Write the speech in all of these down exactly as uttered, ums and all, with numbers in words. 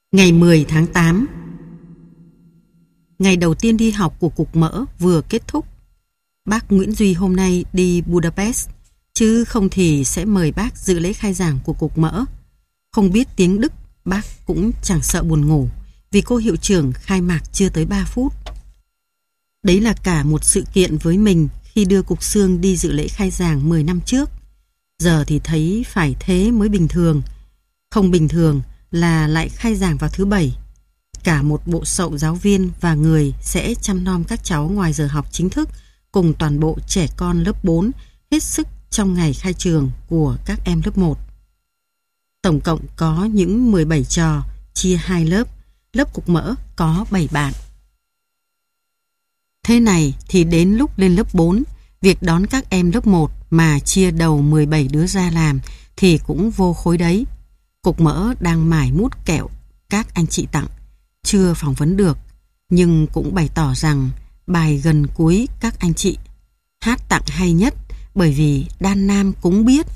Ngày mười tháng tám. Ngày đầu tiên đi học của cục mỡ vừa kết thúc. Bác Nguyễn Duy hôm nay đi Budapest, chứ không thì sẽ mời bác dự lễ khai giảng của cục mỡ. Không biết tiếng Đức, bác cũng chẳng sợ buồn ngủ, vì cô hiệu trưởng khai mạc chưa tới ba phút. Đấy là cả một sự kiện với mình khi đưa cục xương đi dự lễ khai giảng mười năm trước. Giờ thì thấy phải thế mới bình thường. Không bình thường là lại khai giảng vào thứ bảy. Cả một bộ sậu giáo viên và người sẽ chăm nom các cháu ngoài giờ học chính thức cùng toàn bộ trẻ con lớp bốn hết sức trong ngày khai trường của các em lớp một. Tổng cộng có những mười bảy trò, chia hai lớp. Lớp cục mỡ có bảy bạn. Thế này thì đến lúc lên lớp bốn, việc đón các em lớp một mà chia đầu mười bảy đứa ra làm thì cũng vô khối đấy. Cục mỡ đang mải mút kẹo các anh chị tặng, chưa phỏng vấn được, nhưng cũng bày tỏ rằng bài gần cuối các anh chị hát tặng hay nhất, bởi vì Đan Nam cũng biết.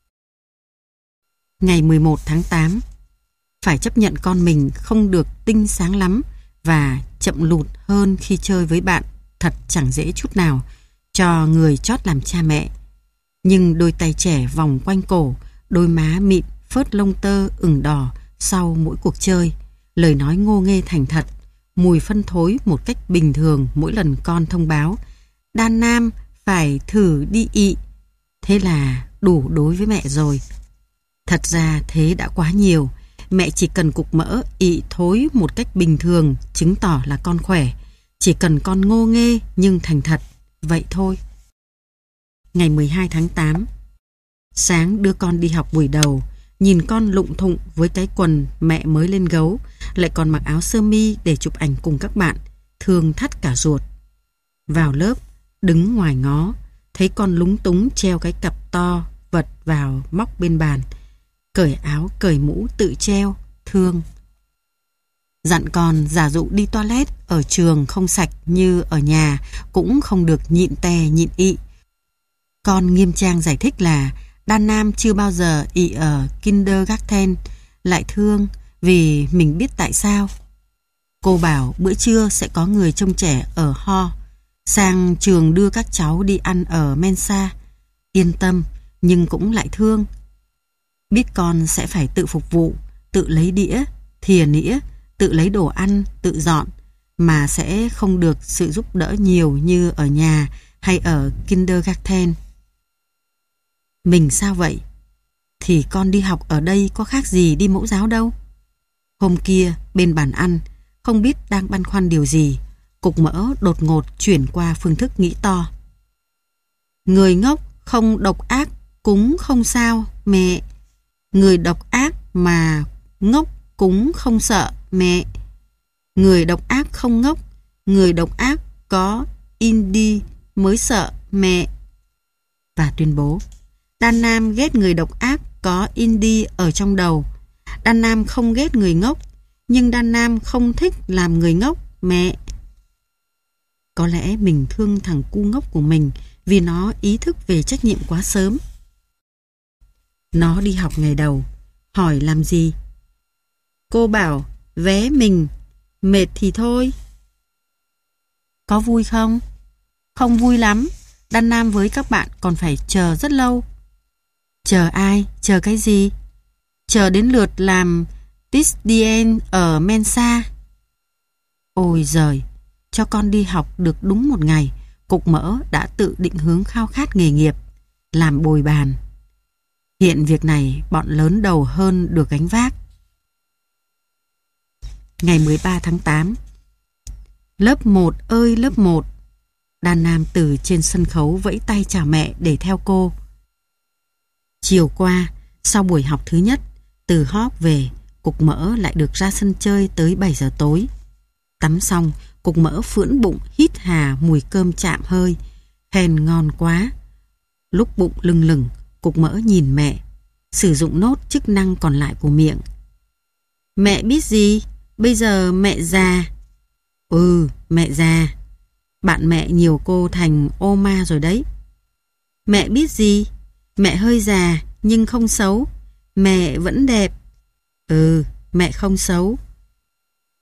Ngày mười một tháng tám. Phải chấp nhận con mình không được tinh sáng lắm và chậm lụt hơn khi chơi với bạn, thật chẳng dễ chút nào cho người chót làm cha mẹ. Nhưng đôi tay trẻ vòng quanh cổ, đôi má mịn phớt lông tơ ửng đỏ sau mỗi cuộc chơi, lời nói ngô nghê thành thật, mùi phân thối một cách bình thường mỗi lần con thông báo Đan Nam phải thử đi ị. Thế là đủ đối với mẹ rồi. Thật ra thế đã quá nhiều. Mẹ chỉ cần cục mỡ ị thối một cách bình thường chứng tỏ là con khỏe. Chỉ cần con ngô nghê nhưng thành thật, vậy thôi. Ngày mười hai tháng tám. Sáng đưa con đi học buổi đầu, nhìn con lụng thụng với cái quần mẹ mới lên gấu, lại còn mặc áo sơ mi để chụp ảnh cùng các bạn, thương thắt cả ruột. Vào lớp, đứng ngoài ngó, thấy con lúng túng treo cái cặp to vật vào móc bên bàn, cởi áo cởi mũ tự treo, thương. Dặn con giả dụ đi toilet ở trường không sạch như ở nhà cũng không được nhịn tè nhịn ị. Con nghiêm trang giải thích là Đan Nam chưa bao giờ ị ở kindergarten, lại thương vì mình biết tại sao. Cô bảo bữa trưa sẽ có người trông trẻ ở ho, sang trường đưa các cháu đi ăn ở Mensa. Yên tâm, nhưng cũng lại thương. Biết con sẽ phải tự phục vụ, tự lấy đĩa, thìa nĩa, tự lấy đồ ăn, tự dọn, mà sẽ không được sự giúp đỡ nhiều như ở nhà hay ở kindergarten. Mình sao vậy? Thì con đi học ở đây có khác gì đi mẫu giáo đâu. Hôm kia bên bàn ăn, không biết đang băn khoăn điều gì, cục mỡ đột ngột chuyển qua phương thức nghĩ to. Người ngốc không độc ác cũng không sao mẹ. Người độc ác mà ngốc cũng không sợ mẹ. Người độc ác không ngốc, người độc ác có indie mới sợ mẹ. Và tuyên bố Đan Nam ghét người độc ác có indie ở trong đầu. Đan Nam không ghét người ngốc, nhưng Đan Nam không thích làm người ngốc mẹ. Có lẽ mình thương thằng cu ngốc của mình vì nó ý thức về trách nhiệm quá sớm. Nó đi học ngày đầu, hỏi làm gì? Cô bảo vé mình, mệt thì thôi. Có vui không? Không vui lắm. Đan Nam với các bạn còn phải chờ rất lâu. Chờ ai? Chờ cái gì? Chờ đến lượt làm Tisdien ở Mensa. Ôi giời, cho con đi học được đúng một ngày, cục mỡ đã tự định hướng khao khát nghề nghiệp, làm bồi bàn. Hiện việc này bọn lớn đầu hơn được gánh vác. Ngày mười ba tháng tám. Lớp một ơi lớp một. Đan Nam từ trên sân khấu vẫy tay chào mẹ để theo cô. Chiều qua, sau buổi học thứ nhất, từ hop về, cục mỡ lại được ra sân chơi tới bảy giờ tối. Tắm xong, cục mỡ phưỡn bụng hít hà mùi cơm chạm hơi, khen ngon quá. Lúc bụng lưng lửng, cục mỡ nhìn mẹ, sử dụng nốt chức năng còn lại của miệng. Mẹ biết gì? Bây giờ mẹ già. Ừ, mẹ già. Bạn mẹ nhiều cô thành ô ma rồi đấy. Mẹ biết gì? Mẹ hơi già nhưng không xấu. Mẹ vẫn đẹp. Ừ, mẹ không xấu.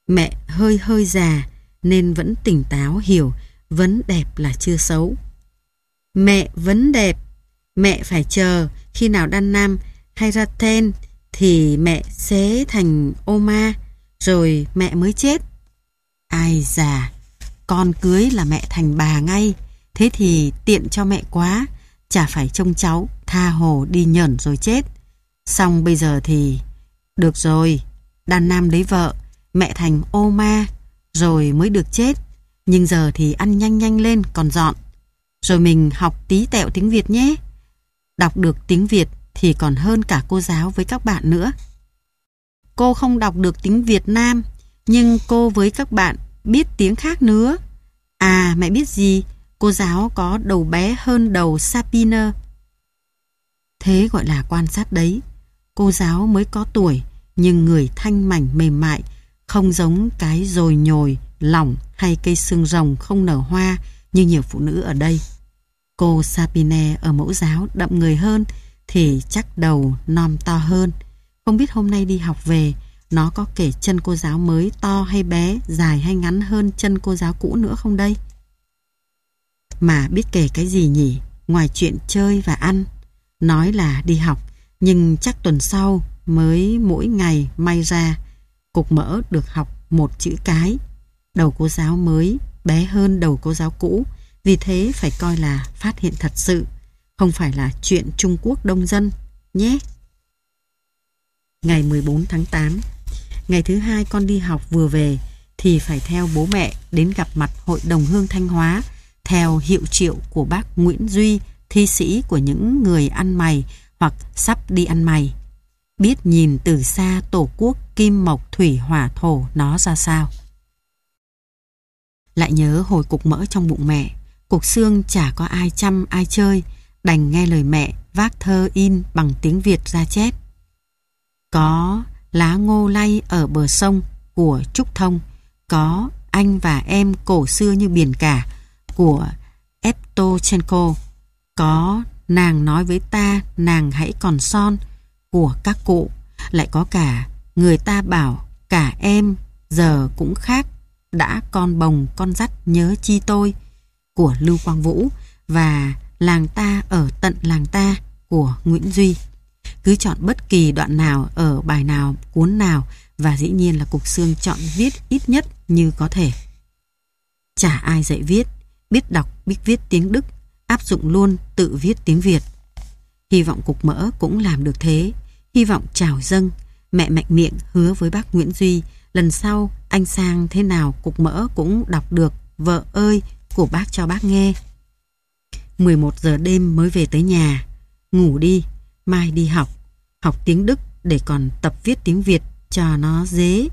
Mẹ hơi hơi già nên vẫn tỉnh táo hiểu vấn đẹp là chưa xấu. Mẹ vấn đẹp, mẹ phải chờ khi nào Đan Nam hay ra tên thì mẹ xế thành ô ma, rồi mẹ mới chết. Ai già, con cưới là mẹ thành bà ngay, thế thì tiện cho mẹ quá, chả phải trông cháu tha hồ đi nhởn rồi chết. Xong bây giờ thì được rồi, Đan Nam lấy vợ, mẹ thành ô ma rồi mới được chết. Nhưng giờ thì ăn nhanh nhanh lên còn dọn. Rồi mình học tí tẹo tiếng Việt nhé. Đọc được tiếng Việt thì còn hơn cả cô giáo với các bạn nữa. Cô không đọc được tiếng Việt Nam, nhưng cô với các bạn biết tiếng khác nữa. À, mẹ biết gì? Cô giáo có đầu bé hơn đầu Sapiner. Thế gọi là quan sát đấy. Cô giáo mới có tuổi, nhưng người thanh mảnh mềm mại, không giống cái dồi nhồi, lỏng hay cây xương rồng không nở hoa như nhiều phụ nữ ở đây. Cô Sapine ở mẫu giáo đậm người hơn thì chắc đầu nom to hơn. Không biết hôm nay đi học về nó có kể chân cô giáo mới to hay bé, dài hay ngắn hơn chân cô giáo cũ nữa không đây? Mà biết kể cái gì nhỉ? Ngoài chuyện chơi và ăn. Nói là đi học, nhưng chắc tuần sau mới mỗi ngày may ra cục mỡ được học một chữ cái. Đầu cô giáo mới bé hơn đầu cô giáo cũ, vì thế phải coi là phát hiện thật sự, không phải là chuyện Trung Quốc đông dân nhé. Ngày mười bốn tháng tám, ngày thứ hai con đi học vừa về thì phải theo bố mẹ đến gặp mặt Hội đồng Hương Thanh Hóa theo hiệu triệu của bác Nguyễn Duy, thi sĩ của những người ăn mày hoặc sắp đi ăn mày. Biết nhìn từ xa tổ quốc kim mộc thủy hỏa thổ nó ra sao. Lại nhớ hồi cục mỡ trong bụng mẹ, cục xương chả có ai chăm ai chơi, đành nghe lời mẹ vác thơ in bằng tiếng Việt ra chép. Có lá ngô lay ở bờ sông của Trúc Thông, có anh và em cổ xưa như biển cả của Evtochenko, có nàng nói với ta nàng hãy còn son của các cụ, lại có cả người ta bảo cả em giờ cũng khác, đã con bồng con dắt nhớ chi tôi của Lưu Quang Vũ, và làng ta ở tận làng ta của Nguyễn Duy. Cứ chọn bất kỳ đoạn nào ở bài nào, cuốn nào, và dĩ nhiên là cục xương chọn viết ít nhất như có thể. Chả ai dạy viết, biết đọc, biết viết tiếng Đức, áp dụng luôn tự viết tiếng Việt. Hy vọng cục mỡ cũng làm được thế. Hy vọng trào dâng. Mẹ mạnh miệng hứa với bác Nguyễn Duy, lần sau anh sang thế nào cục mỡ cũng đọc được Vợ ơi của bác cho bác nghe. mười một giờ đêm mới về tới nhà. Ngủ đi, mai đi học. Học tiếng Đức để còn tập viết tiếng Việt cho nó dễ.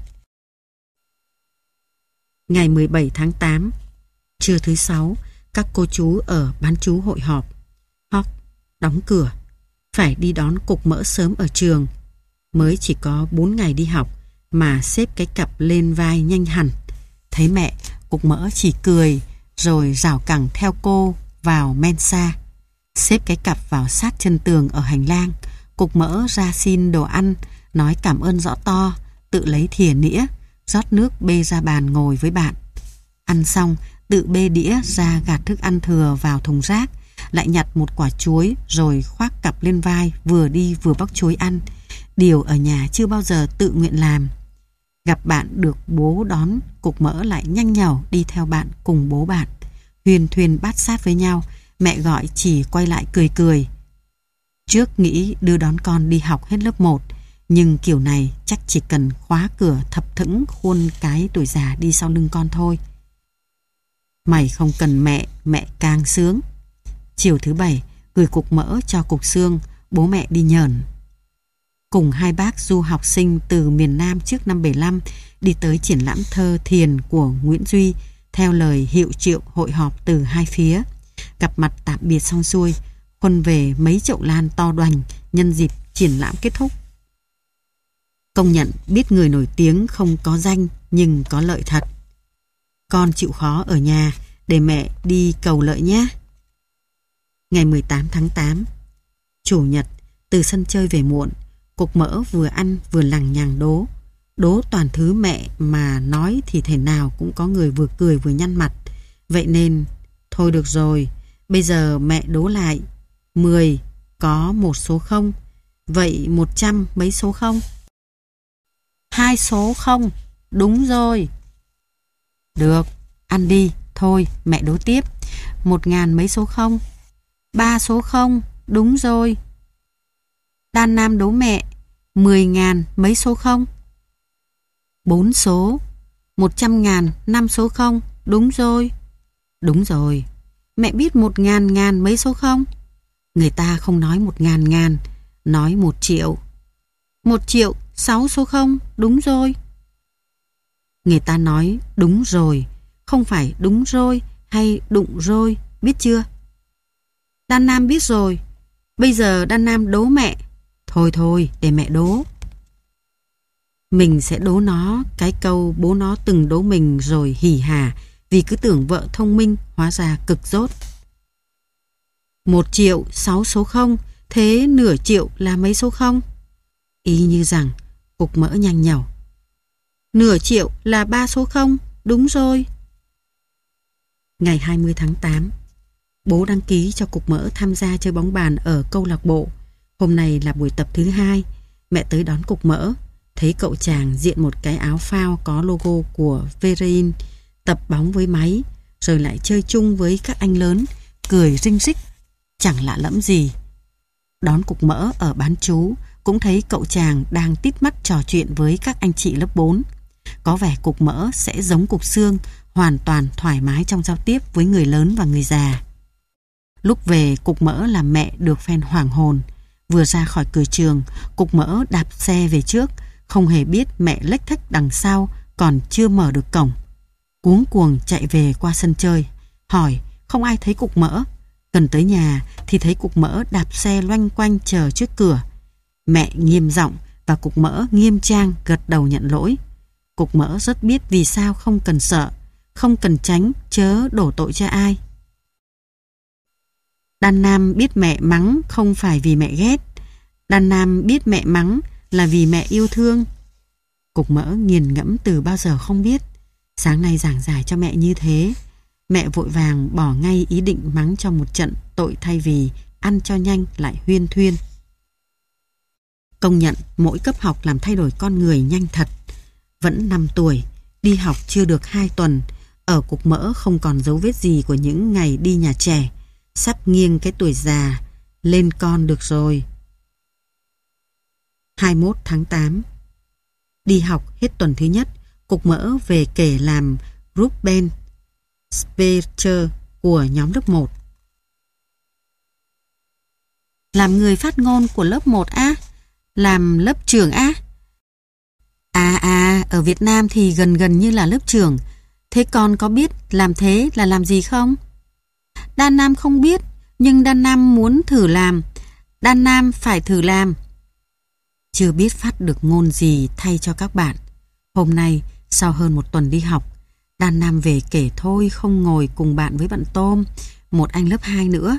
Ngày mười bảy tháng tám, trưa thứ sáu, các cô chú ở bán chú hội họp. Họp, đóng cửa. Phải đi đón cục mỡ sớm ở trường. Mới chỉ có bốn ngày đi học mà xếp cái cặp lên vai nhanh hẳn. Thấy mẹ, cục mỡ chỉ cười rồi rảo cẳng theo cô vào mensa. Xếp cái cặp vào sát chân tường ở hành lang. Cục mỡ ra xin đồ ăn, nói cảm ơn rõ to, tự lấy thìa nĩa, rót nước bê ra bàn ngồi với bạn. Ăn xong, tự bê đĩa ra gạt thức ăn thừa vào thùng rác, lại nhặt một quả chuối rồi khoác cặp lên vai, vừa đi vừa bóc chuối ăn. Điều ở nhà chưa bao giờ tự nguyện làm. Gặp bạn được bố đón, cục mỡ lại nhanh nhảu đi theo bạn cùng bố bạn. Huyền thuyền bát sát với nhau, mẹ gọi chỉ quay lại cười cười. Trước nghĩ đưa đón con đi học hết lớp một, nhưng kiểu này chắc chỉ cần khóa cửa thập thững khuôn cái tuổi già đi sau lưng con thôi. Mày không cần mẹ, mẹ càng sướng. Chiều thứ bảy, gửi cục mỡ cho cục xương, bố mẹ đi nhởn. Cùng hai bác du học sinh từ miền Nam trước năm bảy lăm đi tới triển lãm thơ thiền của Nguyễn Duy theo lời hiệu triệu hội họp từ hai phía. Gặp mặt tạm biệt xong xuôi, Huân về mấy chậu lan to đoành nhân dịp triển lãm kết thúc. Công nhận biết người nổi tiếng không có danh nhưng có lợi thật. Con chịu khó ở nhà để mẹ đi cầu lợi nhé. Ngày mười tám tháng tám, Chủ nhật, từ sân chơi về muộn, cục mỡ vừa ăn vừa lằng nhằng đố. Đố toàn thứ mẹ mà nói thì thể nào cũng có người vừa cười vừa nhăn mặt. Vậy nên, thôi được rồi, bây giờ mẹ đố lại. Mười có một số không, vậy một trăm mấy số không? Hai số không, đúng rồi. Được, ăn đi, thôi mẹ đố tiếp. Một ngàn mấy số không? Ba số không, đúng rồi. Đan Nam đố mẹ, mười ngàn mấy số không? Bốn số. Một trăm ngàn năm số không, đúng rồi. Đúng rồi. Mẹ biết một ngàn ngàn mấy số không? Người ta không nói một ngàn ngàn, nói một triệu. Một triệu sáu số không, đúng rồi. Người ta nói đúng rồi, không phải đúng rồi hay đụng rồi, biết chưa? Đan Nam biết rồi. Bây giờ Đan Nam đố mẹ. Thôi thôi, để mẹ đố. Mình sẽ đố nó cái câu bố nó từng đố mình rồi hỉ hả, vì cứ tưởng vợ thông minh, hóa ra cực dốt. Một triệu sáu số không, thế nửa triệu là mấy số không? Y như rằng cục mỡ nhanh nhảu. Nửa triệu là ba số không, đúng rồi. Ngày hai mươi tháng tám, bố đăng ký cho cục mỡ tham gia chơi bóng bàn ở câu lạc bộ. Hôm nay là buổi tập thứ hai. Mẹ tới đón cục mỡ, thấy cậu chàng diện một cái áo phao có logo của Verein, tập bóng với máy, rồi lại chơi chung với các anh lớn, cười rinh rích, chẳng lạ lẫm gì. Đón cục mỡ ở bán trú, cũng thấy cậu chàng đang tít mắt trò chuyện với các anh chị lớp bốn. Có vẻ cục mỡ sẽ giống cục xương, hoàn toàn thoải mái trong giao tiếp với người lớn và người già. Lúc về, cục mỡ làm mẹ được phen hoảng hồn. Vừa ra khỏi cửa trường, cục mỡ đạp xe về trước, không hề biết mẹ lếch thếch đằng sau còn chưa mở được cổng. Cuống cuồng chạy về qua sân chơi, hỏi không ai thấy cục mỡ. Gần tới nhà thì thấy cục mỡ đạp xe loanh quanh chờ trước cửa. Mẹ nghiêm giọng và cục mỡ nghiêm trang gật đầu nhận lỗi. Cục mỡ rất biết vì sao không cần sợ, không cần tránh, chớ đổ tội cho ai. Đan Nam biết mẹ mắng không phải vì mẹ ghét. Đan Nam biết mẹ mắng là vì mẹ yêu thương. Cục mỡ nghiền ngẫm từ bao giờ không biết. Sáng nay giảng giải cho mẹ như thế. Mẹ vội vàng bỏ ngay ý định mắng cho một trận tội thay vì ăn cho nhanh lại huyên thuyên. Công nhận mỗi cấp học làm thay đổi con người nhanh thật. Vẫn năm tuổi, đi học chưa được hai tuần, ở cục mỡ không còn dấu vết gì của những ngày đi nhà trẻ. Sắp nghiêng cái tuổi già, lên con được rồi. hai mươi mốt tháng tám. Đi học hết tuần thứ nhất, cục mỡ về kể làm Ruben Specher của nhóm lớp một. Làm người phát ngôn của lớp một á? Làm lớp trưởng á? À à, ở Việt Nam thì gần gần như là lớp trưởng. Thế con có biết làm thế là làm gì không? Đan Nam không biết, nhưng Đan Nam muốn thử làm. Đan Nam phải thử làm. Chưa biết phát được ngôn gì thay cho các bạn. Hôm nay, sau hơn một tuần đi học, Đan Nam về kể thôi không ngồi cùng bạn với bạn Tôm, một anh lớp hai nữa.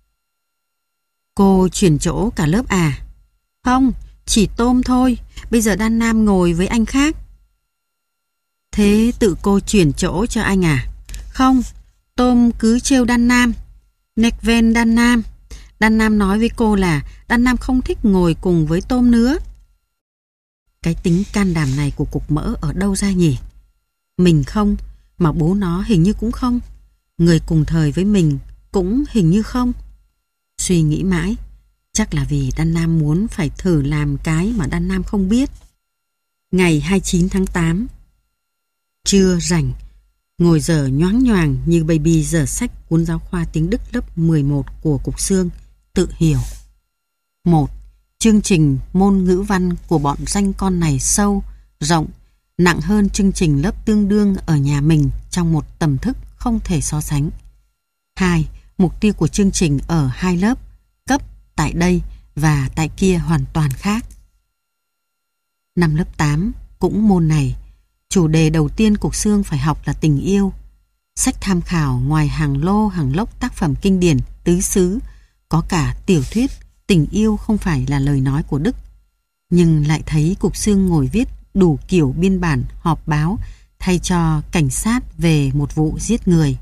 Cô chuyển chỗ cả lớp à? Không, chỉ Tôm thôi. Bây giờ Đan Nam ngồi với anh khác. Thế tự cô chuyển chỗ cho anh à? Không, Tôm cứ trêu Đan Nam. Nekven Đan Nam. Đan Nam nói với cô là Đan Nam không thích ngồi cùng với Tôm nữa. Cái tính can đảm này của cục mỡ ở đâu ra nhỉ? Mình không, mà bố nó hình như cũng không. Người cùng thời với mình cũng hình như không. Suy nghĩ mãi, chắc là vì Đan Nam muốn phải thử làm cái mà Đan Nam không biết. Ngày hai mươi chín tháng tám. Trưa rảnh, ngồi dở nhoáng nhoàng như baby dở sách cuốn giáo khoa tiếng Đức lớp mười một của cục xương, tự hiểu. Một, chương trình môn ngữ văn của bọn danh con này sâu, rộng, nặng hơn chương trình lớp tương đương ở nhà mình trong một tầm thức không thể so sánh. Hai, mục tiêu của chương trình ở hai lớp, cấp tại đây và tại kia hoàn toàn khác. Năm lớp tám, cũng môn này, chủ đề đầu tiên cục xương phải học là tình yêu. Sách tham khảo ngoài hàng lô hàng lốc tác phẩm kinh điển, tứ xứ, có cả tiểu thuyết tình yêu không phải là lời nói của Đức. Nhưng lại thấy cục xương ngồi viết đủ kiểu biên bản họp báo thay cho cảnh sát về một vụ giết người.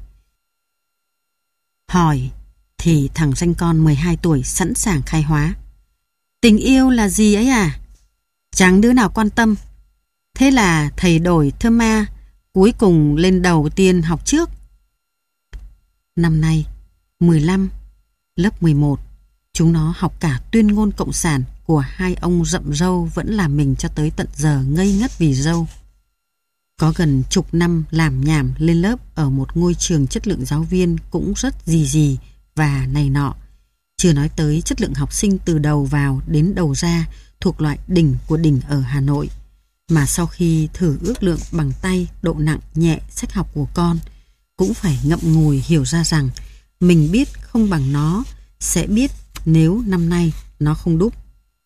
Hỏi thì thằng danh con mười hai tuổi sẵn sàng khai hóa. Tình yêu là gì ấy à? Chẳng đứa nào quan tâm. Thế là thầy đổi thơm ma, cuối cùng lên đầu tiên học trước. Năm nay, mười lăm, lớp mười một, chúng nó học cả tuyên ngôn cộng sản của hai ông rậm râu vẫn làm mình cho tới tận giờ ngây ngất vì râu. Có gần chục năm làm nhảm lên lớp ở một ngôi trường chất lượng giáo viên cũng rất gì gì và này nọ. Chưa nói tới chất lượng học sinh từ đầu vào đến đầu ra thuộc loại đỉnh của đỉnh ở Hà Nội. Mà sau khi thử ước lượng bằng tay độ nặng nhẹ sách học của con, cũng phải ngậm ngùi hiểu ra rằng mình biết không bằng nó, sẽ biết nếu năm nay nó không đúp.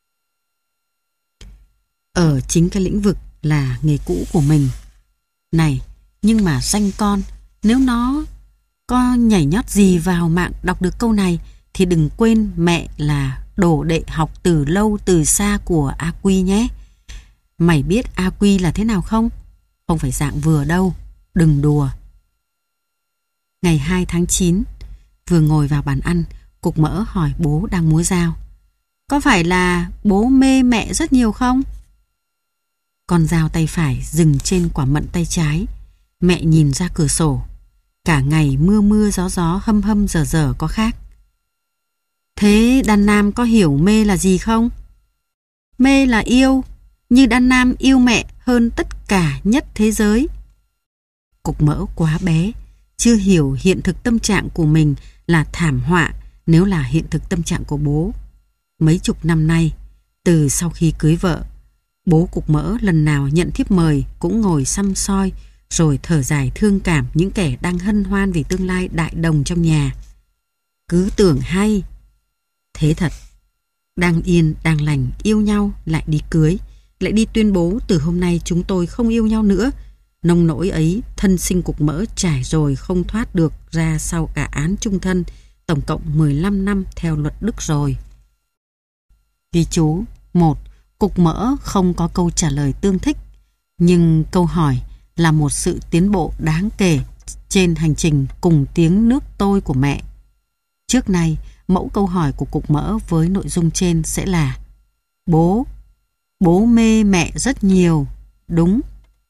Ở chính cái lĩnh vực là nghề cũ của mình. Này, nhưng mà danh con, nếu nó có nhảy nhót gì vào mạng đọc được câu này thì đừng quên mẹ là đồ đệ học từ lâu từ xa của A Quy nhé. Mày biết A Quy là thế nào không? Không phải dạng vừa đâu, đừng đùa. Ngày hai tháng chín, vừa ngồi vào bàn ăn, Cục Mỡ hỏi bố đang múa dao. Có phải là bố mê mẹ rất nhiều không? Con dao tay phải dừng trên quả mận tay trái. Mẹ nhìn ra cửa sổ. Cả ngày mưa mưa gió gió hâm hâm dở dở có khác. Thế Đan Nam có hiểu mê là gì không? Mê là yêu, như Đan Nam yêu mẹ hơn tất cả nhất thế giới. Cục Mỡ quá bé, chưa hiểu hiện thực tâm trạng của mình là thảm họa nếu là hiện thực tâm trạng của bố. Mấy chục năm nay, từ sau khi cưới vợ, bố Cục Mỡ lần nào nhận thiếp mời cũng ngồi săm soi rồi thở dài thương cảm những kẻ đang hân hoan vì tương lai đại đồng trong nhà. Cứ tưởng hay. Thế thật, đang yên, đang lành, yêu nhau, lại đi cưới, lại đi tuyên bố từ hôm nay chúng tôi không yêu nhau nữa. Nông nỗi ấy, thân sinh Cục Mỡ trải rồi không thoát được ra sau cả án chung thân, tổng cộng mười lăm năm theo luật Đức rồi. Ghi chú một. Cục Mỡ không có câu trả lời tương thích, nhưng câu hỏi là một sự tiến bộ đáng kể trên hành trình cùng tiếng nước tôi của mẹ. Trước nay, mẫu câu hỏi của Cục Mỡ với nội dung trên sẽ là: Bố, bố mê mẹ rất nhiều, đúng.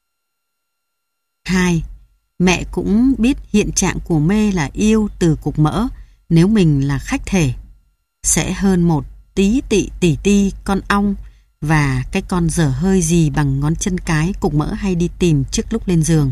Hai. Mẹ cũng biết hiện trạng của mê là yêu từ Cục Mỡ nếu mình là khách thể. Sẽ hơn một tí tị tỉ ti con ong và cái con dở hơi gì bằng ngón chân cái Cục Mỡ hay đi tìm trước lúc lên giường.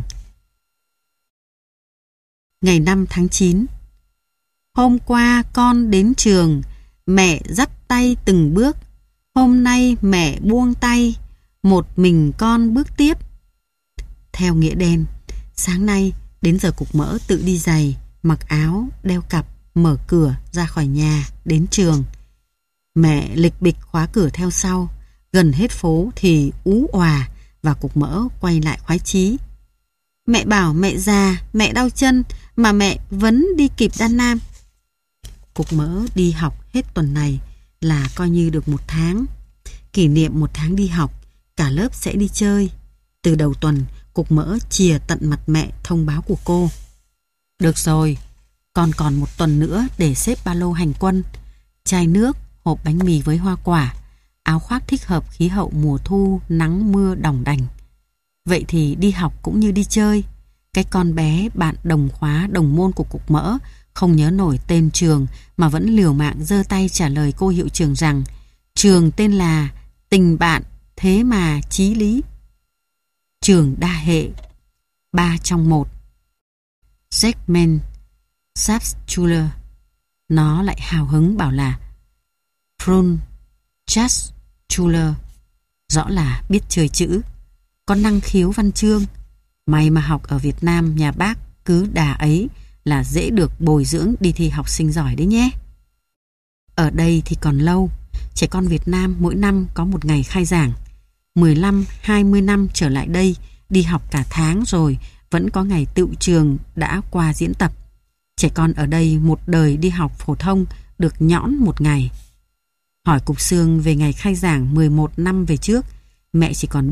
Ngày năm tháng chín. Hôm qua con đến trường, mẹ dắt tay từng bước. Hôm nay mẹ buông tay, một mình con bước tiếp. Theo nghĩa đen, sáng nay đến giờ Cục Mỡ tự đi giày, mặc áo, đeo cặp, mở cửa ra khỏi nhà, đến trường. Mẹ lịch bịch khóa cửa theo sau. Gần hết phố thì ú òa và Cục Mỡ quay lại khoái chí. Mẹ bảo mẹ già, mẹ đau chân mà mẹ vẫn đi kịp Đan Nam. Cục Mỡ đi học hết tuần này là coi như được một tháng. Kỷ niệm một tháng đi học, cả lớp sẽ đi chơi. Từ đầu tuần, Cục Mỡ chìa tận mặt mẹ thông báo của cô. Được rồi, con còn một tuần nữa để xếp ba lô hành quân. Chai nước, hộp bánh mì với hoa quả, áo khoác thích hợp khí hậu mùa thu nắng mưa đỏng đành. Vậy thì đi học cũng như đi chơi. Cái con bé bạn đồng khóa đồng môn của Cục Mỡ không nhớ nổi tên trường mà vẫn liều mạng giơ tay trả lời cô hiệu trưởng rằng trường tên là Tình Bạn Thế Mà Chí Lý. Trường đa hệ, ba trong một. Zegman Sapschuler. Nó lại hào hứng bảo là Frun Just Schuler. Rõ là biết chơi chữ, có năng khiếu văn chương. May mà học ở Việt Nam nhà bác cứ đà ấy là dễ được bồi dưỡng đi thi học sinh giỏi đấy nhé. Ở đây thì còn lâu. Trẻ con Việt Nam mỗi năm có một ngày khai giảng. mười lăm hai mươi năm trở lại đây, đi học cả tháng rồi vẫn có ngày tựu trường đã qua diễn tập. Trẻ con ở đây một đời đi học phổ thông được nhõn một ngày. Hỏi Cục Xương về ngày khai giảng mười một năm về trước, mẹ chỉ còn biết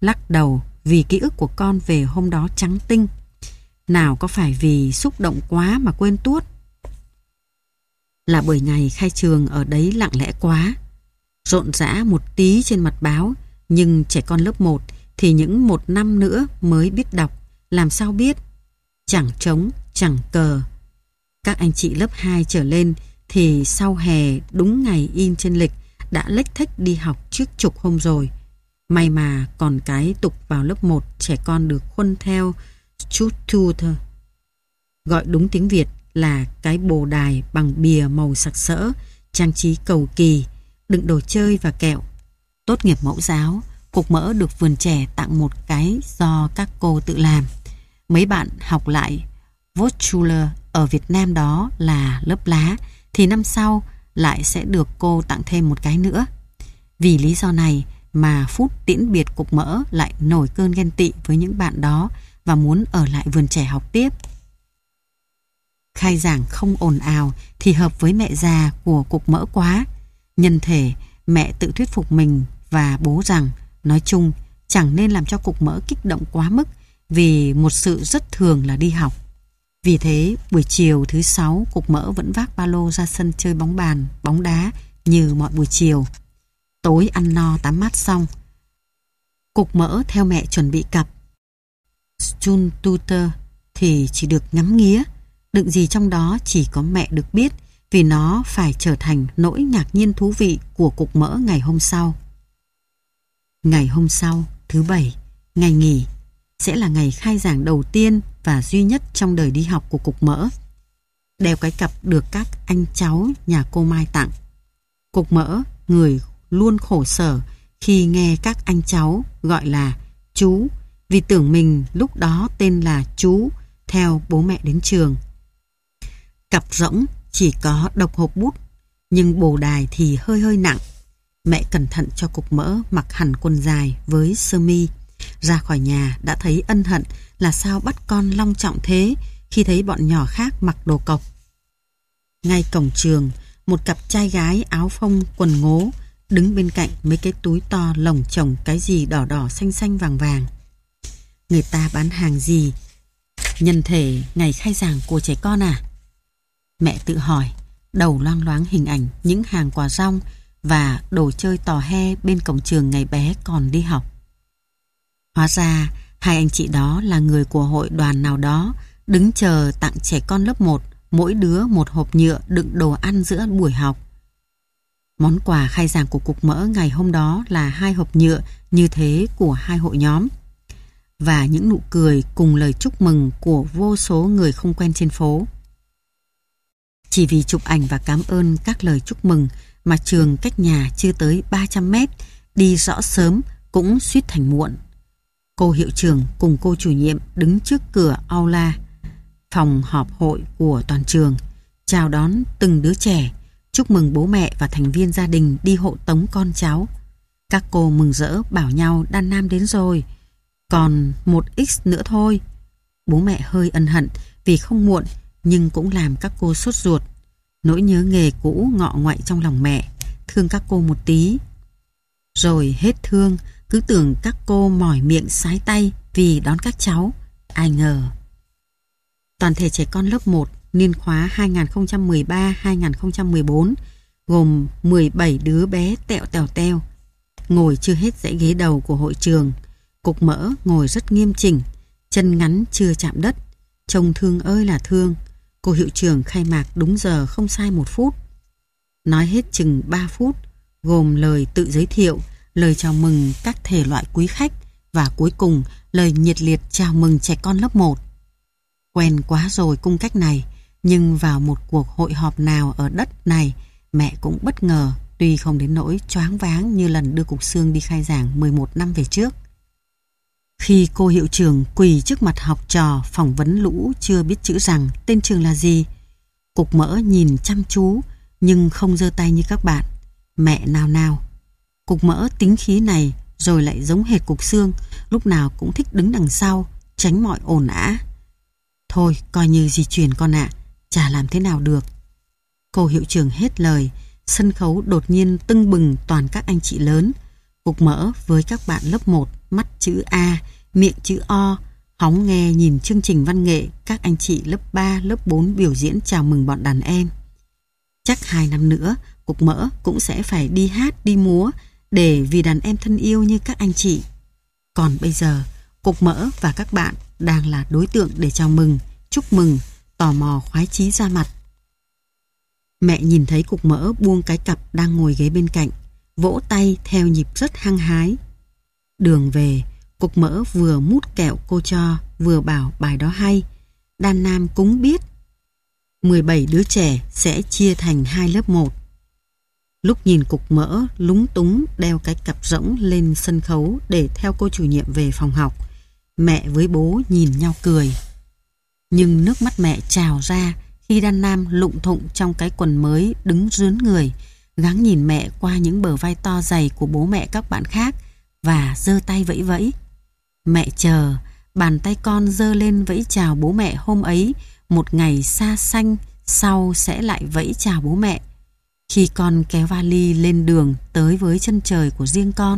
lắc đầu vì ký ức của con về hôm đó trắng tinh. Nào có phải vì xúc động quá mà quên tuốt. Là bởi ngày khai trường ở đấy lặng lẽ quá. Rộn rã một tí trên mặt báo, nhưng trẻ con lớp một thì những một năm nữa mới biết đọc, làm sao biết. Chẳng trống, chẳng cờ. Các anh chị lớp hai trở lên thì sau hè đúng ngày in trên lịch đã lếch thếch đi học trước chục hôm rồi. May mà còn cái tục vào lớp một trẻ con được khuân theo chút thu thôi. Gọi đúng tiếng Việt là cái bồ đài bằng bìa màu sặc sỡ, trang trí cầu kỳ, đựng đồ chơi và kẹo. Tốt nghiệp mẫu giáo, Cục Mỡ được vườn trẻ tặng một cái do các cô tự làm. Mấy bạn học lại Volksschule ở Việt Nam đó là lớp lá, thì năm sau lại sẽ được cô tặng thêm một cái nữa. Vì lý do này mà phút tiễn biệt Cục Mỡ lại nổi cơn ghen tị với những bạn đó và muốn ở lại vườn trẻ học tiếp. Khai giảng không ồn ào thì hợp với mẹ già của Cục Mỡ quá. Nhân thể, mẹ tự thuyết phục mình và bố rằng nói chung chẳng nên làm cho Cục Mỡ kích động quá mức, vì một sự rất thường là đi học. Vì thế buổi chiều thứ sáu Cục Mỡ vẫn vác ba lô ra sân chơi bóng bàn, bóng đá như mọi buổi chiều. Tối ăn no tắm mát xong, Cục Mỡ theo mẹ chuẩn bị cặp Stuntutor thì chỉ được ngắm nghía. Đựng gì trong đó chỉ có mẹ được biết, vì nó phải trở thành nỗi ngạc nhiên thú vị của Cục Mỡ ngày hôm sau. Ngày hôm sau, thứ bảy, ngày nghỉ, sẽ là ngày khai giảng đầu tiên và duy nhất trong đời đi học của Cục Mỡ. Đeo cái cặp được các anh cháu nhà cô Mai tặng. Cục Mỡ, người luôn khổ sở khi nghe các anh cháu gọi là chú, vì tưởng mình lúc đó tên là chú theo bố mẹ đến trường. Cặp rỗng chỉ có độc hộp bút, nhưng bồ đài thì hơi hơi nặng. Mẹ cẩn thận cho Cục Mỡ mặc hẳn quần dài với sơ mi. Ra khỏi nhà đã thấy ân hận là sao bắt con long trọng thế khi thấy bọn nhỏ khác mặc đồ cộc. Ngay cổng trường, một cặp trai gái áo phông quần ngố đứng bên cạnh mấy cái túi to lồng chồng cái gì đỏ đỏ xanh xanh vàng vàng. Người ta bán hàng gì? Nhân thể ngày khai giảng của trẻ con à? Mẹ tự hỏi, đầu loang loáng hình ảnh những hàng quà rong và đồ chơi tò he bên cổng trường ngày bé còn đi học. Hóa ra hai anh chị đó là người của hội đoàn nào đó, đứng chờ tặng trẻ con lớp một mỗi đứa một hộp nhựa đựng đồ ăn giữa buổi học. Món quà khai giảng của Cục Mỡ ngày hôm đó là hai hộp nhựa như thế của hai hội nhóm, và những nụ cười cùng lời chúc mừng của vô số người không quen trên phố. Chỉ vì chụp ảnh và cảm ơn các lời chúc mừng mà trường cách nhà chưa tới ba trăm mét, đi rõ sớm cũng suýt thành muộn. Cô hiệu trưởng cùng cô chủ nhiệm đứng trước cửa aula, phòng họp hội của toàn trường, chào đón từng đứa trẻ, chúc mừng bố mẹ và thành viên gia đình đi hộ tống con cháu. Các cô mừng rỡ bảo nhau Đan Nam đến rồi, còn một x nữa thôi. Bố mẹ hơi ân hận vì không muộn, nhưng cũng làm các cô sốt ruột. Nỗi nhớ nghề cũ ngọ ngoại trong lòng mẹ, thương các cô một tí. Rồi hết thương, cứ tưởng các cô mỏi miệng sái tay vì đón các cháu. Ai ngờ. Toàn thể trẻ con lớp một niên khóa hai nghìn không trăm mười ba đến hai nghìn không trăm mười bốn gồm mười bảy đứa bé tẹo tèo teo, ngồi chưa hết dãy ghế đầu của hội trường. Cục Mỡ ngồi rất nghiêm chỉnh, chân ngắn chưa chạm đất, trông thương ơi là thương. Cô hiệu trưởng khai mạc đúng giờ không sai một phút. Nói hết chừng ba phút, gồm lời tự giới thiệu, lời chào mừng các thể loại quý khách và cuối cùng lời nhiệt liệt chào mừng trẻ con lớp một. Quen quá rồi cung cách này, nhưng vào một cuộc hội họp nào ở đất này, mẹ cũng bất ngờ, tuy không đến nỗi choáng váng như lần đưa Cục Xương đi khai giảng mười một năm về trước. Khi cô hiệu trưởng quỳ trước mặt học trò phỏng vấn lũ chưa biết chữ rằng tên trường là gì, Cục Mỡ nhìn chăm chú nhưng không giơ tay như các bạn. Mẹ nào nào. Cục Mỡ tính khí này rồi lại giống hệt Cục Xương, lúc nào cũng thích đứng đằng sau, tránh mọi ồn ào. Thôi coi như di truyền con ạ, à, chả làm thế nào được. Cô hiệu trưởng hết lời, sân khấu đột nhiên tưng bừng toàn các anh chị lớn. Cục Mỡ với các bạn lớp một mắt chữ A, miệng chữ O, hóng nghe nhìn chương trình văn nghệ các anh chị lớp ba, lớp bốn biểu diễn chào mừng bọn đàn em. Chắc hai năm nữa, Cục Mỡ cũng sẽ phải đi hát, đi múa để vì đàn em thân yêu như các anh chị. Còn bây giờ, Cục Mỡ và các bạn đang là đối tượng để chào mừng, chúc mừng, tò mò khoái chí ra mặt. Mẹ nhìn thấy Cục Mỡ buông cái cặp đang ngồi ghế bên cạnh, vỗ tay theo nhịp rất hăng hái. Đường về, Cục Mỡ vừa mút kẹo cô cho, vừa bảo bài đó hay. Đan Nam cũng biết mười bảy đứa trẻ sẽ chia thành hai lớp một. Lúc nhìn Cục Mỡ lúng túng đeo cái cặp rỗng lên sân khấu để theo cô chủ nhiệm về phòng học, mẹ với bố nhìn nhau cười. Nhưng nước mắt mẹ trào ra khi Đan Nam lụng thụng trong cái quần mới đứng rướn người, gắng nhìn mẹ qua những bờ vai to dày của bố mẹ các bạn khác và giơ tay vẫy vẫy. Mẹ chờ, bàn tay con giơ lên vẫy chào bố mẹ hôm ấy, một ngày xa xanh sau sẽ lại vẫy chào bố mẹ khi con kéo vali lên đường tới với chân trời của riêng con.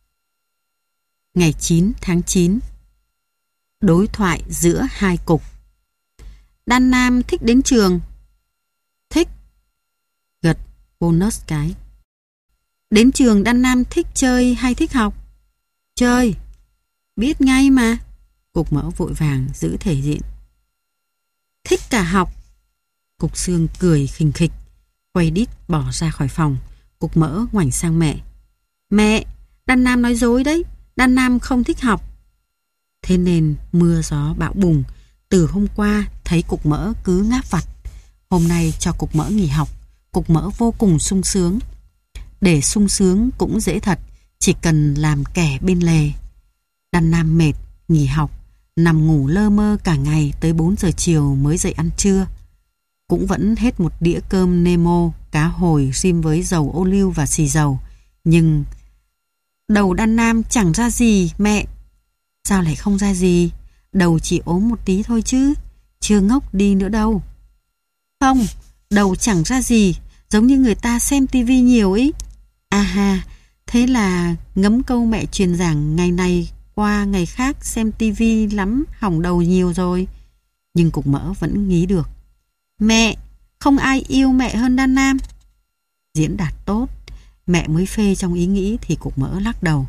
Ngày chín tháng chín. Đối thoại giữa hai cục. Đan Nam thích đến trường. Thích. Gật bonus cái. Đến trường Đan Nam thích chơi hay thích học? Chơi. Biết ngay mà. Cục Mỡ vội vàng giữ thể diện. Thích cả học. Cục Xương cười khình khịch, quay đít bỏ ra khỏi phòng. Cục Mỡ ngoảnh sang mẹ. Mẹ, Đan Nam nói dối đấy. Đan Nam không thích học. Thế nên mưa gió bão bùng. Từ hôm qua thấy Cục Mỡ cứ ngáp vặt. Hôm nay cho Cục Mỡ nghỉ học. Cục Mỡ vô cùng sung sướng. Để sung sướng cũng dễ thật, chỉ cần làm kẻ bên lề. Đan Nam mệt, nghỉ học, nằm ngủ lơ mơ cả ngày tới bốn giờ chiều mới dậy ăn trưa. Cũng vẫn hết một đĩa cơm Nemo, cá hồi rim với dầu ô liu và xì dầu. Nhưng đầu Đan Nam chẳng ra gì mẹ. Sao lại không ra gì? Đầu chỉ ốm một tí thôi chứ, chưa ngốc đi nữa đâu. Không, đầu chẳng ra gì, giống như người ta xem tivi nhiều ý. À ha, thế là ngấm câu mẹ truyền giảng ngày này qua ngày khác xem tivi lắm, hỏng đầu nhiều rồi. Nhưng Cục Mỡ vẫn nghĩ được. Mẹ, không ai yêu mẹ hơn Đan Nam. Diễn đạt tốt, mẹ mới phê trong ý nghĩ thì Cục Mỡ lắc đầu.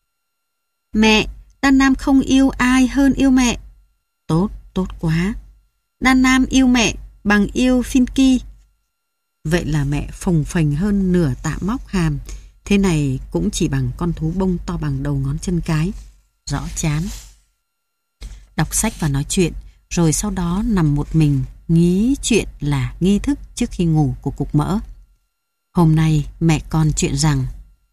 Mẹ, Đan Nam không yêu ai hơn yêu mẹ. Tốt, tốt quá. Đan Nam yêu mẹ bằng yêu Finky. Vậy là mẹ phồng phềnh hơn nửa tạ móc hàm. Thế này cũng chỉ bằng con thú bông to bằng đầu ngón chân cái. Rõ chán. Đọc sách và nói chuyện, rồi sau đó nằm một mình nghĩ chuyện là nghi thức trước khi ngủ của Cục Mỡ. Hôm nay mẹ con chuyện rằng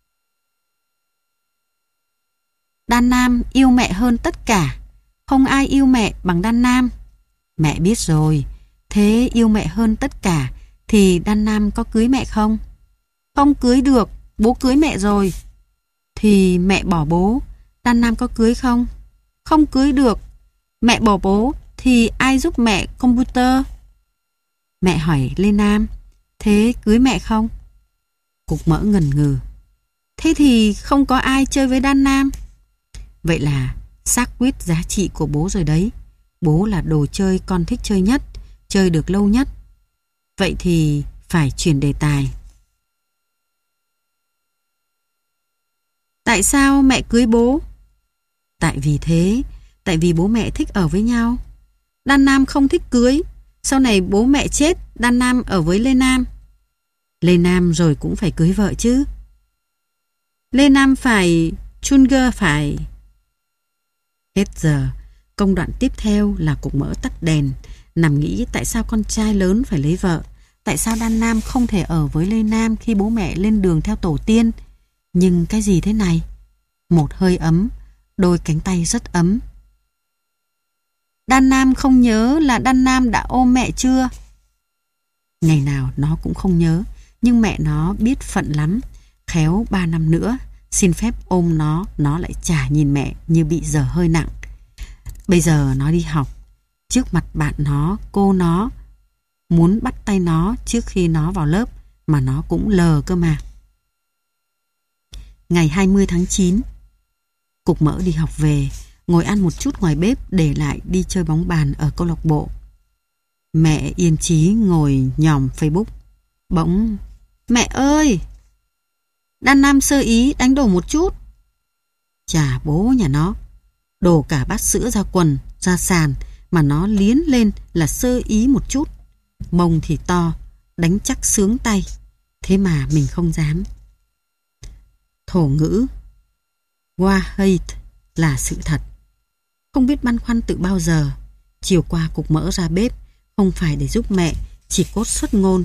Đan Nam yêu mẹ hơn tất cả. Không ai yêu mẹ bằng Đan Nam. Mẹ biết rồi. Thế yêu mẹ hơn tất cả thì Đan Nam có cưới mẹ không? Không cưới được. Bố cưới mẹ rồi. Thì mẹ bỏ bố, Đan Nam có cưới không? Không cưới được. Mẹ bỏ bố thì ai giúp mẹ computer? Mẹ hỏi Lê Nam, thế cưới mẹ không? Cục Mỡ ngần ngừ. Thế thì không có ai chơi với Đan Nam. Vậy là xác quyết giá trị của bố rồi đấy. Bố là đồ chơi con thích chơi nhất, chơi được lâu nhất. Vậy thì phải chuyển đề tài. Tại sao mẹ cưới bố? Tại vì thế, tại vì bố mẹ thích ở với nhau. Đan Nam không thích cưới. Sau này bố mẹ chết, Đan Nam ở với Lê Nam. Lê Nam rồi cũng phải cưới vợ chứ. Lê Nam phải Chunger phải. Hết giờ. Công đoạn tiếp theo là Cục Mỡ tắt đèn, nằm nghĩ tại sao con trai lớn phải lấy vợ, tại sao Đan Nam không thể ở với Lê Nam khi bố mẹ lên đường theo tổ tiên. Nhưng cái gì thế này? Một hơi ấm, đôi cánh tay rất ấm. Đan Nam không nhớ là Đan Nam đã ôm mẹ chưa? Ngày nào nó cũng không nhớ, nhưng mẹ nó biết phận lắm. Khéo ba năm nữa, xin phép ôm nó, nó lại chả nhìn mẹ như bị dở hơi nặng. Bây giờ nó đi học, trước mặt bạn nó, cô nó, muốn bắt tay nó trước khi nó vào lớp, mà nó cũng lờ cơ mà. Ngày hai mươi tháng chín. Cục Mỡ đi học về, ngồi ăn một chút ngoài bếp để lại đi chơi bóng bàn ở câu lạc bộ. Mẹ Yên Chí ngồi nhòm Facebook. Bỗng: "Mẹ ơi! Đan Nam sơ ý đánh đổ một chút." Chà bố nhà nó, đổ cả bát sữa ra quần, ra sàn mà nó liến lên là sơ ý một chút. Mông thì to, đánh chắc sướng tay. Thế mà mình không dám. Thổ ngữ Wa hate là sự thật. Không biết băn khoăn từ bao giờ. Chiều qua Cục Mỡ ra bếp, không phải để giúp mẹ, chỉ cốt xuất ngôn.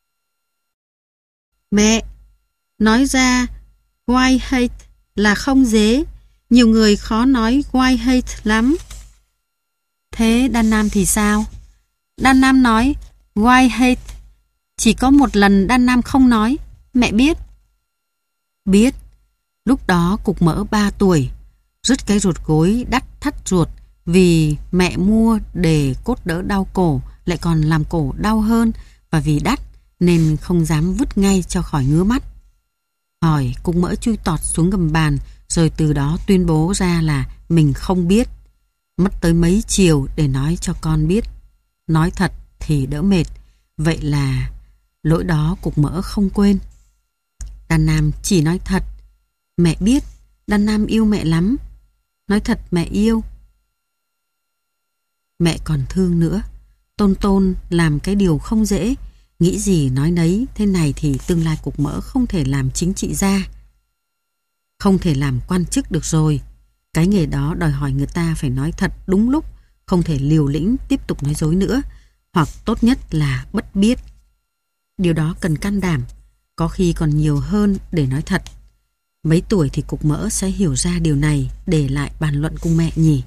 "Mẹ, nói ra why hate là không dễ. Nhiều người khó nói why hate lắm." Thế Đan Nam thì sao? Đan Nam nói why hate. Chỉ có một lần Đan Nam không nói. Mẹ biết. Biết. Lúc đó Cục Mỡ ba tuổi, rứt cái ruột gối đắt thắt ruột vì mẹ mua để cốt đỡ đau cổ, lại còn làm cổ đau hơn, và vì đắt nên không dám vứt ngay cho khỏi ngứa mắt. Hỏi Cục Mỡ chui tọt xuống gầm bàn, rồi từ đó tuyên bố ra là mình không biết. Mất tới mấy chiều để nói cho con biết. Nói thật thì đỡ mệt. Vậy là lỗi đó Cục Mỡ không quên. Đan Nam chỉ nói thật. Mẹ biết Đan Nam yêu mẹ lắm. Nói thật mẹ yêu. Mẹ còn thương nữa. Tôn Tôn làm cái điều không dễ. Nghĩ gì nói nấy. Thế này thì tương lai Cục Mỡ không thể làm chính trị gia, không thể làm quan chức được rồi. Cái nghề đó đòi hỏi người ta phải nói thật đúng lúc, không thể liều lĩnh tiếp tục nói dối nữa, hoặc tốt nhất là bất biết. Điều đó cần can đảm, có khi còn nhiều hơn để nói thật. Mấy tuổi thì Cục Mỡ sẽ hiểu ra điều này, để lại bàn luận cùng mẹ nhỉ.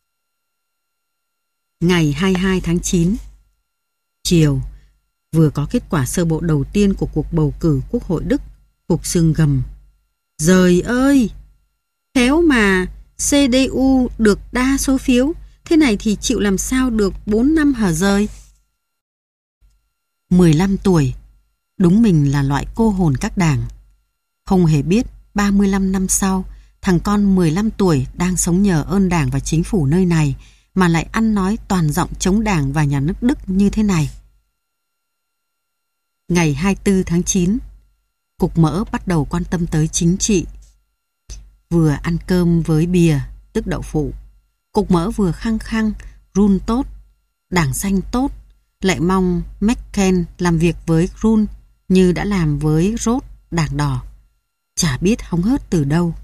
Ngày hai mươi hai tháng chín, chiều, vừa có kết quả sơ bộ đầu tiên của cuộc bầu cử Quốc hội Đức. Cục Sương gầm: "Giời ơi! Khéo mà xê đê u được đa số phiếu, thế này thì chịu làm sao được bốn năm hở rơi." mười lăm tuổi, đúng mình là loại cô hồn các đảng. Không hề biết ba mươi lăm năm sau, thằng con mười lăm tuổi đang sống nhờ ơn đảng và chính phủ nơi này mà lại ăn nói toàn giọng chống đảng và nhà nước Đức như thế này. Ngày hai mươi tư tháng chín, Cục Mỡ bắt đầu quan tâm tới chính trị. Vừa ăn cơm với bìa, tức đậu phụ, Cục Mỡ vừa khăng khăng Run tốt, đảng xanh tốt, lại mong McCain làm việc với Run như đã làm với Roth, đảng đỏ. Chả biết hóng hớt từ đâu.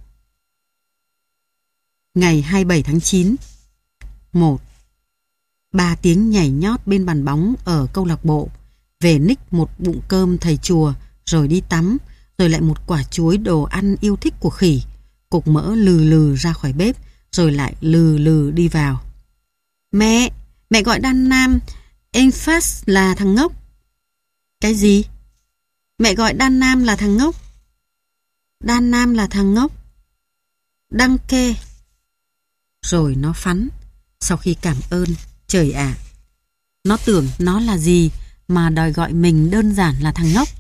Ngày hai mươi bảy tháng chín, một. Ba tiếng nhảy nhót bên bàn bóng ở câu lạc bộ, về nick một bụng cơm thầy chùa, rồi đi tắm, rồi lại một quả chuối đồ ăn yêu thích của khỉ. Cục Mỡ lừ lừ ra khỏi bếp, rồi lại lừ lừ đi vào. Mẹ, mẹ gọi Đan Nam Enfas là thằng ngốc. Cái gì? Mẹ gọi Đan Nam là thằng ngốc. Đan Nam là thằng ngốc. Đăng kê. Rồi nó phắn. Sau khi cảm ơn, trời ạ, nó tưởng nó là gì mà đòi gọi mình đơn giản là thằng ngốc.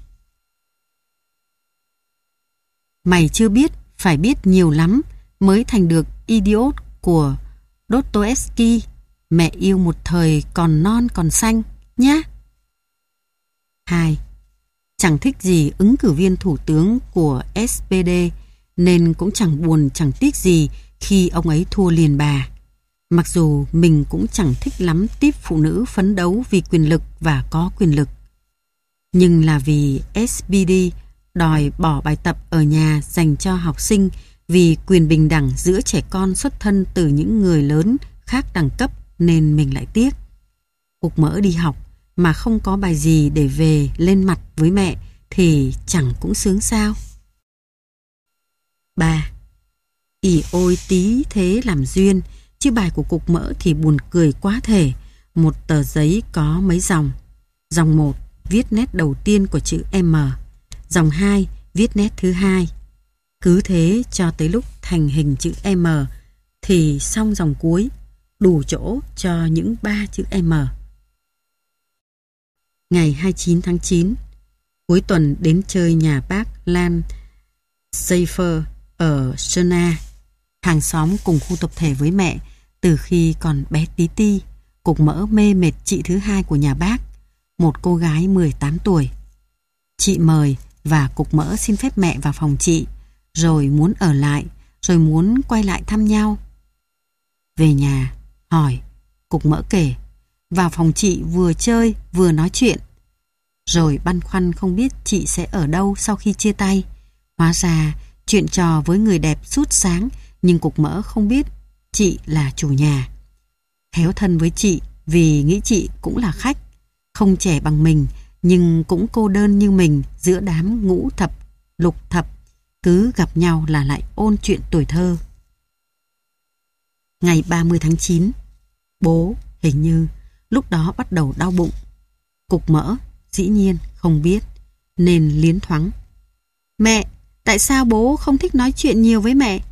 Mày chưa biết, phải biết nhiều lắm mới thành được idiot của Dostoevsky. Mẹ yêu một thời còn non còn xanh nhá. Hai. Chẳng thích gì ứng cử viên thủ tướng của ét pê đê, nên cũng chẳng buồn chẳng tiếc gì khi ông ấy thua liền bà. Mặc dù mình cũng chẳng thích lắm típ phụ nữ phấn đấu vì quyền lực và có quyền lực. Nhưng là vì ét pê đê đòi bỏ bài tập ở nhà dành cho học sinh vì quyền bình đẳng giữa trẻ con xuất thân từ những người lớn khác đẳng cấp, nên mình lại tiếc. Cục Mỡ đi học mà không có bài gì để về lên mặt với mẹ thì chẳng cũng sướng sao. Ba. Ỉ ôi tí thế làm duyên, chứ bài của Cục Mỡ thì buồn cười quá thể. Một tờ giấy có mấy dòng. Dòng một viết nét đầu tiên của chữ M. Dòng hai viết nét thứ hai. Cứ thế cho tới lúc thành hình chữ M thì xong dòng cuối, đủ chỗ cho những ba chữ M. Ngày hai mươi chín tháng chín, cuối tuần đến chơi nhà bác Lan Seifer ở Sơn Na. Hàng xóm cùng khu tập thể với mẹ từ khi còn bé tí ti. Cục Mỡ mê mệt chị thứ hai của nhà bác, một cô gái mười tám tuổi. Chị mời và Cục Mỡ xin phép mẹ vào phòng chị, rồi muốn ở lại, rồi muốn quay lại thăm nhau. Về nhà, hỏi, Cục Mỡ kể, vào phòng chị vừa chơi vừa nói chuyện. Rồi băn khoăn không biết chị sẽ ở đâu sau khi chia tay. Hóa ra chuyện trò với người đẹp sút sáng, nhưng Cục Mỡ không biết chị là chủ nhà. Khéo thân với chị vì nghĩ chị cũng là khách, không trẻ bằng mình nhưng cũng cô đơn như mình giữa đám ngũ thập, lục thập, cứ gặp nhau là lại ôn chuyện tuổi thơ. Ngày ba mươi tháng chín, bố hình như lúc đó bắt đầu đau bụng. Cục Mỡ dĩ nhiên không biết nên liến thoáng. Mẹ, tại sao bố không thích nói chuyện nhiều với mẹ?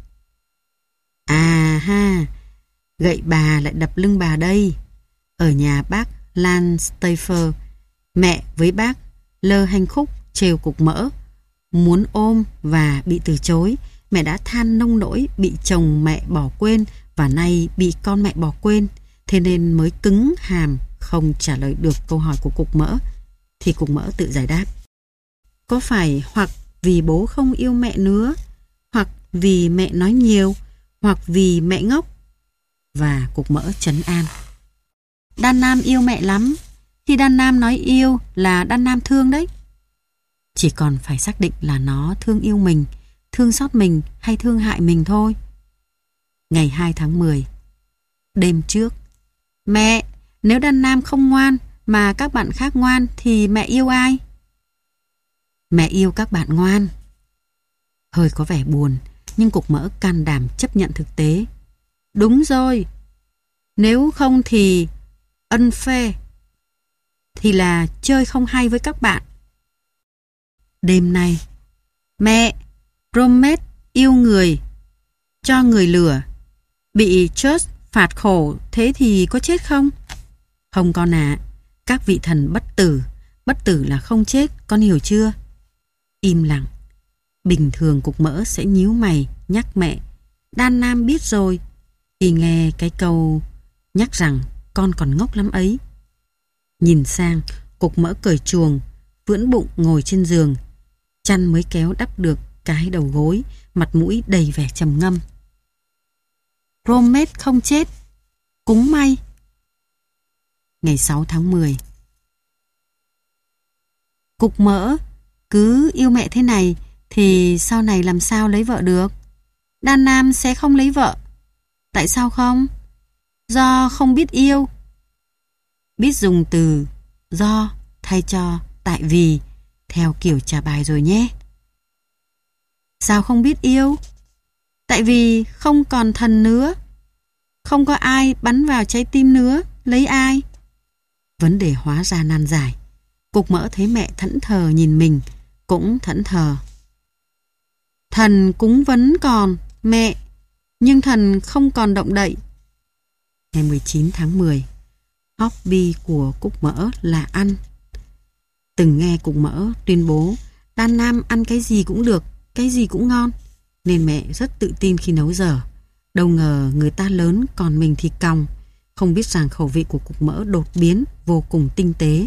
À ha, gậy bà lại đập lưng bà đây. Ở nhà bác Lan Stafer, mẹ với bác Lơ Hanh Khúc trêu Cục Mỡ, muốn ôm và bị từ chối. Mẹ đã than nông nỗi bị chồng mẹ bỏ quên và nay bị con mẹ bỏ quên, thế nên mới cứng hàm không trả lời được câu hỏi của Cục Mỡ. Thì Cục Mỡ tự giải đáp. Có phải hoặc vì bố không yêu mẹ nữa, hoặc vì mẹ nói nhiều, hoặc vì mẹ ngốc? Và Cục Mỡ trấn an. Đan Nam yêu mẹ lắm. Khi Đan Nam nói yêu là Đan Nam thương đấy. Chỉ còn phải xác định là nó thương yêu mình, thương xót mình hay thương hại mình thôi. Ngày hai tháng mười, đêm trước. Mẹ, nếu Đan Nam không ngoan mà các bạn khác ngoan thì mẹ yêu ai? Mẹ yêu các bạn ngoan. Hơi có vẻ buồn, nhưng Cục Mỡ can đảm chấp nhận thực tế. Đúng rồi. Nếu không thì unfair, thì là chơi không hay với các bạn. Đêm nay, mẹ, Promet yêu người, cho người lừa, bị Church phạt khổ, thế thì có chết không? Không con ạ, à, các vị thần bất tử, bất tử là không chết, con hiểu chưa? Im lặng. Bình thường Cục Mỡ sẽ nhíu mày nhắc mẹ, Đan Nam biết rồi, khi nghe cái câu nhắc rằng con còn ngốc lắm ấy. Nhìn sang, Cục Mỡ cởi chuồng, vưỡn bụng ngồi trên giường, chăn mới kéo đắp được cái đầu gối, mặt mũi đầy vẻ trầm ngâm. Promet không chết, cúng may. Ngày sáu tháng mười. Cục Mỡ cứ yêu mẹ thế này thì sau này làm sao lấy vợ được? Đan Nam sẽ không lấy vợ. Tại sao không? Do không biết yêu. Biết dùng từ do thay cho tại vì theo kiểu trả bài rồi nhé. Sao không biết yêu? Tại vì không còn thần nữa, không có ai bắn vào trái tim nữa, lấy ai? Vấn đề hóa ra nan giải. Cục Mỡ thấy mẹ thẫn thờ nhìn mình, cũng thẫn thờ. Thần cúng vấn còn, mẹ, nhưng thần không còn động đậy. Ngày mười chín tháng mười, hobby của Cục Mỡ là ăn. Từng nghe Cục Mỡ tuyên bố Đan Nam ăn cái gì cũng được, cái gì cũng ngon, nên mẹ rất tự tin khi nấu dở. Đâu ngờ người ta lớn còn mình thì còng, không biết rằng khẩu vị của Cục Mỡ đột biến, vô cùng tinh tế.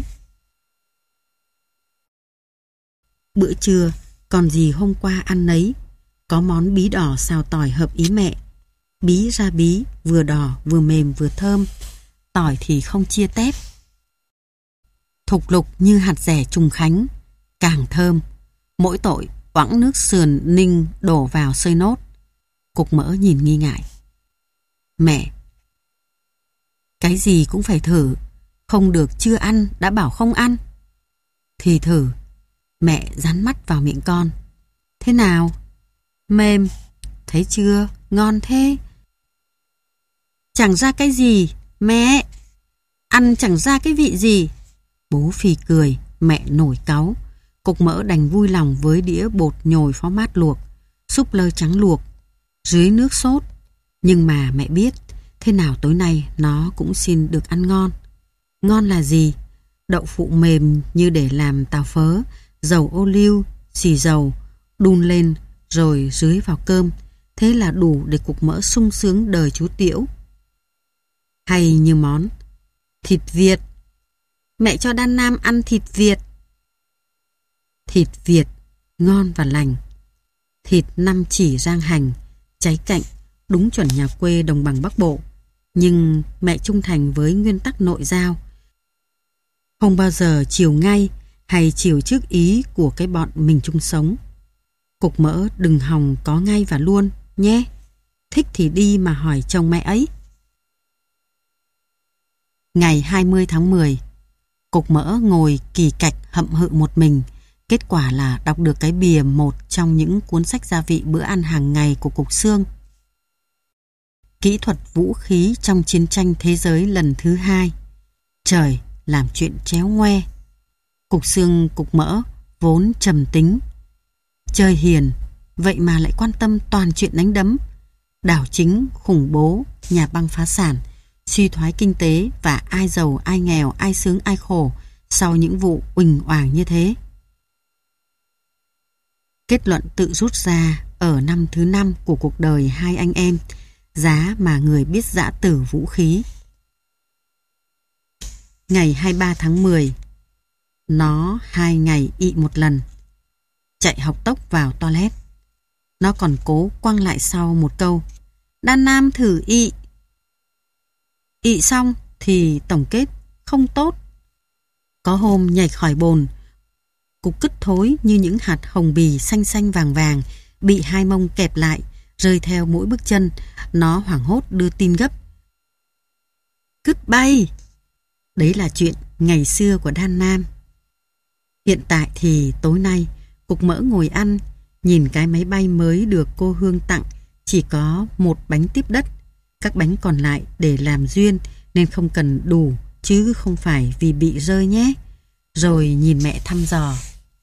Bữa trưa, còn gì hôm qua ăn nấy. Có món bí đỏ xào tỏi hợp ý mẹ. Bí ra bí, vừa đỏ, vừa mềm, vừa thơm. Tỏi thì không chia tép. Thục lục như hạt dẻ trùng khánh, càng thơm. Mỗi tội, quãng nước sườn ninh đổ vào xơi nốt. Cục Mỡ nhìn nghi ngại. Mẹ, cái gì cũng phải thử. Không được chưa ăn, đã bảo không ăn. Thì thử. Mẹ dán mắt vào miệng con. Thế nào? Mềm. Thấy chưa? Ngon thế. Chẳng ra cái gì. Mẹ, ăn chẳng ra cái vị gì. Bố phì cười, mẹ nổi cáu. Cục Mỡ đành vui lòng với đĩa bột nhồi phó mát luộc, súp lơ trắng luộc, dưới nước sốt. Nhưng mà mẹ biết, thế nào tối nay nó cũng xin được ăn ngon. Ngon là gì? Đậu phụ mềm như để làm tàu phớ, dầu ô liu, xì dầu, đun lên rồi rưới vào cơm. thế là đủ để cục mỡ sung sướng đời chú Tiểu. Hay như món thịt Việt. Mẹ cho Đan Nam ăn thịt Việt. Thịt Việt ngon và lành. Thịt năm chỉ rang hành, cháy cạnh, đúng chuẩn nhà quê đồng bằng Bắc Bộ. Nhưng mẹ trung thành với nguyên tắc nội giao, không bao giờ chiều ngay hay chiều trước ý của cái bọn mình chung sống. Cục mỡ đừng hòng có ngay và luôn nhé. Thích thì đi mà hỏi chồng mẹ ấy. Ngày hai mươi tháng mười, cục mỡ ngồi kỳ cạch hậm hự một mình. Kết quả là đọc được cái bìa một trong những cuốn sách gia vị bữa ăn hàng ngày của cục Xương. Kỹ thuật vũ khí trong chiến tranh thế giới lần thứ hai. Trời, làm chuyện chéo ngoe. Cục Xương cục mỡ vốn trầm tính, chơi hiền, vậy mà lại quan tâm toàn chuyện đánh đấm, đảo chính, khủng bố, nhà băng phá sản, suy thoái kinh tế và ai giàu ai nghèo, ai sướng ai khổ sau những vụ uỳnh oàng như thế. Kết luận tự rút ra ở năm thứ năm của cuộc đời hai anh em, giá mà người biết dã tử vũ khí. Ngày hai mươi ba tháng mười, nó hai ngày ị một lần, chạy học tốc vào toilet. Nó còn cố quăng lại sau một câu: Đan Nam thử ị. Ị xong thì tổng kết không tốt. Có hôm nhảy khỏi bồn, cục cứt thối như những hạt hồng bì xanh xanh vàng vàng, bị hai mông kẹp lại, rơi theo mỗi bước chân. Nó hoảng hốt đưa tin gấp: cứt bay. Đấy là chuyện ngày xưa của Đan Nam. Hiện tại thì tối nay, cục mỡ ngồi ăn, nhìn cái máy bay mới được cô Hương tặng, chỉ có một bánh tiếp đất. Các bánh còn lại để làm duyên nên không cần đủ, chứ không phải vì bị rơi nhé. Rồi nhìn mẹ thăm dò: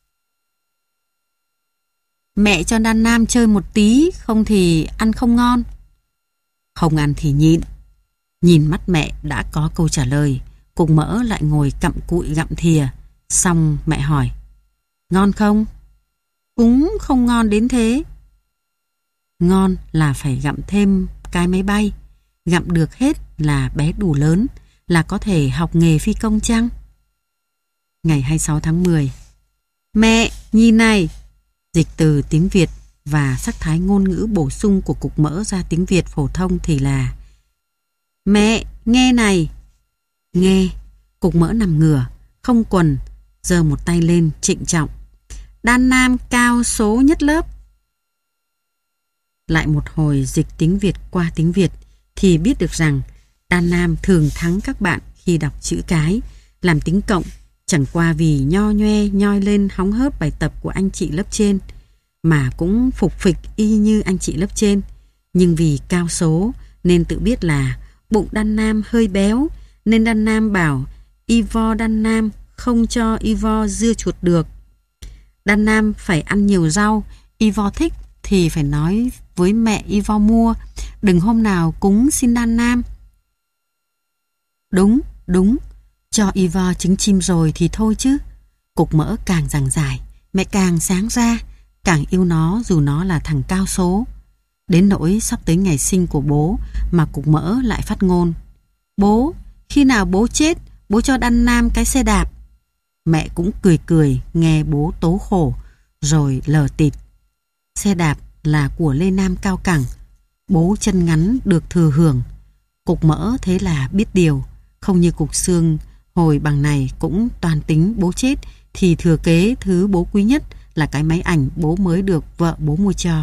Mẹ cho Đan Nam chơi một tí, không thì ăn không ngon. Không ăn thì nhịn. Nhìn mắt mẹ đã có câu trả lời, cục mỡ lại ngồi cặm cụi gặm thìa. Xong mẹ hỏi: Ngon không? Cũng không ngon đến thế. Ngon là phải gặm thêm cái máy bay. Gặm được hết là bé đủ lớn, là có thể học nghề phi công chăng? Ngày hai mươi sáu tháng mười. Mẹ, nhìn này. Dịch từ tiếng Việt và sắc thái ngôn ngữ bổ sung của cục mỡ ra tiếng Việt phổ thông thì là: Mẹ, nghe này. Nghe. Cục mỡ nằm ngửa, không quần, giơ một tay lên trịnh trọng: Đan Nam cao số nhất lớp. Lại một hồi dịch tiếng Việt qua tiếng Việt thì biết được rằng Đan Nam thường thắng các bạn khi đọc chữ cái, làm tính cộng, chẳng qua vì nho nhoe nhoi lên hóng hớp bài tập của anh chị lớp trên, mà cũng phục phịch y như anh chị lớp trên. Nhưng vì cao số nên tự biết là bụng Đan Nam hơi béo, nên Đan Nam bảo Ivo Đan Nam không cho Ivo dưa chuột được. Đan Nam phải ăn nhiều rau, Ivo thích thì phải nói với mẹ Ivo mua, đừng hôm nào cúng xin Đan Nam. Đúng, đúng, cho Ivo trứng chim rồi thì thôi chứ. Cục mỡ càng giảng giải, mẹ càng sáng ra, càng yêu nó dù nó là thằng cao số. Đến nỗi sắp tới ngày sinh của bố mà cục mỡ lại phát ngôn: Bố, khi nào bố chết, bố cho Đan Nam cái xe đạp. Mẹ cũng cười cười nghe bố tố khổ, rồi lờ tịt: Xe đạp là của Lê Nam cao cẳng, bố chân ngắn được thừa hưởng. Cục mỡ thế là biết điều, không như cục Xương hồi bằng này cũng toàn tính bố chết thì thừa kế thứ bố quý nhất là cái máy ảnh bố mới được vợ bố mua cho.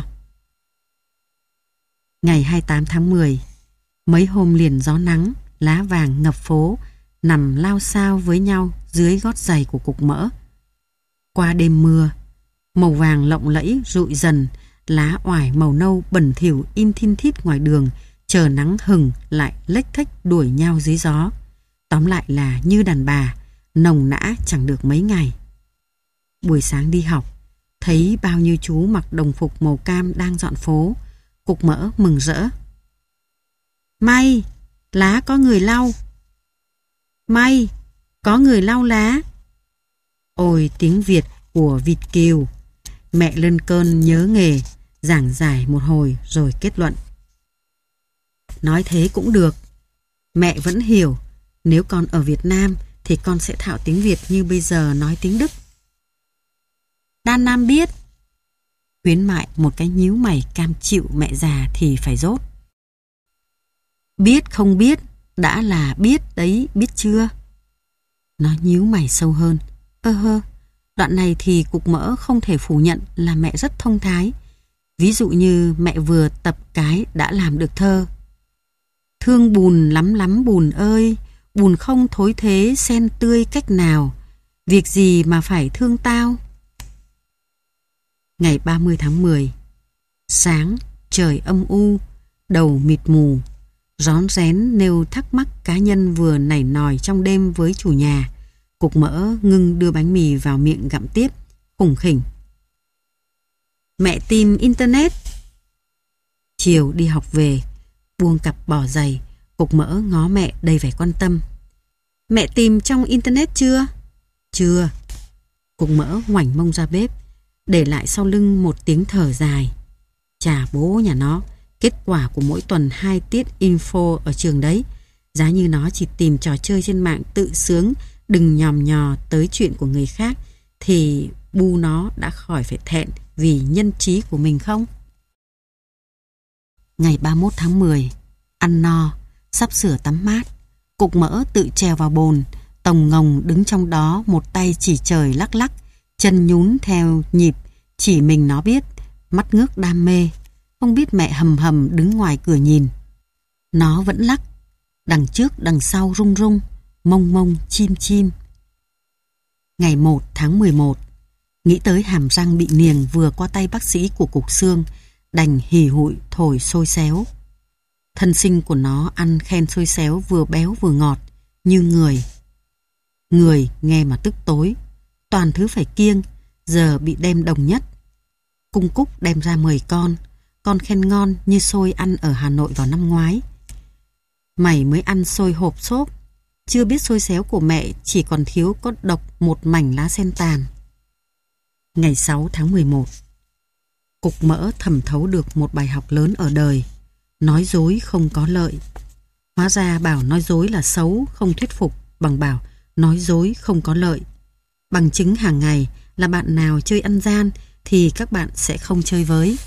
Ngày hai mươi tám tháng mười, mấy hôm liền gió nắng, lá vàng ngập phố, nằm lao xao với nhau dưới gót giày của cục mỡ. Qua đêm mưa, màu vàng lộng lẫy rụi dần, lá oải màu nâu bẩn thỉu in thin thít ngoài đường, chờ nắng hừng lại lếch thếch đuổi nhau dưới gió. Tóm lại là như đàn bà, nồng nã chẳng được mấy ngày. Buổi sáng đi học, thấy bao nhiêu chú mặc đồng phục màu cam đang dọn phố, cục mỡ mừng rỡ: May, lá có người lau. May, có người lau lá. Ôi tiếng Việt của Việt kiều. Mẹ lên cơn nhớ nghề, giảng giải một hồi rồi kết luận. Nói thế cũng được. Mẹ vẫn hiểu, nếu con ở Việt Nam thì con sẽ thạo tiếng Việt như bây giờ nói tiếng Đức. Đan Nam biết. Khuyến Mại một cái nhíu mày cam chịu mẹ già thì phải dốt. Biết không biết, đã là biết đấy, biết chưa? Nó nhíu mày sâu hơn. Ơ hơ, đoạn này thì Cục Mỡ không thể phủ nhận là mẹ rất thông thái. Ví dụ như mẹ vừa tập cái đã làm được thơ. Thương bùn lắm lắm bùn ơi, bùn không thối thế sen tươi cách nào, việc gì mà phải thương tao. Ngày ba mươi tháng mười, sáng, trời âm u, đầu mịt mù, rón rén nêu thắc mắc cá nhân vừa nảy nòi trong đêm với chủ nhà. Cục Mỡ ngưng đưa bánh mì vào miệng gặm tiếp, khủng khỉnh. Mẹ tìm internet. Chiều đi học về, buông cặp bỏ giày, Cục Mỡ ngó mẹ đầy vẻ quan tâm. Mẹ tìm trong internet chưa? Chưa. Cục Mỡ ngoảnh mông ra bếp, để lại sau lưng một tiếng thở dài. Chà bố nhà nó, kết quả của mỗi tuần hai tiết info ở trường đấy. Giá như nó chỉ tìm trò chơi trên mạng tự sướng, đừng nhòm nhò tới chuyện của người khác, thì bu nó đã khỏi phải thẹn vì nhân trí của mình không? Ngày ba mươi mốt tháng mười, ăn no, sắp sửa tắm mát, Cục Mỡ tự trèo vào bồn, tồng ngồng đứng trong đó, một tay chỉ trời lắc lắc, chân nhún theo nhịp chỉ mình nó biết, mắt ngước đam mê, không biết mẹ hầm hầm đứng ngoài cửa nhìn. Nó vẫn lắc, đằng trước đằng sau rung rung, mông mông chim chim. Ngày một tháng mười một, nghĩ tới hàm răng bị niềng vừa qua tay bác sĩ của Cục Xương, đành hì hụi thổi xôi xéo. Thân sinh của nó ăn khen xôi xéo vừa béo vừa ngọt, như người. Người nghe mà tức tối, toàn thứ phải kiêng, giờ bị đem đồng nhất. Cung Cúc đem ra mười con, con khen ngon như xôi ăn ở Hà Nội vào năm ngoái. Mày mới ăn xôi hộp xốp, chưa biết xôi xéo của mẹ chỉ còn thiếu có độc một mảnh lá sen tàn. Ngày sáu tháng mười một, Cục Mỡ thẩm thấu được một bài học lớn ở đời. Nói dối không có lợi. Hóa ra bảo nói dối là xấu, không thuyết phục, bằng bảo nói dối không có lợi. Bằng chứng hàng ngày là bạn nào chơi ăn gian thì các bạn sẽ không chơi với.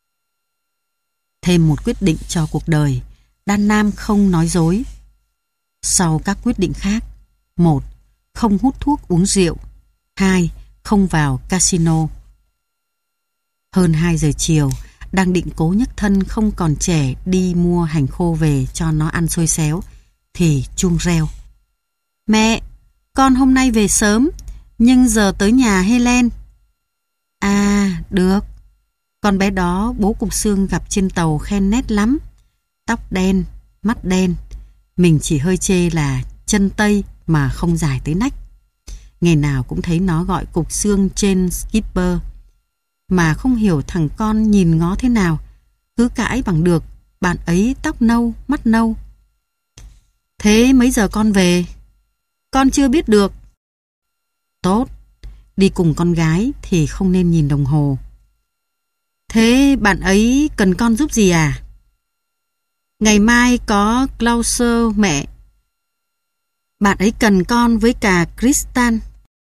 Thêm một quyết định cho cuộc đời, Đan Nam không nói dối. Sau các quyết định khác: một. Không hút thuốc uống rượu. Hai. Không vào casino. Hơn hai giờ chiều, đang định cố nhấc thân không còn trẻ đi mua hành khô về cho nó ăn xôi xéo, thì chuông reo. Mẹ, con hôm nay về sớm, nhưng giờ tới nhà Helen. À, được. Con bé đó bố Cục Xương gặp trên tàu khen nét lắm. Tóc đen, mắt đen. Mình chỉ hơi chê là chân tây mà không dài tới nách. Ngày nào cũng thấy nó gọi Cục Xương trên skipper. Mà không hiểu thằng con nhìn ngó thế nào, cứ cãi bằng được bạn ấy tóc nâu, mắt nâu. Thế mấy giờ con về? Con chưa biết được. Tốt, đi cùng con gái thì không nên nhìn đồng hồ. Thế bạn ấy cần con giúp gì à? Ngày mai có Clauser mẹ. Bạn ấy cần con với cả Kristan.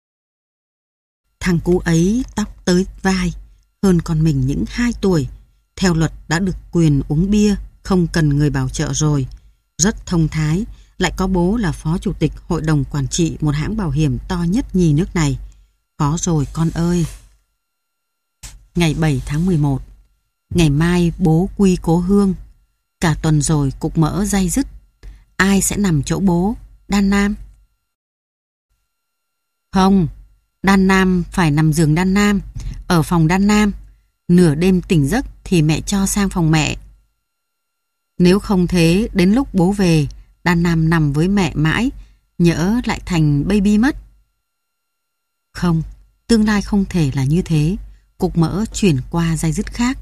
Thằng cu ấy tóc tới vai, hơn con mình những hai tuổi. Theo luật đã được quyền uống bia, không cần người bảo trợ rồi. Rất thông thái, lại có bố là phó chủ tịch hội đồng quản trị một hãng bảo hiểm to nhất nhì nước này. Có rồi con ơi. Ngày bảy tháng mười một, ngày mai bố quy cố hương. Cả tuần rồi Cục Mỡ day dứt. Ai sẽ nằm chỗ bố? Đan Nam? Không, Đan Nam phải nằm giường Đan Nam, ở phòng Đan Nam. Nửa đêm tỉnh giấc thì mẹ cho sang phòng mẹ. Nếu không thế, đến lúc bố về, Đan Nam nằm với mẹ mãi, nhỡ lại thành baby mất. Không, tương lai không thể là như thế. Cục Mỡ chuyển qua day dứt khác.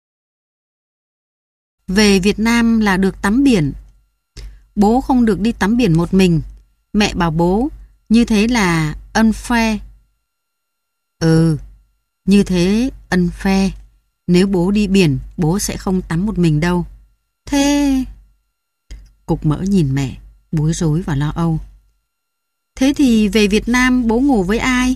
Về Việt Nam là được tắm biển. Bố không được đi tắm biển một mình. Mẹ bảo bố, như thế là unfair. Ừ, như thế unfair. Nếu bố đi biển, bố sẽ không tắm một mình đâu. Thế... Cục Mỡ nhìn mẹ, bối rối và lo âu. Thế thì về Việt Nam bố ngủ với ai?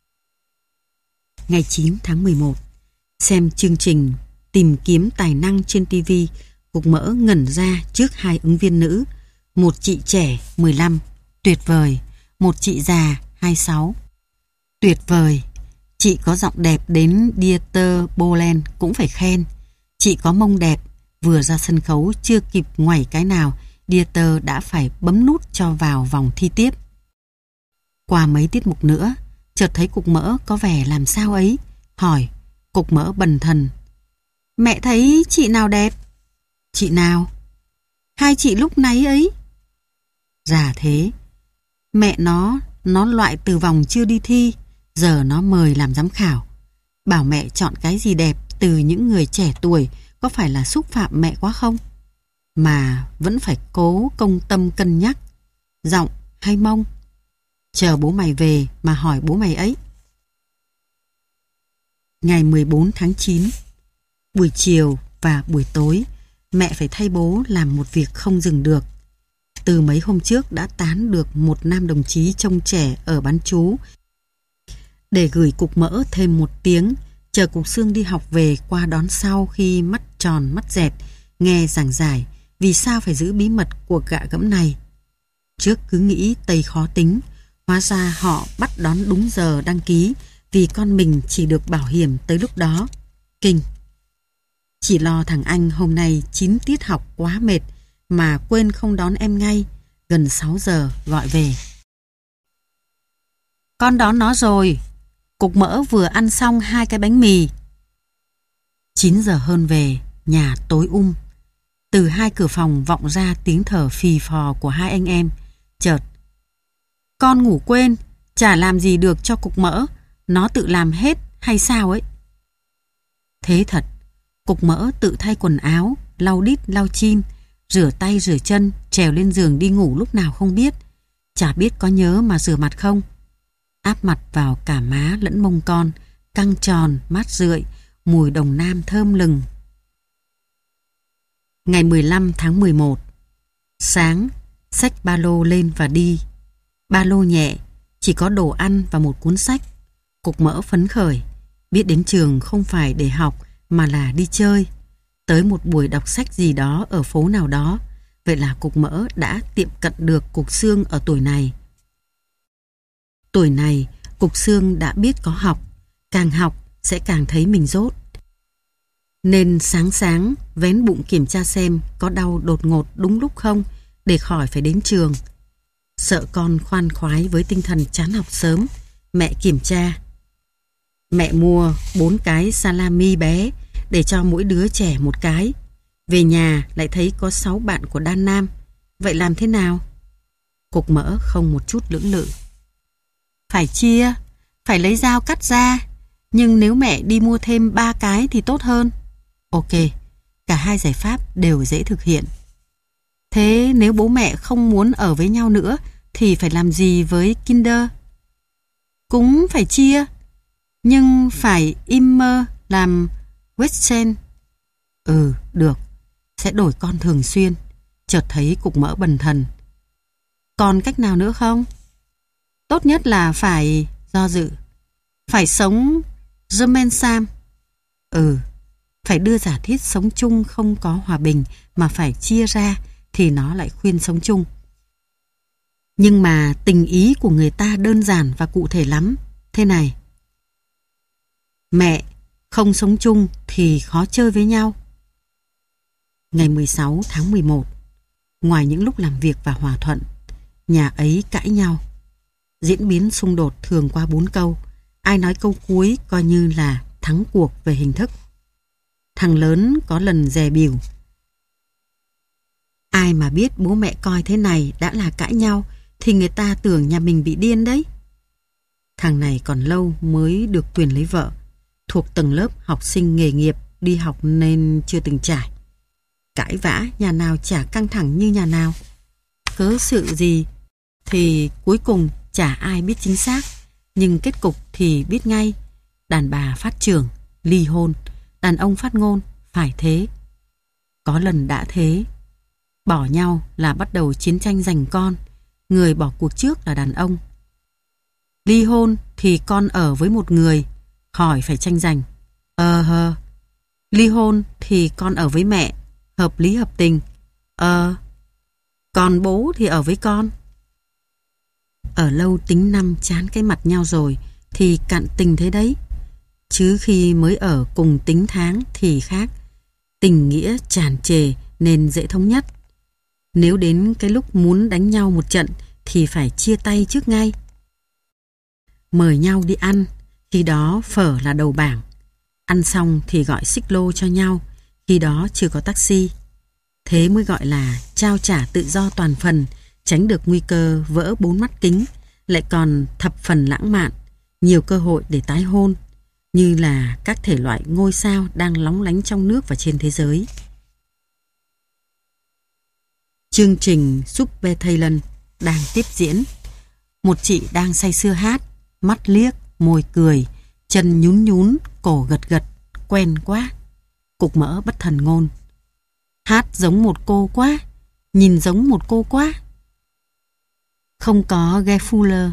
Ngày chín tháng mười một, xem chương trình Tìm kiếm tài năng trên ti vi, Cục Mỡ ngẩn ra trước hai ứng viên nữ. Một chị trẻ mười lăm, tuyệt vời. Một chị già hai mươi sáu, tuyệt vời. Chị có giọng đẹp đến Dieter Bohlen cũng phải khen. Chị có mông đẹp, vừa ra sân khấu chưa kịp ngoảy cái nào, Dieter đã phải bấm nút cho vào vòng thi tiếp. Qua mấy tiết mục nữa, chợt thấy Cục Mỡ có vẻ làm sao ấy, hỏi. Cục Mỡ bần thần. Mẹ thấy chị nào đẹp? Chị nào? Hai chị lúc nãy ấy. Dạ thế. Mẹ nó, nó loại từ vòng chưa đi thi, giờ nó mời làm giám khảo. Bảo mẹ chọn cái gì đẹp từ những người trẻ tuổi có phải là xúc phạm mẹ quá không? Mà vẫn phải cố công tâm cân nhắc. Giọng hay mông? Chờ bố mày về mà hỏi bố mày ấy. Ngày mười bốn tháng chín, buổi chiều và buổi tối, mẹ phải thay bố làm một việc không dừng được. Từ mấy hôm trước đã tán được một nam đồng chí trông trẻ ở bán trú để gửi Cục Mỡ thêm một tiếng, chờ Cục Xương đi học về qua đón sau khi mắt tròn mắt dẹt, nghe giảng giải vì sao phải giữ bí mật cuộc gạ gẫm này. Trước cứ nghĩ Tây khó tính, hóa ra họ bắt đón đúng giờ đăng ký vì con mình chỉ được bảo hiểm tới lúc đó. Kinh. Chỉ lo thằng anh hôm nay chín tiết học quá mệt mà quên không đón em ngay, gần sáu giờ gọi về. Con đón nó rồi. Cục Mỡ vừa ăn xong hai cái bánh mì. chín giờ hơn về, nhà tối um. Từ hai cửa phòng vọng ra tiếng thở phì phò của hai anh em. Chợt, con ngủ quên, chả làm gì được cho Cục Mỡ, nó tự làm hết hay sao ấy? Thế thật, Cục Mỡ tự thay quần áo, lau đít lau chim, rửa tay rửa chân, trèo lên giường đi ngủ lúc nào không biết. Chả biết có nhớ mà rửa mặt không. Áp mặt vào cả má lẫn mông con, căng tròn, mát rượi, mùi đồng nam thơm lừng. Ngày mười lăm tháng mười một, sáng, xách ba lô lên và đi. Ba lô nhẹ, chỉ có đồ ăn và một cuốn sách. Cục Mỡ phấn khởi, biết đến trường không phải để học mà là đi chơi. Tới một buổi đọc sách gì đó ở phố nào đó. Vậy là Cục Mỡ đã tiệm cận được Cục Xương ở tuổi này. Tuổi này, Cục Xương đã biết có học, càng học sẽ càng thấy mình dốt. Nên sáng sáng vén bụng kiểm tra xem có đau đột ngột đúng lúc không để khỏi phải đến trường. Sợ con khoan khoái với tinh thần chán học sớm, mẹ kiểm tra. Mẹ mua bốn cái salami bé để cho mỗi đứa trẻ một cái. Về nhà lại thấy có sáu bạn của Đan Nam. Vậy làm thế nào? Cục Mỡ không một chút lưỡng lự. Phải chia, phải lấy dao cắt ra. Nhưng nếu mẹ đi mua thêm ba cái thì tốt hơn. Ok, cả hai giải pháp đều dễ thực hiện. Thế nếu bố mẹ không muốn ở với nhau nữa thì phải làm gì với Kinder? Cũng phải chia, nhưng phải Immer làm Western. Ừ, được, sẽ đổi con thường xuyên. Chợt thấy Cục Mỡ bần thần. Còn cách nào nữa không? Tốt nhất là phải do dự. Phải sống Gemensam. Ừ, phải đưa giả thiết sống chung không có hòa bình mà phải chia ra thì nó lại khuyên sống chung. Nhưng mà tình ý của người ta đơn giản và cụ thể lắm. Thế này. Mẹ không sống chung thì khó chơi với nhau. Ngày mười sáu tháng mười một, ngoài những lúc làm việc và hòa thuận, nhà ấy cãi nhau. Diễn biến xung đột thường qua bốn câu. Ai nói câu cuối coi như là thắng cuộc về hình thức. Thằng lớn có lần dè bỉu. Ai mà biết bố mẹ coi thế này đã là cãi nhau thì người ta tưởng nhà mình bị điên đấy. Thằng này còn lâu mới được quyền lấy vợ, thuộc tầng lớp học sinh nghề nghiệp, đi học nên chưa từng trải. Cãi vã nhà nào chả căng thẳng như nhà nào. Cớ sự gì thì cuối cùng chả ai biết chính xác, nhưng kết cục thì biết ngay. Đàn bà phát trưởng, ly hôn, Đàn ông phát ngôn, phải thế. Có lần đã thế. Bỏ nhau là bắt đầu chiến tranh giành con. Người bỏ cuộc trước là đàn ông. Ly hôn thì con ở với một người, khỏi phải tranh giành. Ờ hờ. Ly hôn thì con ở với mẹ, hợp lý hợp tình. Ờ. Còn bố thì ở với con. Ở lâu tính năm chán cái mặt nhau rồi thì cạn tình thế đấy. Chứ khi mới ở cùng tính tháng thì khác. Tình nghĩa tràn trề nên dễ thống nhất. Nếu đến cái lúc muốn đánh nhau một trận thì phải chia tay trước ngay. Mời nhau đi ăn, khi đó phở là đầu bảng. Ăn xong thì gọi xích lô cho nhau, khi đó chưa có taxi. Thế mới gọi là trao trả tự do toàn phần, tránh được nguy cơ vỡ bốn mắt kính, lại còn thập phần lãng mạn, nhiều cơ hội để tái hôn, như là các thể loại ngôi sao đang lóng lánh trong nước và trên thế giới. Chương trình Super Talent đang tiếp diễn. Một chị đang say sưa hát, mắt liếc, môi cười, chân nhún nhún, cổ gật gật, quen quá. Cục mỡ bất thần ngôn. Hát giống một cô quá, nhìn giống một cô quá. Không có Ghe Fuller.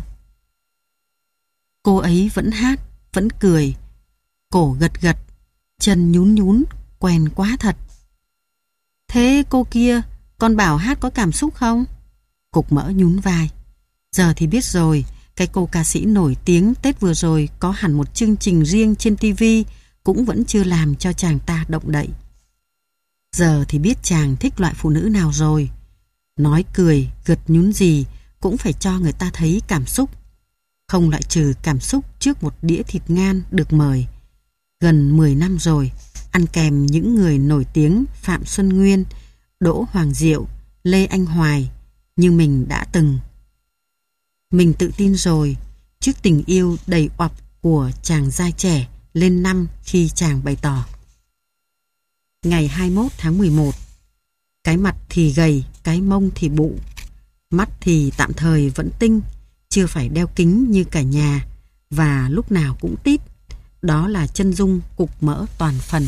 Cô ấy vẫn hát, vẫn cười, cổ gật gật, chân nhún nhún, quen quá thật. Thế cô kia, con bảo hát có cảm xúc không? Cục mỡ nhún vai. Giờ thì biết rồi, cái cô ca sĩ nổi tiếng Tết vừa rồi có hẳn một chương trình riêng trên ti vi, cũng vẫn chưa làm cho chàng ta động đậy. Giờ thì biết chàng thích loại phụ nữ nào rồi. Nói cười, gật nhún gì cũng phải cho người ta thấy cảm xúc. Không loại trừ cảm xúc trước một đĩa thịt ngan được mời. Gần mười năm rồi, ăn kèm những người nổi tiếng Phạm Xuân Nguyên, Đỗ Hoàng Diệu, Lê Anh Hoài, như mình đã từng. Mình tự tin rồi, trước tình yêu đầy oặp của chàng trai trẻ lên năm khi chàng bày tỏ. Ngày hai mươi mốt tháng mười một, cái mặt thì gầy, cái mông thì bụ, mắt thì tạm thời vẫn tinh, chưa phải đeo kính như cả nhà, và lúc nào cũng tít. Đó là chân dung cục mỡ toàn phần.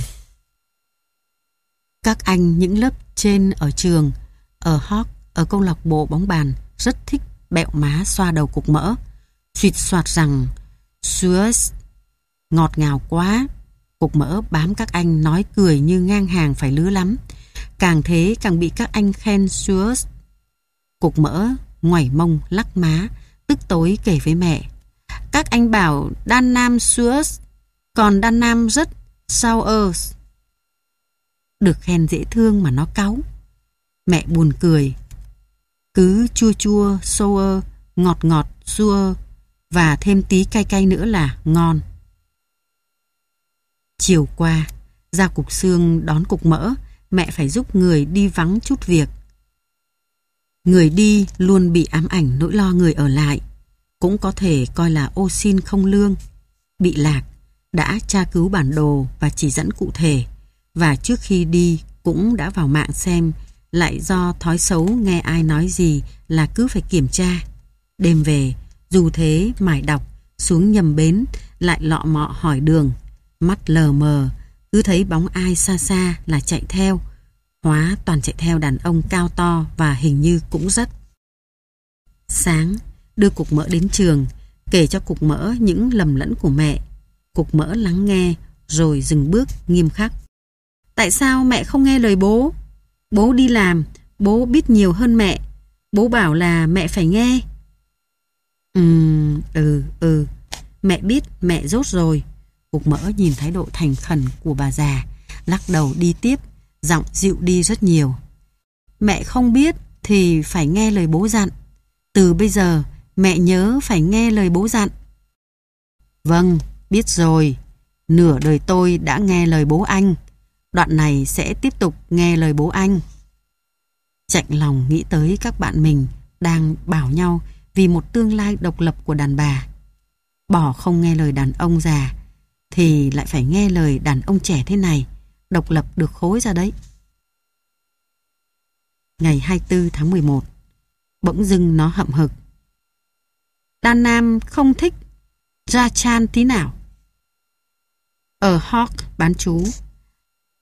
Các anh những lớp trên ở trường, ở Hawk, ở câu lạc bộ bóng bàn rất thích bẹo má xoa đầu cục mỡ, suýt soạt rằng Suez ngọt ngào quá. Cục mỡ bám các anh nói cười như ngang hàng phải lứa lắm. Càng thế càng bị các anh khen Suez. Cục mỡ ngoảy mông lắc má, tức tối kể với mẹ. Các anh bảo đàn nam Suez, còn đàn nam rất sour. Được khen dễ thương mà nó cáu. Mẹ buồn cười. Cứ chua chua, sour, ngọt ngọt, chua, và thêm tí cay cay nữa là ngon. Chiều qua, ra cục xương đón cục mỡ, mẹ phải giúp người đi vắng chút việc. Người đi luôn bị ám ảnh nỗi lo người ở lại. Cũng có thể coi là ô xin không lương. Bị lạc, đã tra cứu bản đồ và chỉ dẫn cụ thể. Và trước khi đi cũng đã vào mạng xem, lại do thói xấu nghe ai nói gì là cứ phải kiểm tra. Đêm về, dù thế mải đọc, xuống nhầm bến, lại lọ mọ hỏi đường. Mắt lờ mờ, cứ thấy bóng ai xa xa là chạy theo. Hóa toàn chạy theo đàn ông cao to và hình như cũng rất. Sáng, đưa cục mỡ đến trường, kể cho cục mỡ những lầm lẫn của mẹ. Cục mỡ lắng nghe, rồi dừng bước nghiêm khắc. Tại sao mẹ không nghe lời bố? Bố đi làm, bố biết nhiều hơn mẹ. Bố bảo là mẹ phải nghe. Ừm, ừ, ừ, mẹ biết mẹ dốt rồi. Cục mỡ nhìn thái độ thành khẩn của bà già, lắc đầu đi tiếp, giọng dịu đi rất nhiều. Mẹ không biết thì phải nghe lời bố dặn. Từ bây giờ mẹ nhớ phải nghe lời bố dặn. Vâng, biết rồi. Nửa đời tôi đã nghe lời bố anh. Đoạn này sẽ tiếp tục nghe lời bố anh. Chạnh lòng nghĩ tới các bạn mình đang bảo nhau vì một tương lai độc lập của đàn bà. Bỏ không nghe lời đàn ông già thì lại phải nghe lời đàn ông trẻ thế này. Độc lập được khối ra đấy. Ngày hai mươi tư tháng mười một, bỗng dưng nó hậm hực. Đàn nam không thích ra chan tí nào. Ở Hawk bán chú,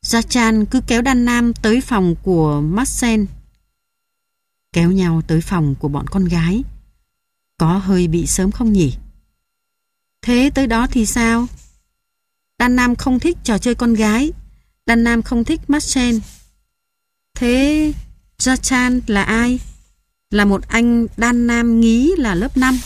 Gia-chan cứ kéo đàn nam tới phòng của Marcel. Kéo nhau tới phòng của bọn con gái. Có hơi bị sớm không nhỉ? Thế tới đó thì sao? Đàn nam không thích trò chơi con gái. Đàn nam không thích Marcel. Thế Gia-chan là ai? Là một anh đàn nam nghĩ là lớp năm.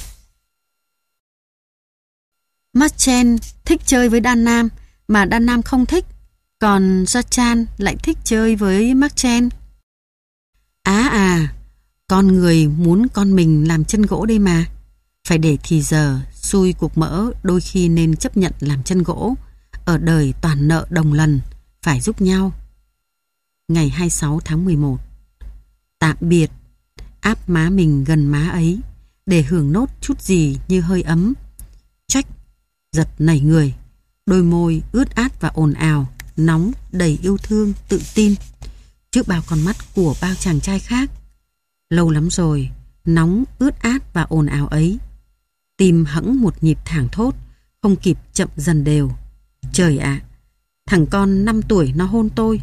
Marcel thích chơi với đàn nam mà đàn nam không thích. Còn Gia-chan lại thích chơi với Marcel. Á à, con người muốn con mình làm chân gỗ đây mà. Phải để thì giờ, xui cục mỡ đôi khi nên chấp nhận làm chân gỗ. Ở đời toàn nợ đồng lần, phải giúp nhau. Ngày hai mươi sáu tháng mười một. Tạm biệt. Áp má mình gần má ấy, để hưởng nốt chút gì như hơi ấm. Trách, giật nảy người. Đôi môi ướt át và ồn ào, nóng, đầy yêu thương, tự tin, trước bao con mắt của bao chàng trai khác. Lâu lắm rồi, nóng, ướt át và ồn ào ấy. Tim hẫng một nhịp thảng thốt, không kịp chậm dần đều. Trời ạ, thằng con năm tuổi nó hôn tôi.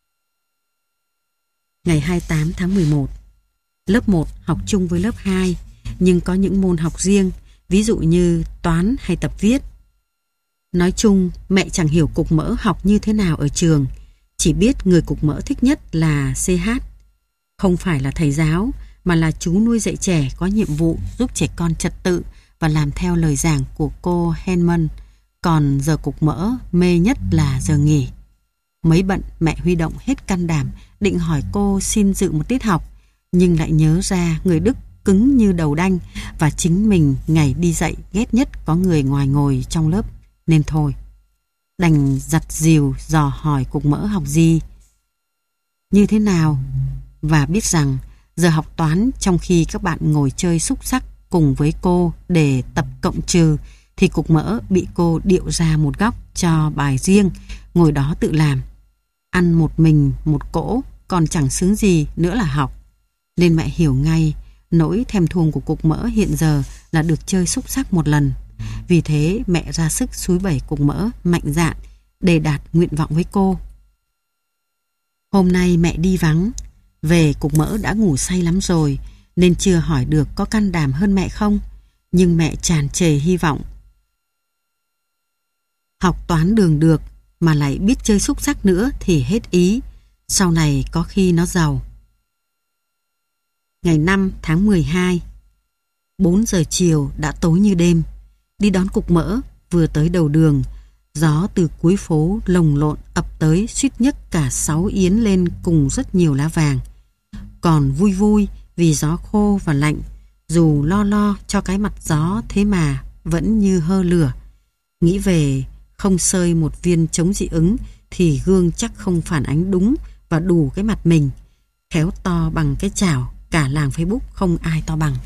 Ngày hai mươi tám tháng mười một. Lớp một học chung với lớp hai, nhưng có những môn học riêng, ví dụ như toán hay tập viết. Nói chung, mẹ chẳng hiểu cục mỡ học như thế nào ở trường, chỉ biết người cục mỡ thích nhất là xê hát. Không phải là thầy giáo, mà là chú nuôi dạy trẻ có nhiệm vụ giúp trẻ con trật tự và làm theo lời giảng của cô Henman. Còn giờ cục mỡ mê nhất là giờ nghỉ. Mấy bận, mẹ huy động hết can đảm định hỏi cô xin dự một tiết học, nhưng lại nhớ ra người Đức cứng như đầu đanh và chính mình ngày đi dạy ghét nhất có người ngoài ngồi trong lớp, nên thôi. Đành giặt dìu dò hỏi cục mỡ học gì, như thế nào, và biết rằng giờ học toán trong khi các bạn ngồi chơi xúc xắc cùng với cô để tập cộng trừ thì cục mỡ bị cô điệu ra một góc cho bài riêng, ngồi đó tự làm. Ăn một mình một cỗ còn chẳng xứng gì nữa là học. Nên mẹ hiểu ngay nỗi thèm thuồng của cục mỡ hiện giờ là được chơi xúc xắc một lần. Vì thế mẹ ra sức xúi bẩy cục mỡ mạnh dạn để đạt nguyện vọng với cô. Hôm nay mẹ đi vắng, về cục mỡ đã ngủ say lắm rồi nên chưa hỏi được có can đảm hơn mẹ không. Nhưng mẹ tràn trề hy vọng. Học toán đường được mà lại biết chơi xúc xắc nữa thì hết ý. Sau này có khi nó giàu. Ngày năm tháng mười hai. bốn giờ chiều đã tối như đêm. Đi đón cục mỡ, vừa tới đầu đường, gió từ cuối phố lồng lộn ập tới suýt nhấc cả sáu yến lên cùng rất nhiều lá vàng. Còn vui vui vì gió khô và lạnh, dù lo lo cho cái mặt gió thế mà vẫn như hơ lửa. Nghĩ về không sơi một viên chống dị ứng thì gương chắc không phản ánh đúng và đủ cái mặt mình. Khéo to bằng cái chảo, cả làng Facebook không ai to bằng.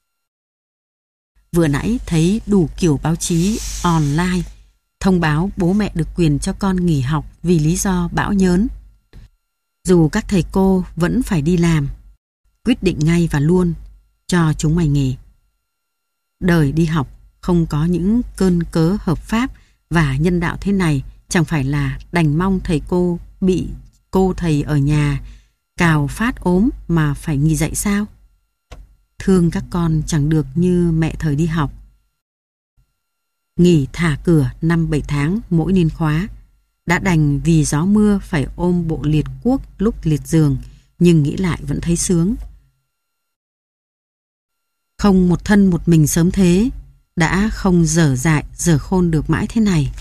Vừa nãy thấy đủ kiểu báo chí online thông báo bố mẹ được quyền cho con nghỉ học vì lý do bão nhớn. Dù các thầy cô vẫn phải đi làm, quyết định ngay và luôn cho chúng mày nghỉ. Đời đi học không có những cơn cớ hợp pháp và nhân đạo thế này, chẳng phải là đành mong thầy cô bị cô thầy ở nhà cào phát ốm mà phải nghỉ dạy sao? Thương các con chẳng được như mẹ thời đi học. Nghỉ thả cửa năm bảy tháng mỗi niên khóa. Đã đành vì gió mưa phải ôm bộ liệt cuốc lúc liệt giường, nhưng nghĩ lại vẫn thấy sướng. Không một thân một mình sớm thế, đã không dở dại dở khôn được mãi thế này.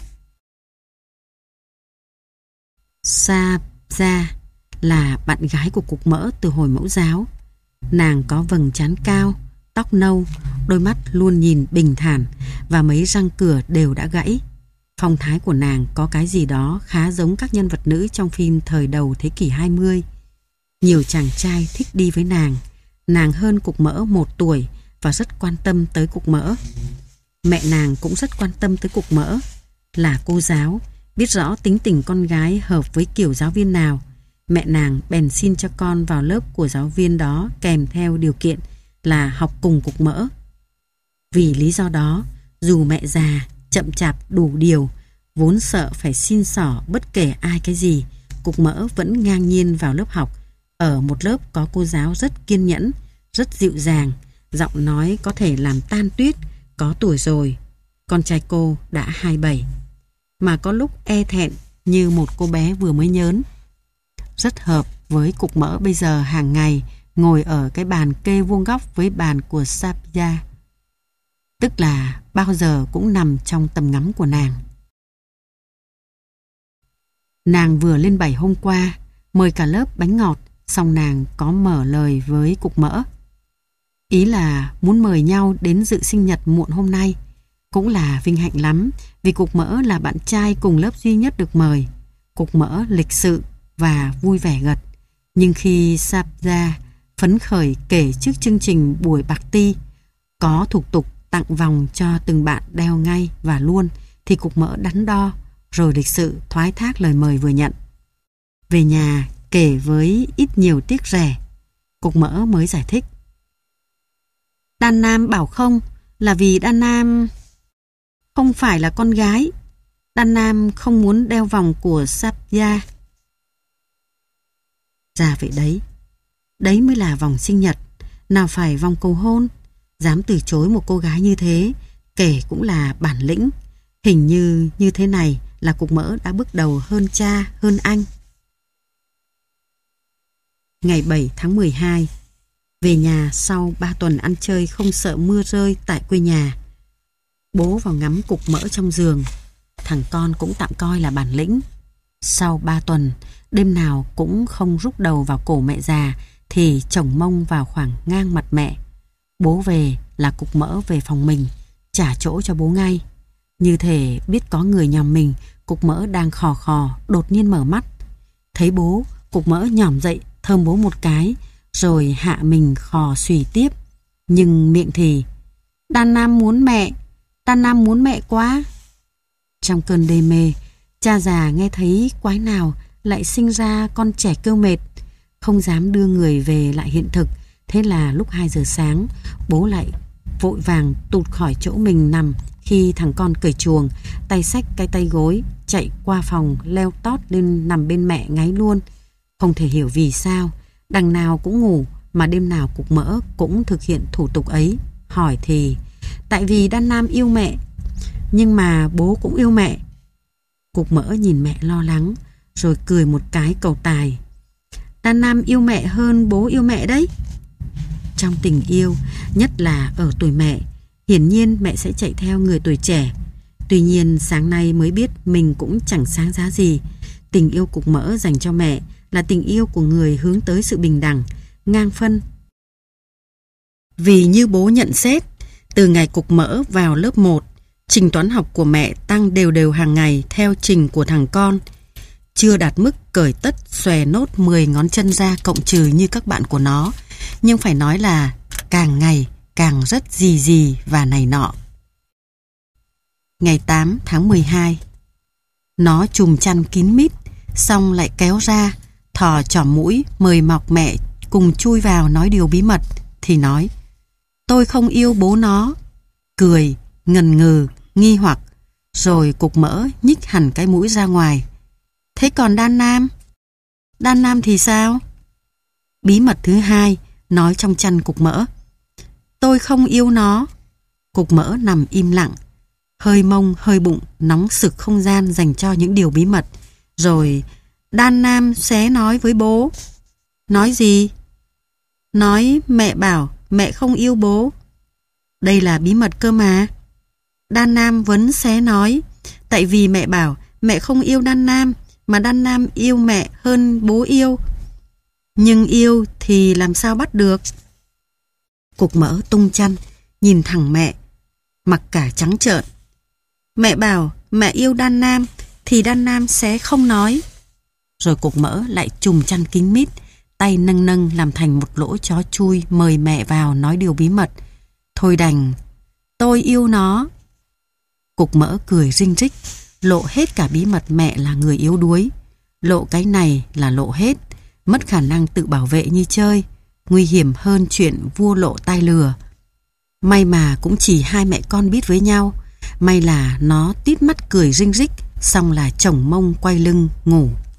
Sa Gia là bạn gái của cục mỡ từ hồi mẫu giáo. Nàng có vầng trán cao, tóc nâu, đôi mắt luôn nhìn bình thản và mấy răng cửa đều đã gãy. Phong thái của nàng có cái gì đó khá giống các nhân vật nữ trong phim thời đầu thế kỷ hai mươi. Nhiều chàng trai thích đi với nàng. Nàng hơn cục mỡ một tuổi và rất quan tâm tới cục mỡ. Mẹ nàng cũng rất quan tâm tới cục mỡ. Là cô giáo, biết rõ tính tình con gái hợp với kiểu giáo viên nào. Mẹ nàng bèn xin cho con vào lớp của giáo viên đó kèm theo điều kiện là học cùng cục mỡ. Vì lý do đó, dù mẹ già, chậm chạp đủ điều, vốn sợ phải xin xỏ bất kể ai cái gì, cục mỡ vẫn ngang nhiên vào lớp học. Ở một lớp có cô giáo rất kiên nhẫn, rất dịu dàng, giọng nói có thể làm tan tuyết, có tuổi rồi. Con trai cô đã hai mươi bảy, mà có lúc e thẹn như một cô bé vừa mới nhớn. Rất hợp với cục mỡ bây giờ hàng ngày ngồi ở cái bàn kê vuông góc với bàn của Sapya, tức là bao giờ cũng nằm trong tầm ngắm của nàng. Nàng vừa lên bảy hôm qua, mời cả lớp bánh ngọt, xong nàng có mở lời với cục mỡ. Ý là muốn mời nhau đến dự sinh nhật muộn hôm nay. Cũng là vinh hạnh lắm, vì cục mỡ là bạn trai cùng lớp duy nhất được mời. Cục mỡ lịch sự và vui vẻ gật. Nhưng khi Sapya phấn khởi kể trước chương trình buổi party có thủ tục tặng vòng cho từng bạn đeo ngay và luôn, thì cục mỡ đắn đo, rồi lịch sự thoái thác lời mời vừa nhận. Về nhà kể với ít nhiều tiếc rẻ, cục mỡ mới giải thích. Đan Nam bảo không là vì Đan Nam không phải là con gái. Đan Nam không muốn đeo vòng của Sapya. Ra vậy đấy. Đấy mới là vòng sinh nhật, nào phải vòng cầu hôn. Dám từ chối một cô gái như thế, kể cũng là bản lĩnh. Hình như như thế này là cục mỡ đã bước đầu hơn cha, hơn anh. Ngày bảy tháng mười hai, về nhà sau ba tuần ăn chơi không sợ mưa rơi tại quê nhà. Bố vào ngắm cục mỡ trong giường. Thằng con cũng tạm coi là bản lĩnh. Sau ba tuần, đêm nào cũng không rúc đầu vào cổ mẹ già, thì chồng mông vào khoảng ngang mặt mẹ. Bố về là cục mỡ về phòng mình, trả chỗ cho bố ngay. Như thể biết có người nhòm mình, cục mỡ đang khò khò, đột nhiên mở mắt. Thấy bố, cục mỡ nhỏm dậy, thơm bố một cái, rồi hạ mình khò xùy tiếp. Nhưng miệng thì, Đan Nam muốn mẹ, Đan Nam muốn mẹ quá. Trong cơn đê mê, cha già nghe thấy quái nào lại sinh ra con trẻ kêu mệt, không dám đưa người về lại hiện thực. Thế là lúc hai giờ sáng, bố lại vội vàng tụt khỏi chỗ mình nằm khi thằng con cởi chuồng, tay xách cái tay gối, chạy qua phòng leo tót lên nằm bên mẹ ngáy luôn. Không thể hiểu vì sao, đằng nào cũng ngủ mà đêm nào cục mỡ cũng thực hiện thủ tục ấy. Hỏi thì, tại vì Đan Nam yêu mẹ, nhưng mà bố cũng yêu mẹ. Cục mỡ nhìn mẹ lo lắng, rồi cười một cái cầu tài. Đan Nam yêu mẹ hơn bố yêu mẹ đấy. Trong tình yêu, nhất là ở tuổi mẹ, hiển nhiên mẹ sẽ chạy theo người tuổi trẻ. Tuy nhiên sáng nay mới biết mình cũng chẳng sáng giá gì. Tình yêu cục mỡ dành cho mẹ là tình yêu của người hướng tới sự bình đẳng, ngang phân. Vì như bố nhận xét, từ ngày cục mỡ vào lớp một, trình toán học của mẹ tăng đều đều hàng ngày theo trình của thằng con. Chưa đạt mức cởi tất xòe nốt mười ngón chân ra cộng trừ như các bạn của nó, nhưng phải nói là càng ngày càng rất gì gì và này nọ. Ngày tám tháng mười hai, nó chùm chăn kín mít, xong lại kéo ra, thò chỏm mũi mời mọc mẹ cùng chui vào nói điều bí mật, thì nói, tôi không yêu bố nó. Cười, ngần ngừ, nghi hoặc, rồi cục mỡ nhích hẳn cái mũi ra ngoài. Thế còn Đan Nam? Đan Nam thì sao? Bí mật thứ hai, nói trong chăn cục mỡ. Tôi không yêu nó. Cục mỡ nằm im lặng, hơi mông hơi bụng nóng sực không gian dành cho những điều bí mật. Rồi Đan Nam xé nói với bố. Nói gì? Nói mẹ bảo mẹ không yêu bố. Đây là bí mật cơ mà. Đan Nam vẫn xé nói, tại vì mẹ bảo mẹ không yêu Đan Nam, mà Đan Nam yêu mẹ hơn bố yêu. Nhưng yêu thì làm sao bắt được? Cục mỡ tung chăn, nhìn thẳng mẹ, mặc cả trắng trợn. Mẹ bảo mẹ yêu Đan Nam, thì Đan Nam sẽ không nói. Rồi cục mỡ lại chùm chăn kín mít, tay nâng nâng làm thành một lỗ chó chui mời mẹ vào nói điều bí mật. Thôi đành, tôi yêu nó. Cục mỡ cười rinh rích, lộ hết cả bí mật mẹ là người yếu đuối. Lộ cái này là lộ hết, mất khả năng tự bảo vệ như chơi, nguy hiểm hơn chuyện vua lộ tai lừa. May mà cũng chỉ hai mẹ con biết với nhau, may là nó tít mắt cười rinh rích, xong là chồng mông quay lưng ngủ.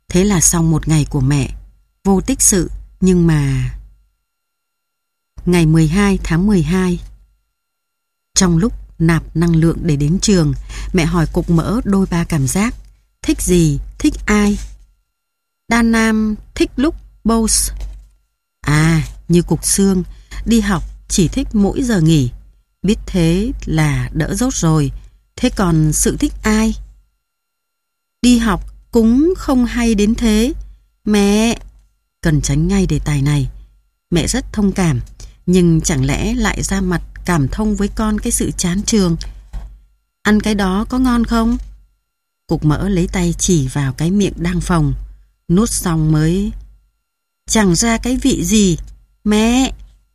Thế là xong một ngày của mẹ. Vô tích sự, nhưng mà... Ngày mười hai tháng mười hai, trong lúc nạp năng lượng để đến trường, mẹ hỏi cục mỡ đôi ba cảm giác. Thích gì? Thích ai? Đan Nam thích lúc Bose. À, như cục xương, đi học chỉ thích mỗi giờ nghỉ. Biết thế là đỡ dốt rồi. Thế còn sự thích ai? Đi học cũng không hay đến thế. Mẹ... Cần tránh ngay đề tài này. Mẹ rất thông cảm, nhưng chẳng lẽ lại ra mặt cảm thông với con cái sự chán trường. Ăn cái đó có ngon không? Cục mỡ lấy tay chỉ vào cái miệng đang phồng. Nuốt xong mới... Chẳng ra cái vị gì. Mẹ...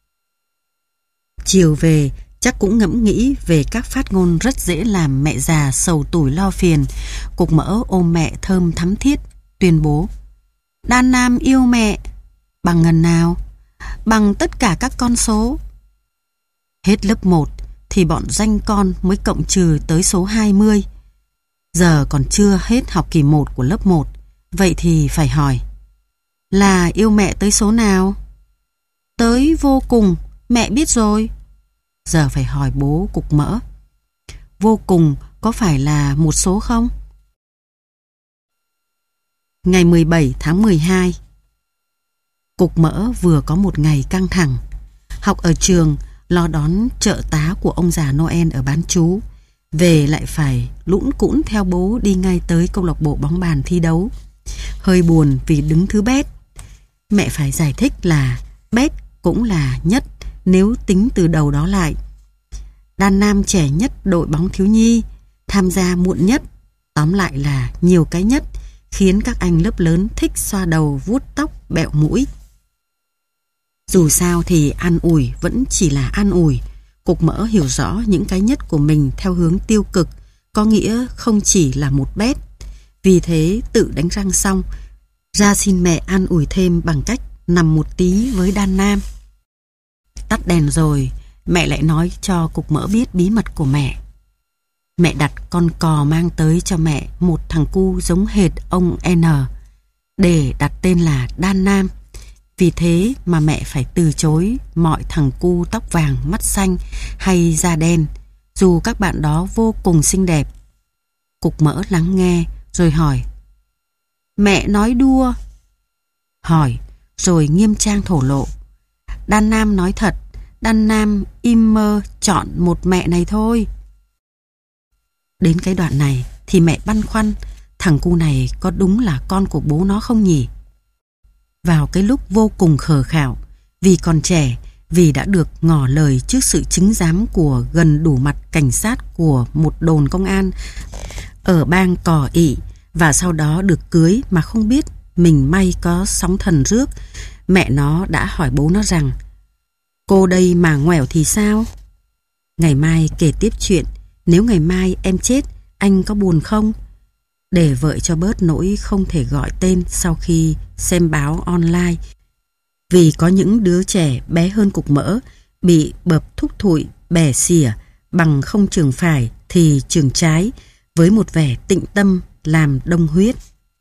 Chiều về, chắc cũng ngẫm nghĩ về các phát ngôn rất dễ làm mẹ già sầu tủi lo phiền. Cục mỡ ôm mẹ thơm thắm thiết, tuyên bố: Đan Nam yêu mẹ. Bằng ngần nào? Bằng tất cả các con số. Hết lớp một thì bọn danh con mới cộng trừ tới số hai mươi. Giờ còn chưa hết học kỳ một của lớp một. Vậy thì phải hỏi: Là yêu mẹ tới số nào? Tới vô cùng, mẹ biết rồi. Giờ phải hỏi bố cục mỡ: Vô cùng có phải là một số không? Ngày mười bảy tháng mười hai, cục mỡ vừa có một ngày căng thẳng. Học ở trường, lo đón trợ tá của ông già Noel ở bán trú. Về lại phải lũn cũn theo bố đi ngay tới câu lạc bộ bóng bàn thi đấu. Hơi buồn vì đứng thứ bét. Mẹ phải giải thích là bét cũng là nhất nếu tính từ đầu đó lại. Đan Nam trẻ nhất đội bóng thiếu nhi, tham gia muộn nhất. Tóm lại là nhiều cái nhất, khiến các anh lớp lớn thích xoa đầu vuốt tóc bẹo mũi. Dù sao thì an ủi vẫn chỉ là an ủi. Cục mỡ hiểu rõ những cái nhất của mình theo hướng tiêu cực, có nghĩa không chỉ là một bét. Vì thế tự đánh răng xong, ra xin mẹ an ủi thêm bằng cách nằm một tí với Đan Nam. Tắt đèn rồi, mẹ lại nói cho cục mỡ biết bí mật của mẹ. Mẹ đặt con cò mang tới cho mẹ một thằng cu giống hệt ông N, để đặt tên là Đan Nam. Vì thế mà mẹ phải từ chối mọi thằng cu tóc vàng, mắt xanh hay da đen, dù các bạn đó vô cùng xinh đẹp. Cục mỡ lắng nghe rồi hỏi: Mẹ nói đùa? Hỏi rồi nghiêm trang thổ lộ: Đan Nam nói thật, Đan Nam im mơ chọn một mẹ này thôi. Đến cái đoạn này thì mẹ băn khoăn, thằng cu này có đúng là con của bố nó không nhỉ? Vào cái lúc vô cùng khờ khạo, vì còn trẻ, vì đã được ngỏ lời trước sự chứng giám của gần đủ mặt cảnh sát của một đồn công an ở bang Cò Ị, và sau đó được cưới mà không biết mình may có sóng thần rước, mẹ nó đã hỏi bố nó rằng: Cô đây mà ngoẻo thì sao? Ngày mai kể tiếp chuyện, nếu ngày mai em chết, anh có buồn không? Để vợ cho bớt nỗi không thể gọi tên sau khi xem báo online. Vì có những đứa trẻ bé hơn cục mỡ bị bợp thúc thụi, bẻ xỉa bằng không trường phải thì trường trái, với một vẻ tịnh tâm làm đông huyết.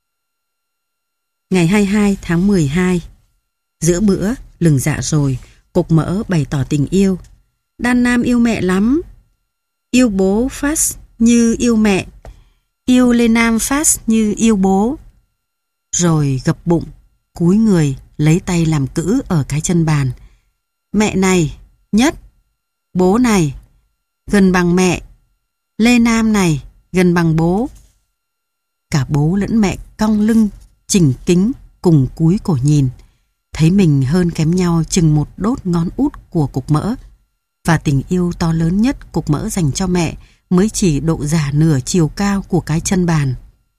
Ngày hai mươi hai tháng mười hai, giữa bữa lừng dạ rồi, cục mỡ bày tỏ tình yêu. Đan Nam yêu mẹ lắm. Yêu bố Phát như yêu mẹ, yêu Lê Nam Phát như yêu bố. Rồi gập bụng, cúi người, lấy tay làm cữ ở cái chân bàn. Mẹ này, nhất. Bố này, gần bằng mẹ. Lê Nam này, gần bằng bố. Cả bố lẫn mẹ cong lưng, chỉnh kính, cùng cúi cổ nhìn. Thấy mình hơn kém nhau chừng một đốt ngón út của cục mỡ. Và tình yêu to lớn nhất cục mỡ dành cho mẹ mới chỉ độ giả nửa chiều cao của cái chân bàn.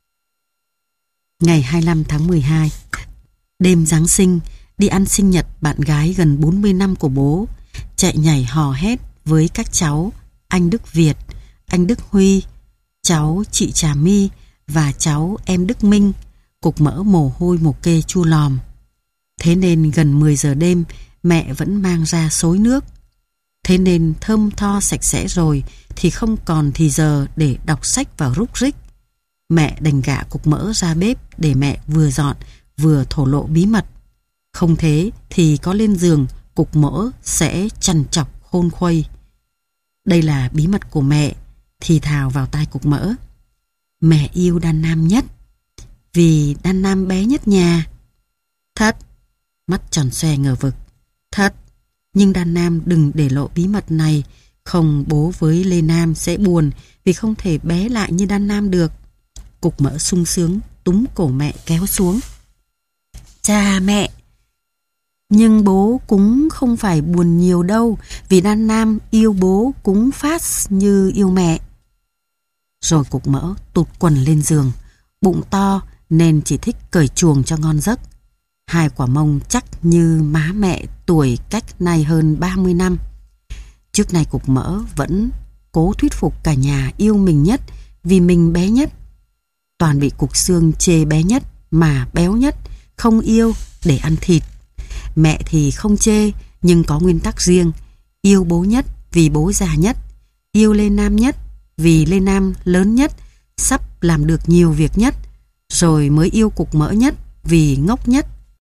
Ngày hai mươi lăm tháng mười hai, đêm Giáng sinh, đi ăn sinh nhật bạn gái gần bốn mươi năm của bố, chạy nhảy hò hét với các cháu anh Đức Việt, anh Đức Huy, cháu chị Trà My và cháu em Đức Minh. Cục mỡ mồ hôi một kê chua lòm. Thế nên gần mười giờ đêm mẹ vẫn mang ra xối nước. Thế nên thơm tho sạch sẽ rồi thì không còn thì giờ để đọc sách vào rúc rích. Mẹ đành gạ cục mỡ ra bếp để mẹ vừa dọn vừa thổ lộ bí mật. Không thế thì có lên giường, cục mỡ sẽ trằn trọc khôn khuây. Đây là bí mật của mẹ, thì thào vào tai cục mỡ. Mẹ yêu Đan Nam nhất, vì Đan Nam bé nhất nhà. Thật. Mắt tròn xoe ngờ vực. Thật. Nhưng Đan Nam đừng để lộ bí mật này, không bố với Lê Nam sẽ buồn vì không thể bé lại như Đan Nam được. Cục mỡ sung sướng túm cổ mẹ kéo xuống. Cha mẹ. Nhưng bố cũng không phải buồn nhiều đâu, vì Đan Nam yêu bố cũng phát như yêu mẹ. Rồi cục mỡ tụt quần lên giường, bụng to nên chỉ thích cởi chuồng cho ngon giấc. Hai quả mông chắc như má mẹ tuổi cách nay hơn ba mươi năm. Trước nay cục mỡ vẫn cố thuyết phục cả nhà yêu mình nhất vì mình bé nhất. Toàn bị cục xương chê bé nhất mà béo nhất, không yêu để ăn thịt. Mẹ thì không chê nhưng có nguyên tắc riêng, yêu bố nhất vì bố già nhất, yêu Lê Nam nhất vì Lê Nam lớn nhất, sắp làm được nhiều việc nhất, rồi mới yêu cục mỡ nhất vì ngốc nhất.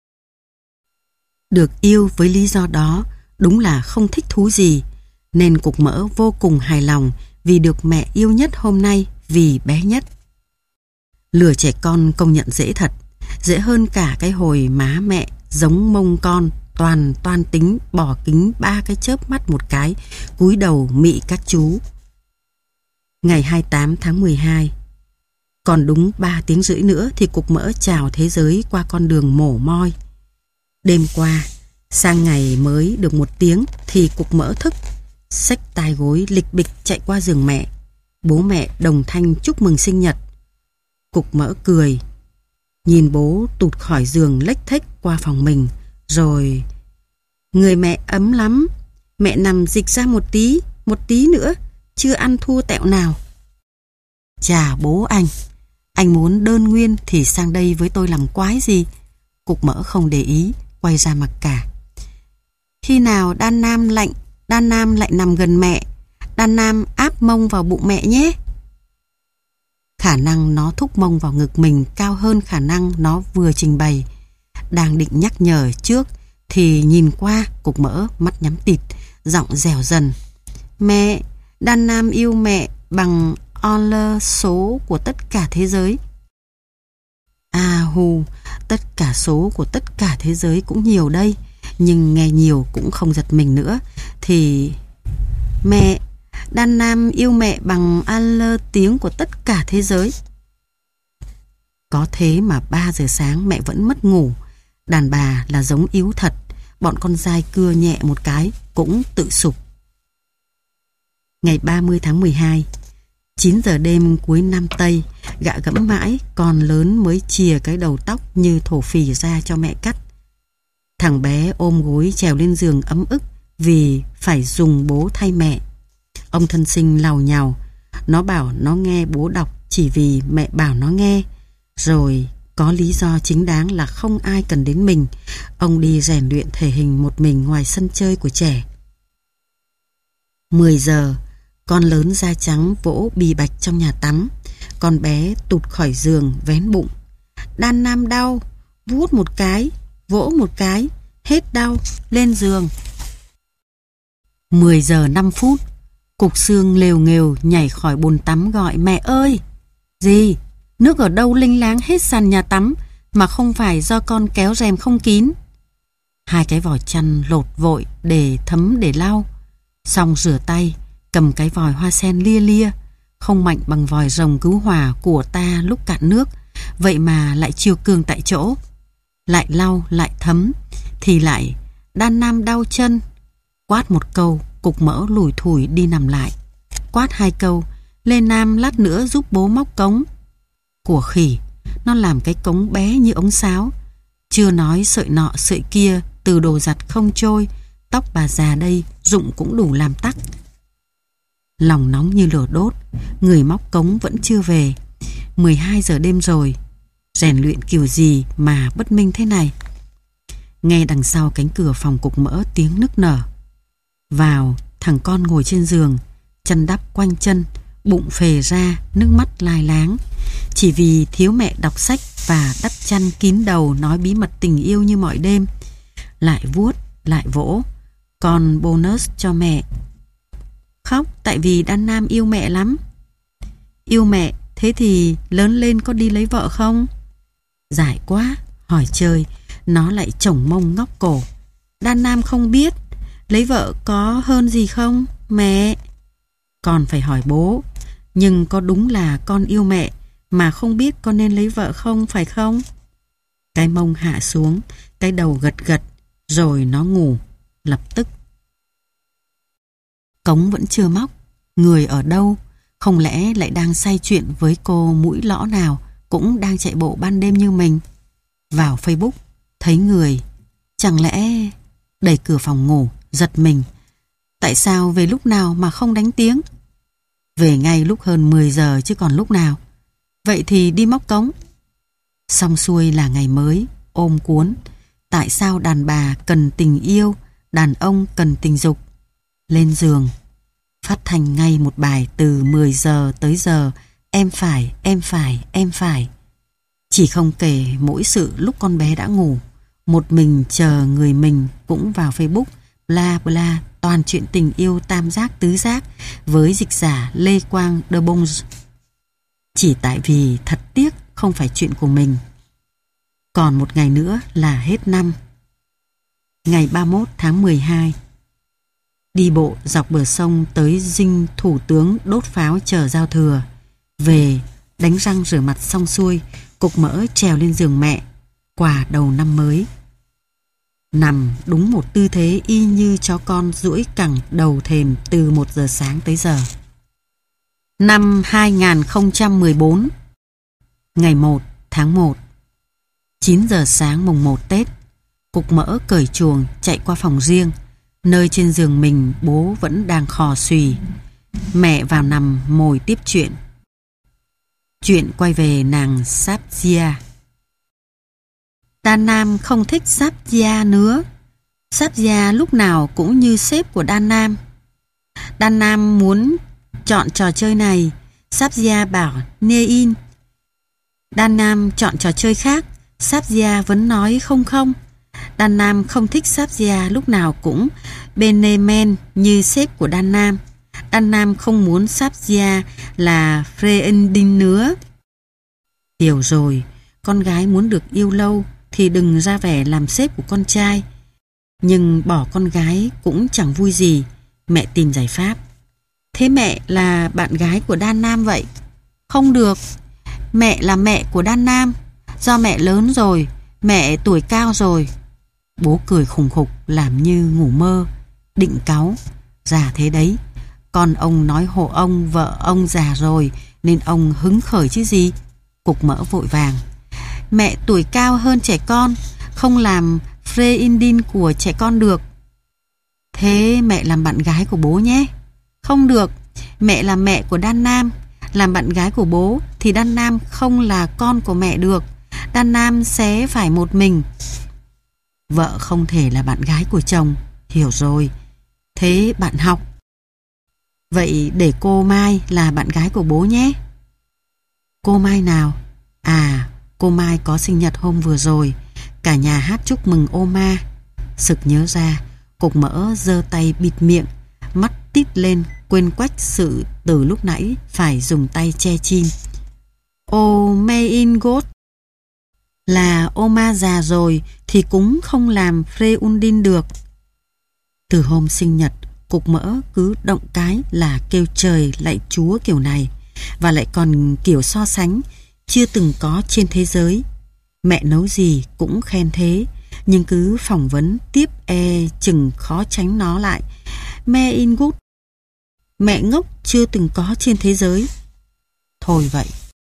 Được yêu với lý do đó đúng là không thích thú gì, nên cục mỡ vô cùng hài lòng vì được mẹ yêu nhất hôm nay vì bé nhất. Lừa trẻ con công nhận dễ thật, dễ hơn cả cái hồi má mẹ giống mông con, toàn toan tính bỏ kính ba cái chớp mắt một cái, cúi đầu mị các chú. Ngày hai mươi tám tháng mười hai, còn đúng ba tiếng rưỡi nữa thì cục mỡ chào thế giới qua con đường mổ moi. Đêm qua, sang ngày mới được một tiếng thì cục mỡ thức, xách tai gối lịch bịch chạy qua giường mẹ. Bố mẹ đồng thanh chúc mừng sinh nhật. Cục mỡ cười, nhìn bố tụt khỏi giường lếch thếch qua phòng mình, rồi: Người mẹ ấm lắm, mẹ nằm dịch ra một tí, một tí nữa, chưa ăn thua tẹo nào. Chà bố anh, anh muốn đơn nguyên thì sang đây với tôi làm quái gì? Cục mỡ không để ý, quay ra mặc cả. Khi nào Đan Nam lạnh, Đan Nam lại nằm gần mẹ, Đan Nam áp mông vào bụng mẹ nhé. Khả năng nó thúc mông vào ngực mình cao hơn khả năng nó vừa trình bày. Đang định nhắc nhở trước thì nhìn qua cục mỡ mắt nhắm tịt, giọng dẻo dần. Mẹ, Đan Nam yêu mẹ bằng order số của tất cả thế giới. À hù, tất cả số của tất cả thế giới cũng nhiều đây, nhưng nghe nhiều cũng không giật mình nữa. Thì mẹ, Đan Nam yêu mẹ bằng order tiếng của tất cả thế giới. Có thế mà ba giờ sáng mẹ vẫn mất ngủ. Đàn bà là giống yếu thật, bọn con dai cưa nhẹ một cái cũng tự sụp. Ngày ba mươi tháng mười hai, chín giờ đêm cuối năm Tây, gạ gẫm mãi, con lớn mới chìa cái đầu tóc như thổ phỉ ra cho mẹ cắt. Thằng bé ôm gối trèo lên giường ấm ức vì phải dùng bố thay mẹ. Ông thân sinh làu nhàu, nó bảo nó nghe bố đọc chỉ vì mẹ bảo nó nghe, rồi có lý do chính đáng là không ai cần đến mình. Ông đi rèn luyện thể hình một mình ngoài sân chơi của trẻ. mười giờ, con lớn da trắng vỗ bì bạch trong nhà tắm. Con bé tụt khỏi giường vén bụng. Đan Nam đau, vuốt một cái, vỗ một cái, hết đau, lên giường. mười giờ năm phút, cục xương lều nghều nhảy khỏi bồn tắm gọi mẹ ơi. Gì? Nước ở đâu linh láng hết sàn nhà tắm mà không phải do con kéo rèm không kín. Hai cái vòi chăn lột vội để thấm để lau. Xong rửa tay, cầm cái vòi hoa sen lia lia, không mạnh bằng vòi rồng cứu hỏa của ta lúc cạn nước, vậy mà lại chiều cường tại chỗ. Lại lau lại thấm thì lại Đan Nam đau chân. Quát một câu, cục mỡ lủi thủi đi nằm lại. Quát hai câu, Lê Nam lát nữa giúp bố móc cống. Của khỉ, nó làm cái cống bé như ống sáo. Chưa nói sợi nọ sợi kia từ đồ giặt không trôi, tóc bà già đây rụng cũng đủ làm tắc. Lòng nóng như lửa đốt, người móc cống vẫn chưa về. mười hai giờ đêm rồi, rèn luyện kiểu gì mà bất minh thế này. Nghe đằng sau cánh cửa phòng cục mỡ tiếng nức nở. Vào, thằng con ngồi trên giường, chân đắp quanh chân, bụng phề ra, nước mắt lai láng. Chỉ chỉ vì thiếu mẹ đọc sách và đắp chăn kín đầu nói bí mật tình yêu như mọi đêm. Lại vuốt, lại vỗ. Còn bonus cho mẹ. Khóc tại vì Đan Nam yêu mẹ lắm. Yêu mẹ, thế thì lớn lên có đi lấy vợ không? Giải quá, hỏi chơi, nó lại chổng mông ngóc cổ. Đan Nam không biết, lấy vợ có hơn gì không, mẹ? Con phải hỏi bố, nhưng có đúng là con yêu mẹ mà không biết con nên lấy vợ không, phải không? Cái mông hạ xuống, cái đầu gật gật, rồi nó ngủ, lập tức. Cống vẫn chưa móc, người ở đâu? Không lẽ lại đang say chuyện với cô mũi lõ nào cũng đang chạy bộ ban đêm như mình? Vào Facebook, thấy người. Chẳng lẽ... Đẩy cửa phòng ngủ, giật mình. Tại sao về lúc nào mà không đánh tiếng? Về ngay lúc hơn mười giờ chứ còn lúc nào. Vậy thì đi móc cống. Xong xuôi là ngày mới, ôm cuốn. Tại sao đàn bà cần tình yêu, đàn ông cần tình dục? Lên giường, phát thanh ngay một bài từ mười giờ tới giờ. Em phải, em phải, em phải. Chỉ không kể mỗi sự lúc con bé đã ngủ. Một mình chờ người mình cũng vào Facebook, bla bla, toàn chuyện tình yêu tam giác tứ giác với dịch giả Lê Quang De Bons. Chỉ tại vì thật tiếc không phải chuyện của mình. Còn một ngày nữa là hết năm. Ngày ba mươi mốt tháng mười hai. Đi bộ dọc bờ sông tới dinh thủ tướng đốt pháo chờ giao thừa. Về, đánh răng rửa mặt xong xuôi, cục mỡ trèo lên giường mẹ. Quà đầu năm mới. Nằm đúng một tư thế y như chó con duỗi cẳng đầu thềm từ một giờ sáng tới giờ. Năm hai nghìn không trăm mười bốn. Ngày một tháng một. chín giờ sáng mùng một Tết. Cục mỡ cởi chuồng chạy qua phòng riêng, nơi trên giường mình bố vẫn đang khò xùy. Mẹ vào nằm mồi tiếp chuyện. Chuyện quay về nàng Sapgia. Đan Nam không thích Sapgia nữa. Sapgia lúc nào cũng như sếp của Đan Nam. Đan Nam muốn chọn trò chơi này, Sapgia bảo Nein. Đan Nam chọn trò chơi khác, Sapgia vẫn nói không không. Đan Nam không thích Sapgia lúc nào cũng Benemen như sếp của Đan Nam. Đan Nam không muốn Sapgia là Freundin nữa. Hiểu rồi, con gái muốn được yêu lâu thì đừng ra vẻ làm sếp của con trai. Nhưng bỏ con gái cũng chẳng vui gì. Mẹ tìm giải pháp. Thế mẹ là bạn gái của Đan Nam vậy? Không được. Mẹ là mẹ của Đan Nam. Do mẹ lớn rồi, mẹ tuổi cao rồi. Bố cười khùng khục làm như ngủ mơ. Định cáu. Già thế đấy. Con ông nói hộ ông, vợ ông già rồi nên ông hứng khởi chứ gì. Cục mỡ vội vàng. Mẹ tuổi cao hơn trẻ con, không làm Freundin của trẻ con được. Thế mẹ làm bạn gái của bố nhé. Không được. Mẹ là mẹ của Đan Nam. Làm bạn gái của bố thì Đan Nam không là con của mẹ được. Đan Nam sẽ phải một mình. Vợ không thể là bạn gái của chồng. Hiểu rồi. Thế bạn học. Vậy để cô Mai là bạn gái của bố nhé. Cô Mai nào? À, cô Mai có sinh nhật hôm vừa rồi. Cả nhà hát chúc mừng ô ma. Sực nhớ ra, cục mỡ giơ tay bịt miệng, mắt tít lên, quên quách sự từ lúc nãy phải dùng tay che chim. Ô mein Gott. Là ô ma già rồi thì cũng không làm Freundin được. Từ hôm sinh nhật, cục mỡ cứ động cái là kêu trời lạy Chúa kiểu này, và lại còn kiểu so sánh chưa từng có trên thế giới. Mẹ nấu gì cũng khen thế, nhưng cứ phỏng vấn tiếp e chừng khó tránh nó lại. Mẹ in good. Mẹ ngốc chưa từng có trên thế giới. Thôi vậy.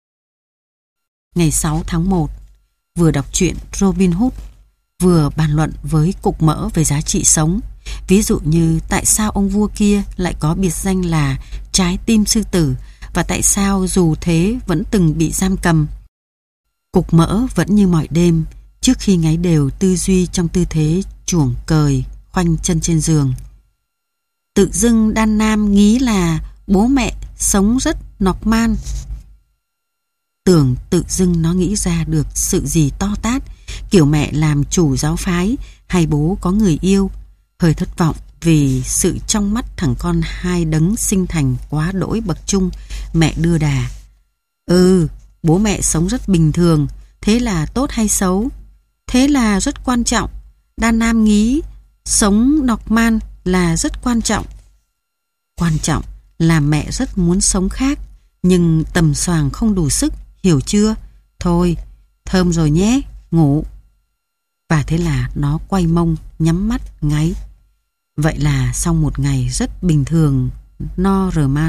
Ngày sáu tháng một, vừa đọc truyện Robin Hood, vừa bàn luận với cục mỡ về giá trị sống. Ví dụ như tại sao ông vua kia lại có biệt danh là trái tim sư tử, và tại sao dù thế vẫn từng bị giam cầm. Cục mỡ vẫn như mọi đêm, trước khi ngáy đều tư duy trong tư thế chuồng cời, khoanh chân trên giường. Tự dưng Đan Nam nghĩ là bố mẹ sống rất nọc man. Tưởng tự dưng nó nghĩ ra được sự gì to tát, kiểu mẹ làm chủ giáo phái hay bố có người yêu. Hơi thất vọng vì sự trong mắt thằng con hai đấng sinh thành quá đỗi bậc trung, mẹ đưa đà. Ừ, bố mẹ sống rất bình thường, thế là tốt hay xấu? Thế là rất quan trọng. Đan Nam nghĩ sống normal là rất quan trọng. Quan trọng là mẹ rất muốn sống khác, nhưng tầm xoàng không đủ sức, hiểu chưa? Thôi, thơm rồi nhé, ngủ. Và thế là nó quay mông, nhắm mắt, ngáy. Vậy là sau một ngày rất bình thường, normal.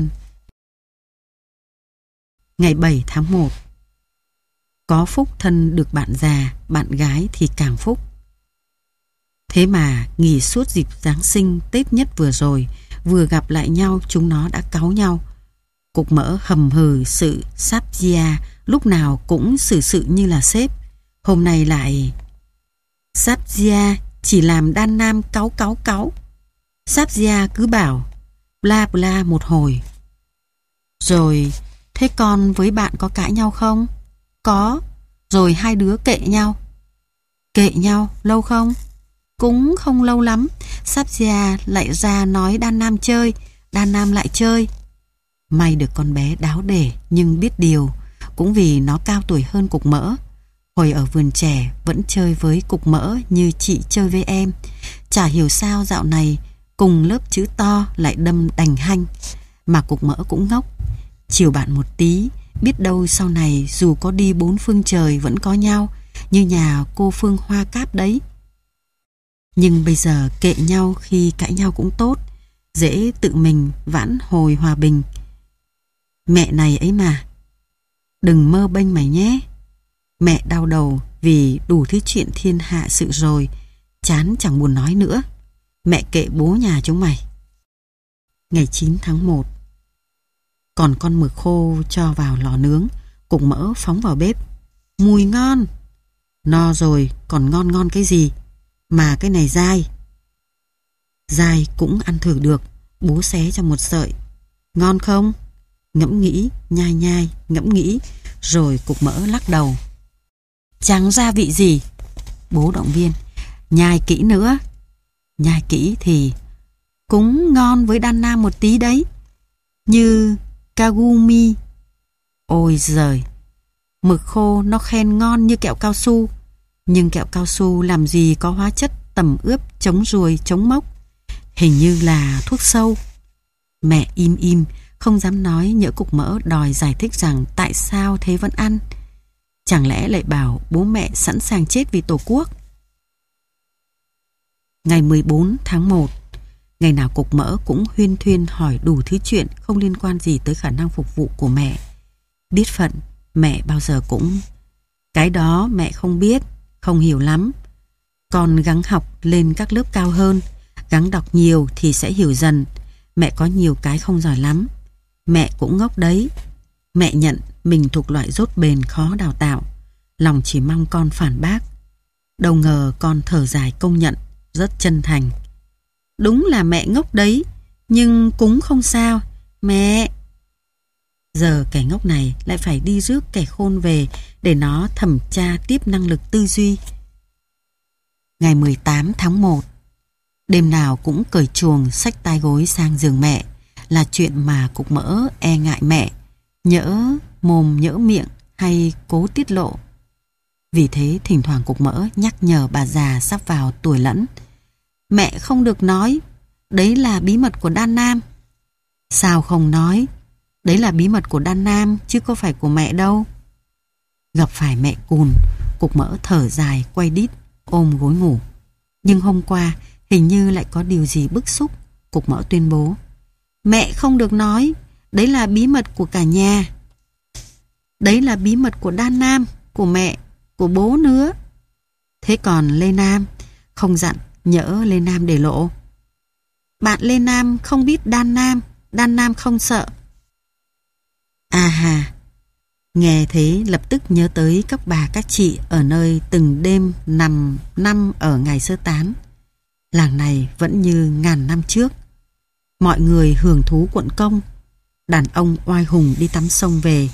Ngày bảy tháng một. Có phúc thân được bạn già, bạn gái thì càng phúc. Thế mà nghỉ suốt dịp Giáng sinh, Tết nhất vừa rồi, vừa gặp lại nhau chúng nó đã cáu nhau. Cục Mỡ hầm hừ sự sáp gia, lúc nào cũng xử sự như là sếp. Hôm nay lại sáp gia chỉ làm Đan Nam cáu cáu cáu. Sáp gia cứ bảo bla bla một hồi. Rồi, thế con với bạn có cãi nhau không? Có. Rồi hai đứa kệ nhau. Kệ nhau lâu không? Cũng không lâu lắm. Sáp gia lại ra nói Đan Nam chơi, Đan Nam lại chơi. May được con bé đáo để nhưng biết điều, cũng vì nó cao tuổi hơn Cục Mỡ. Hồi ở vườn trẻ vẫn chơi với Cục Mỡ như chị chơi với em. Chả hiểu sao dạo này cùng lớp chữ to lại đâm đành hanh. Mà Cục Mỡ cũng ngốc, chiều bạn một tí, biết đâu sau này dù có đi bốn phương trời vẫn có nhau, như nhà cô Phương Hoa Cáp đấy. Nhưng bây giờ kệ nhau khi cãi nhau cũng tốt, dễ tự mình vãn hồi hòa bình. Mẹ này ấy mà, đừng mơ bênh mày nhé. Mẹ đau đầu vì đủ thứ chuyện thiên hạ sự rồi, chán chẳng buồn nói nữa. Mẹ kệ bố nhà chúng mày. Ngày chín tháng một. Còn con mực khô cho vào lò nướng, Cục Mỡ phóng vào bếp. Mùi ngon. No rồi, còn ngon ngon cái gì? Mà cái này dai. Dai cũng ăn thử được, bố xé cho một sợi. Ngon không? Ngẫm nghĩ, nhai nhai, ngẫm nghĩ, rồi Cục Mỡ lắc đầu. Chẳng gia vị gì. Bố động viên. Nhai kỹ nữa. Nhai kỹ thì cũng ngon với Đan Nam một tí đấy. Như Kagumi. Ôi giời, mực khô nó khen ngon như kẹo cao su. Nhưng kẹo cao su làm gì có hóa chất tẩm ướp chống ruồi, chống mốc. Hình như là thuốc sâu. Mẹ im im, không dám nói, nhỡ Cục Mỡ đòi giải thích rằng tại sao thế vẫn ăn. Chẳng lẽ lại bảo bố mẹ sẵn sàng chết vì Tổ quốc. Ngày mười bốn tháng một. Ngày nào Cục Mỡ cũng huyên thuyên hỏi đủ thứ chuyện không liên quan gì tới khả năng phục vụ của mẹ. Biết phận, mẹ bao giờ cũng cái đó mẹ không biết, không hiểu lắm. Con gắng học lên các lớp cao hơn, gắng đọc nhiều thì sẽ hiểu dần. Mẹ có nhiều cái không giỏi lắm. Mẹ cũng ngốc đấy. Mẹ nhận mình thuộc loại dốt bền khó đào tạo. Lòng chỉ mong con phản bác. Đâu ngờ con thở dài công nhận, rất chân thành. Đúng là mẹ ngốc đấy, nhưng cũng không sao. Mẹ... Giờ kẻ ngốc này lại phải đi rước kẻ khôn về để nó thẩm tra tiếp năng lực tư duy. Ngày mười tám tháng một. Đêm nào cũng cởi chuồng xách tai gối sang giường mẹ, là chuyện mà Cục Mỡ e ngại mẹ, nhỡ mồm nhỡ miệng hay cố tiết lộ. Vì thế thỉnh thoảng Cục Mỡ nhắc nhở bà già sắp vào tuổi lẫn. Mẹ không được nói, đấy là bí mật của Đan Nam. Sao không nói? Đấy là bí mật của Đan Nam chứ có phải của mẹ đâu. Gặp phải mẹ cùn, Cục Mỡ thở dài quay đít ôm gối ngủ. Nhưng hôm qua hình như lại có điều gì bức xúc. Cục Mỡ tuyên bố, mẹ không được nói, đấy là bí mật của cả nhà. Đấy là bí mật của Đan Nam, của mẹ, của bố nữa. Thế còn Lê Nam, không dặn nhỡ Lê Nam để lộ. Bạn Lê Nam không biết Đan Nam, Đan Nam không sợ. À hà, nghe thế lập tức nhớ tới các bà các chị ở nơi từng đêm nằm năm ở ngày sơ tán. Làng này vẫn như ngàn năm trước. Mọi người hưởng thú quận công. Đàn ông oai hùng đi tắm sông về,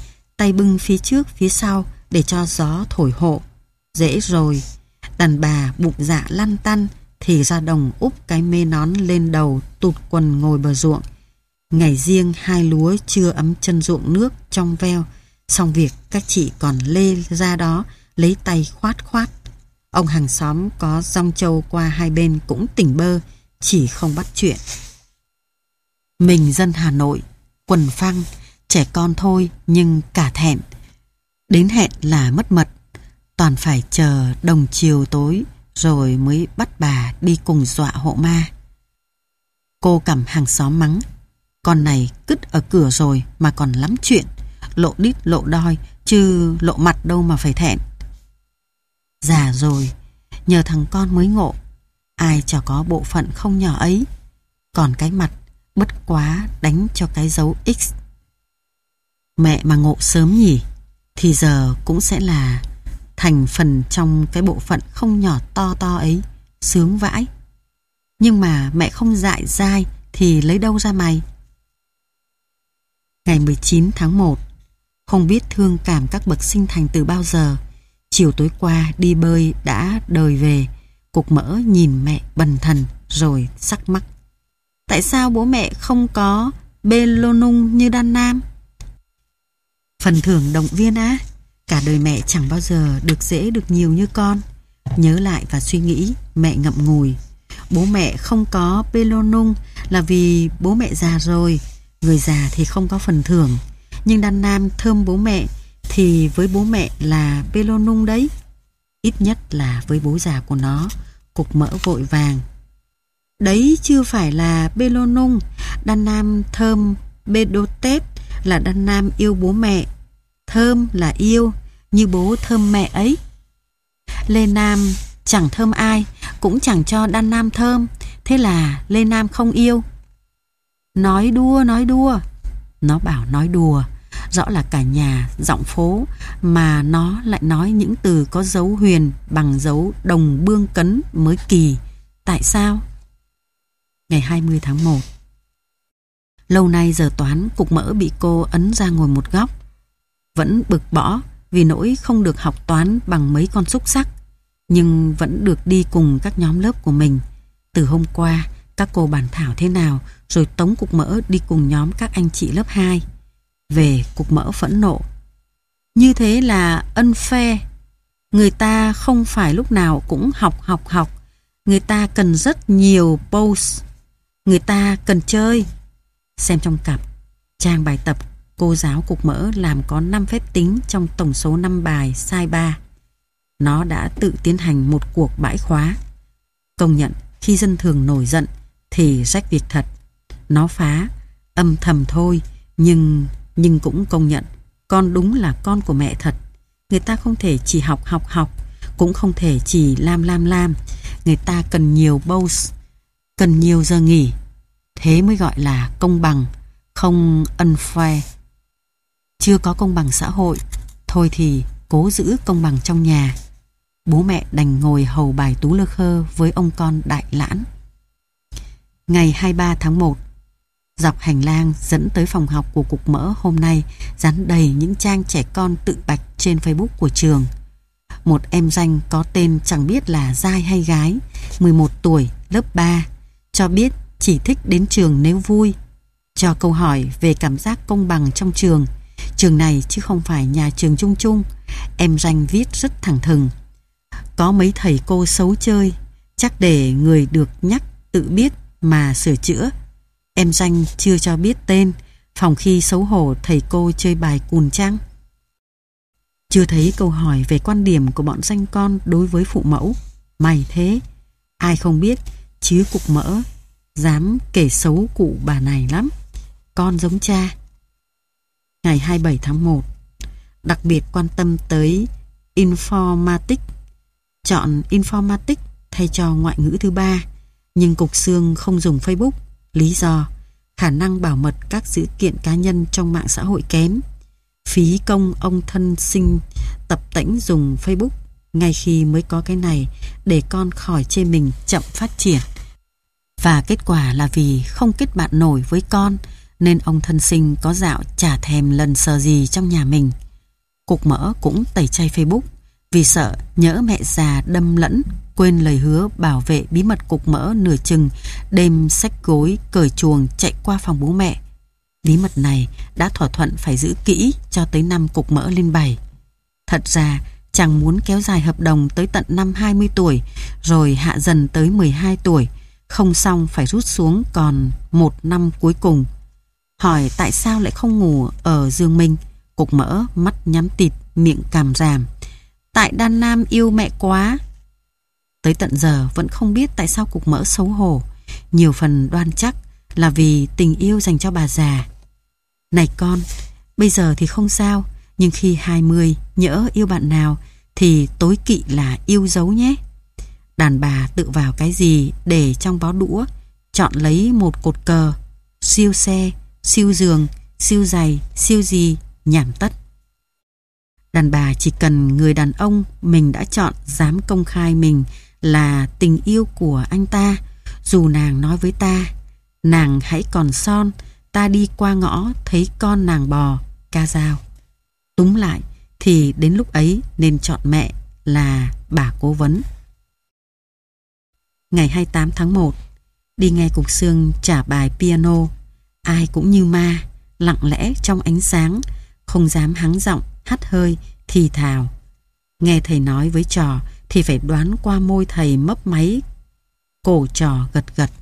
tay bưng phía trước phía sau để cho gió thổi hộ. Dễ rồi. Đàn bà bụng dạ lăn tăn thì ra đồng úp cái mê nón lên đầu, tụt quần ngồi bờ ruộng. Ngày riêng hai lúa chưa ấm chân ruộng nước trong veo, xong việc các chị còn lê ra đó lấy tay khoát khoát. Ông hàng xóm có dong trâu qua hai bên cũng tỉnh bơ, chỉ không bắt chuyện. Mình dân Hà Nội, quần phăng, trẻ con thôi nhưng cả thẹn. Đến hẹn là mất mật, toàn phải chờ đồng chiều tối rồi mới bắt bà đi cùng dọa hộ ma. Cô cầm hàng xóm mắng, con này cứt ở cửa rồi mà còn lắm chuyện, lộ đít lộ đoi chứ lộ mặt đâu mà phải thẹn. Già rồi, nhờ thằng con mới ngộ, ai chả có bộ phận không nhỏ ấy. Còn cái mặt bất quá đánh cho cái dấu X. Mẹ mà ngộ sớm nhỉ, thì giờ cũng sẽ là thành phần trong cái bộ phận không nhỏ to to ấy, sướng vãi. Nhưng mà mẹ không dại dai thì lấy đâu ra mày. Ngày mười chín tháng một, không biết thương cảm các bậc sinh thành từ bao giờ, chiều tối qua đi bơi đã đời về, Cục Mỡ nhìn mẹ bần thần rồi sắc mắc. Tại sao bố mẹ không có bê lô nung như Đan Nam? Phần thưởng động viên á, cả đời mẹ chẳng bao giờ được dễ được nhiều như con. Nhớ lại và suy nghĩ, mẹ ngậm ngùi. Bố mẹ không có bê lô nung là vì bố mẹ già rồi, người già thì không có phần thưởng. Nhưng Đan Nam thơm bố mẹ thì với bố mẹ là bê lô nung đấy. Ít nhất là với bố già của nó. Cục Mỡ vội vàng. Đấy chưa phải là bê lô nung. Đan Nam thơm bê đô tết là Đan Nam yêu bố mẹ. Thơm là yêu, như bố thơm mẹ ấy. Lê Nam chẳng thơm ai, cũng chẳng cho Đan Nam thơm, thế là Lê Nam không yêu. Nói đùa, nói đùa. Nó bảo nói đùa, rõ là cả nhà giọng phố mà nó lại nói những từ có dấu huyền bằng dấu đồng bương cấn mới kỳ. Tại sao? Ngày hai mươi tháng một. Lâu nay giờ toán Cục Mỡ bị cô ấn ra ngồi một góc. Vẫn bực bõ vì nỗi không được học toán bằng mấy con xúc xắc, nhưng vẫn được đi cùng các nhóm lớp của mình. Từ hôm qua các cô bàn thảo thế nào rồi tống Cục Mỡ đi cùng nhóm các anh chị lớp hai. Về, Cục Mỡ phẫn nộ. Như thế là unfair. Người ta không phải lúc nào cũng học học học. Người ta cần rất nhiều pose. Người ta cần chơi. Xem trong cặp trang bài tập, cô giáo Cục Mỡ làm có năm phép tính trong tổng số năm bài sai ba. Nó đã tự tiến hành một cuộc bãi khóa. Công nhận khi dân thường nổi giận thì rách việc thật. Nó phá, âm thầm thôi, nhưng nhưng cũng công nhận con đúng là con của mẹ thật. Người ta không thể chỉ học học học, cũng không thể chỉ lam lam lam. Người ta cần nhiều pause, cần nhiều giờ nghỉ. Thế mới gọi là công bằng, không unfair. Chưa có công bằng xã hội, thôi thì cố giữ công bằng trong nhà. Bố mẹ đành ngồi hầu bài Tú Lơ Khơ với ông con Đại Lãn. Ngày hai mươi ba tháng một, dọc hành lang dẫn tới phòng học của Cục Mỡ hôm nay dán đầy những trang trẻ con tự bạch trên Facebook của trường. Một em danh có tên chẳng biết là trai hay gái, mười một tuổi, lớp ba, cho biết chỉ thích đến trường nếu vui. Cho câu hỏi về cảm giác công bằng trong trường. Trường này chứ không phải nhà trường chung chung. Em danh viết rất thẳng thừng. Có mấy thầy cô xấu chơi, chắc để người được nhắc tự biết mà sửa chữa. Em danh chưa cho biết tên, phòng khi xấu hổ thầy cô chơi bài cùn trăng. Chưa thấy câu hỏi về quan điểm của bọn danh con đối với phụ mẫu. Mày thế, ai không biết, chứ Cục Mỡ dám kể xấu cụ bà này lắm. Con giống cha. Ngày hai mươi bảy tháng một, đặc biệt quan tâm tới informatics, chọn informatics thay cho ngoại ngữ thứ ba, nhưng Cục Xương không dùng Facebook. Lý do, khả năng bảo mật các dữ kiện cá nhân trong mạng xã hội kém. Phí công ông thân sinh tập tễnh dùng Facebook ngay khi mới có cái này để con khỏi chê mình chậm phát triển. Và kết quả là vì không kết bạn nổi với con nên ông thân sinh có dạo chả thèm lần sờ gì trong nhà mình. Cục Mỡ cũng tẩy chay Facebook vì sợ nhỡ mẹ già đâm lẫn, quên lời hứa bảo vệ bí mật Cục Mỡ nửa chừng đêm xách gối cởi chuồng chạy qua phòng bố mẹ. Bí mật này đã thỏa thuận phải giữ kỹ cho tới năm Cục Mỡ lên bảy. Thật ra chàng muốn kéo dài hợp đồng tới tận năm hai mươi tuổi, rồi hạ dần tới mười hai tuổi, không xong phải rút xuống còn một năm cuối cùng. Hỏi tại sao lại không ngủ ở giường mình, Cục Mỡ mắt nhắm tịt, miệng càm ràm. Tại Đan Nam yêu mẹ quá. Tới tận giờ vẫn không biết tại sao Cục Mỡ xấu hổ, nhiều phần đoan chắc là vì tình yêu dành cho bà già. Này con, bây giờ thì không sao, nhưng khi hai mươi nhỡ yêu bạn nào thì tối kỵ là yêu dấu nhé. Đàn bà tự vào cái gì để trong bó đũa, chọn lấy một cột cờ, siêu xe, siêu giường, siêu giày, siêu gì, nhảm tất. Đàn bà chỉ cần người đàn ông mình đã chọn dám công khai mình là tình yêu của anh ta, dù nàng nói với ta, nàng hãy còn son, ta đi qua ngõ thấy con nàng bò, ca dao. Túm lại thì đến lúc ấy nên chọn mẹ là bà cố vấn. Ngày hai mươi tám tháng một, đi nghe Cục Xương trả bài piano, ai cũng như ma, lặng lẽ trong ánh sáng, không dám hắng giọng, hắt hơi, thì thào. Nghe thầy nói với trò thì phải đoán qua môi thầy mấp máy, cổ trò gật gật.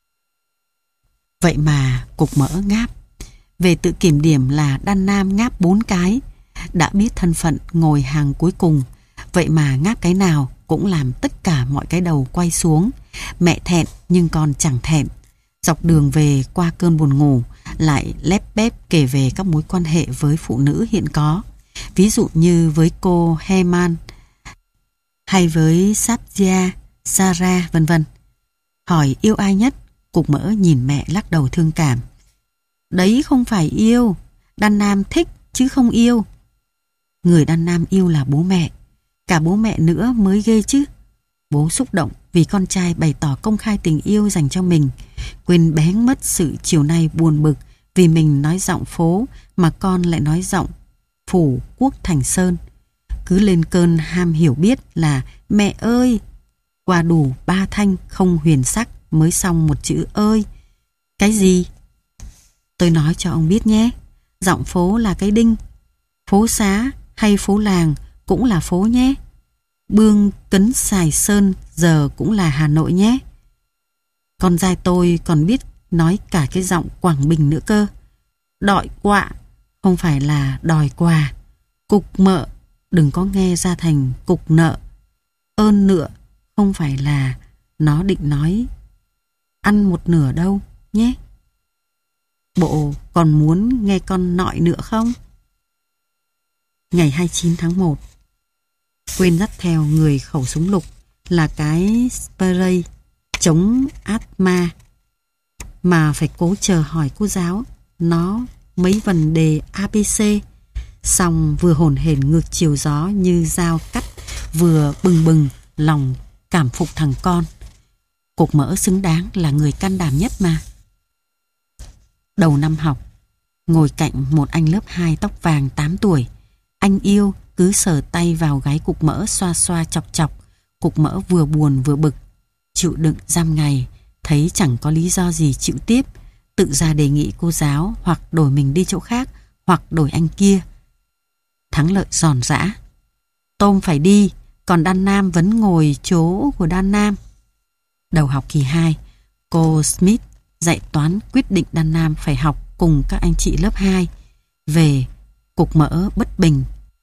Vậy mà Cục Mỡ ngáp. Về tự kiểm điểm là Đan Nam ngáp bốn cái. Đã biết thân phận ngồi hàng cuối cùng, vậy mà ngáp cái nào cũng làm tất cả mọi cái đầu quay xuống. Mẹ thẹn nhưng con chẳng thẹn. Dọc đường về qua cơn buồn ngủ, lại lép bép kể về các mối quan hệ với phụ nữ hiện có. Ví dụ như với cô Heman hay với Sabia, Sarah vân vân. Hỏi yêu ai nhất, Cục Mỡ nhìn mẹ lắc đầu thương cảm. Đấy không phải yêu, Đan Nam thích chứ không yêu. Người Đan Nam yêu là bố mẹ, cả bố mẹ nữa mới ghê chứ. Bố xúc động vì con trai bày tỏ công khai tình yêu dành cho mình, quên bén mất sự chiều nay buồn bực vì mình nói giọng phố mà con lại nói giọng phủ quốc thành sơn. Cứ lên cơn ham hiểu biết là mẹ ơi, qua đủ ba thanh không huyền sắc mới xong một chữ ơi. Cái gì? Tôi nói cho ông biết nhé, giọng phố là cái đinh, phố xá hay phố làng cũng là phố nhé. Bương Cấn Sài Sơn giờ cũng là Hà Nội nhé. Con trai tôi còn biết nói cả cái giọng Quảng Bình nữa cơ. Đọi quạ không phải là đòi quà. Cục mợ đừng có nghe ra thành cục nợ. Ơn nựa không phải là nó định nói ăn một nửa đâu nhé. Bộ còn muốn nghe con nọi nữa không? Ngày hai mươi chín tháng một, quên dắt theo người khẩu súng lục là cái spray chống asthma, mà phải cố chờ hỏi cô giáo nó mấy vấn đề a bê xê. Xong vừa hổn hển ngược chiều gió như dao cắt, vừa bừng bừng lòng cảm phục thằng con. Cục Mỡ xứng đáng là người can đảm nhất mà. Đầu năm học, ngồi cạnh một anh lớp hai tóc vàng tám tuổi. Anh yêu cứ sờ tay vào gáy Cục Mỡ xoa xoa chọc chọc. Cục Mỡ vừa buồn vừa bực, chịu đựng giam ngày, thấy chẳng có lý do gì chịu tiếp, tự ra đề nghị cô giáo hoặc đổi mình đi chỗ khác, hoặc đổi anh kia. Thắng lợi giòn giã. Tôm phải đi, còn Đan Nam vẫn ngồi chỗ của Đan Nam. Đầu học kỳ hai, cô Smith dạy toán quyết định Đan Nam phải học cùng các anh chị lớp hai. Về, Cục Mỡ bất bình.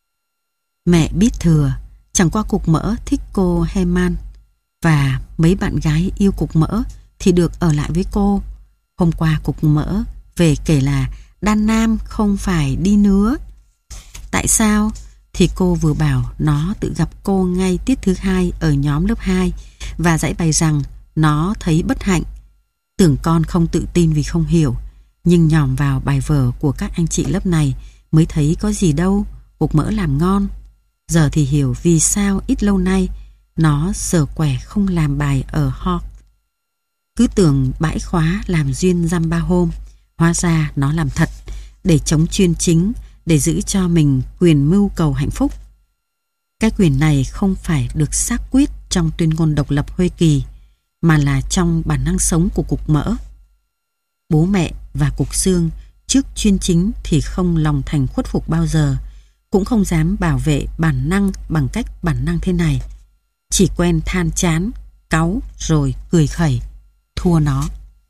Mẹ biết thừa, chẳng qua Cục Mỡ thích cô Heman, và mấy bạn gái yêu Cục Mỡ thì được ở lại với cô. Hôm qua Cục Mỡ về kể là Đan Nam không phải đi nữa. Tại sao? Thì cô vừa bảo nó tự gặp cô ngay tiết thứ hai ở nhóm lớp hai và giải bày rằng nó thấy bất hạnh. Tưởng con không tự tin vì không hiểu, nhưng nhòm vào bài vở của các anh chị lớp này mới thấy có gì đâu, Cục Mỡ làm ngon. Giờ thì hiểu vì sao ít lâu nay nó sờ quẻ không làm bài ở Hawk. Cứ tưởng bãi khóa làm duyên dăm ba hôm, hóa ra nó làm thật để chống chuyên chính, để giữ cho mình quyền mưu cầu hạnh phúc. Cái quyền này không phải được xác quyết trong tuyên ngôn độc lập Huê Kỳ, mà là trong bản năng sống của cục mỡ. Bố mẹ và cục xương trước chuyên chính thì không lòng thành khuất phục bao giờ, cũng không dám bảo vệ bản năng bằng cách bản năng thế này. Chỉ quen than chán, cáu rồi cười khẩy, thua nó.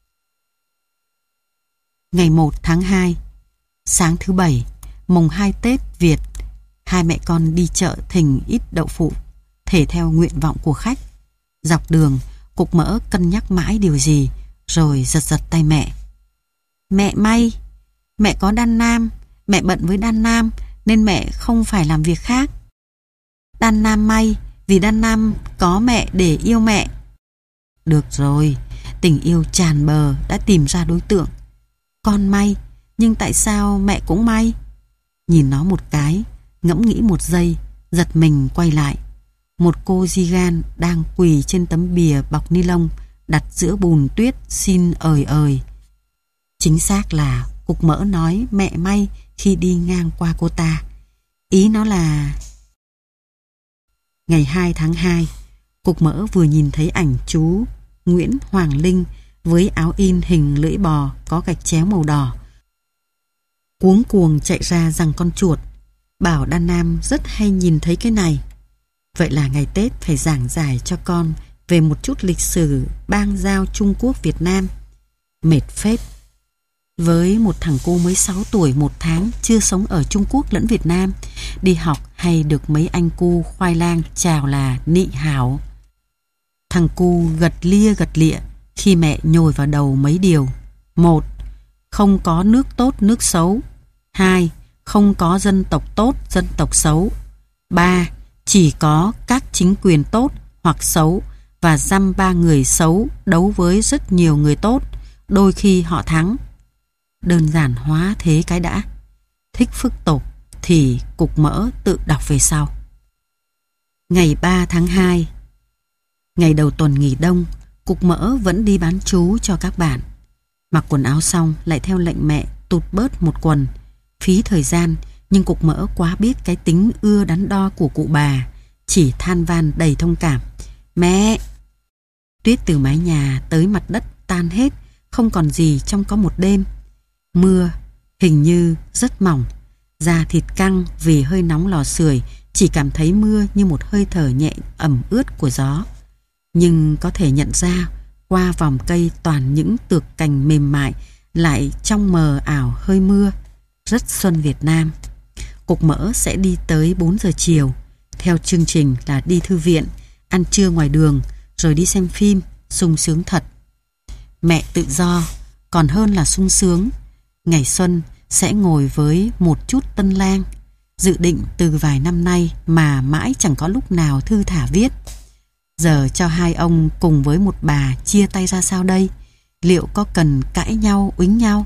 Ngày một tháng hai, sáng thứ bảy, mùng hai Tết Việt, hai mẹ con đi chợ thình ít đậu phụ, thể theo nguyện vọng của khách. Dọc đường, cục mỡ cân nhắc mãi điều gì, rồi giật giật tay mẹ. Mẹ may, mẹ có đan nam, mẹ bận với đan nam nên mẹ không phải làm việc khác. Đan nam may, vì đan nam có mẹ để yêu mẹ. Được rồi, tình yêu tràn bờ đã tìm ra đối tượng. Con may, nhưng tại sao mẹ cũng may? Nhìn nó một cái, ngẫm nghĩ một giây, giật mình quay lại. Một cô di gan đang quỳ trên tấm bìa bọc ni lông đặt giữa bùn tuyết xin ời ời. Chính xác là cục mỡ nói mẹ may khi đi ngang qua cô ta. Ý nó là... Ngày hai tháng hai, cục mỡ vừa nhìn thấy ảnh chú Nguyễn Hoàng Linh với áo in hình lưỡi bò có gạch chéo màu đỏ. Cuống cuồng chạy ra giằng con chuột, bảo Đan Nam rất hay nhìn thấy cái này. Vậy là ngày Tết phải giảng giải cho con về một chút lịch sử bang giao Trung Quốc Việt Nam. Mệt phết. Với một thằng cu mới sáu tuổi một tháng, chưa sống ở Trung Quốc lẫn Việt Nam, đi học hay được mấy anh cu khoai lang chào là nị hảo. Thằng cu gật lia gật lịa khi mẹ nhồi vào đầu mấy điều. Một, không có nước tốt nước xấu. Hai, không có dân tộc tốt dân tộc xấu. Ba, chỉ có các chính quyền tốt hoặc xấu và dăm ba người xấu đấu với rất nhiều người tốt, đôi khi họ thắng. Đơn giản hóa thế cái đã. Thích phức tạp thì cục mỡ tự đọc về sau. Ngày ba tháng hai, ngày đầu tuần nghỉ đông, cục mỡ vẫn đi bán trú cho các bạn. Mặc quần áo xong lại theo lệnh mẹ tụt bớt một quần. Phí thời gian, nhưng cục mỡ quá biết cái tính ưa đắn đo của cụ bà, chỉ than van đầy thông cảm. Mẹ! Tuyết từ mái nhà tới mặt đất tan hết, không còn gì trong có một đêm. Mưa hình như rất mỏng, da thịt căng vì hơi nóng lò sưởi, chỉ cảm thấy mưa như một hơi thở nhẹ ẩm ướt của gió. Nhưng có thể nhận ra qua vòng cây toàn những tược cành mềm mại, lại trong mờ ảo hơi mưa. Rất xuân Việt Nam. Cục mỡ sẽ đi tới bốn giờ chiều. Theo chương trình là đi thư viện, ăn trưa ngoài đường, rồi đi xem phim, sung sướng thật. Mẹ tự do, còn hơn là sung sướng. Ngày xuân sẽ ngồi với một chút tân lang. Dự định từ vài năm nay mà mãi chẳng có lúc nào thư thả viết. Giờ cho hai ông cùng với một bà chia tay ra sao đây? Liệu có cần cãi nhau, uýnh nhau?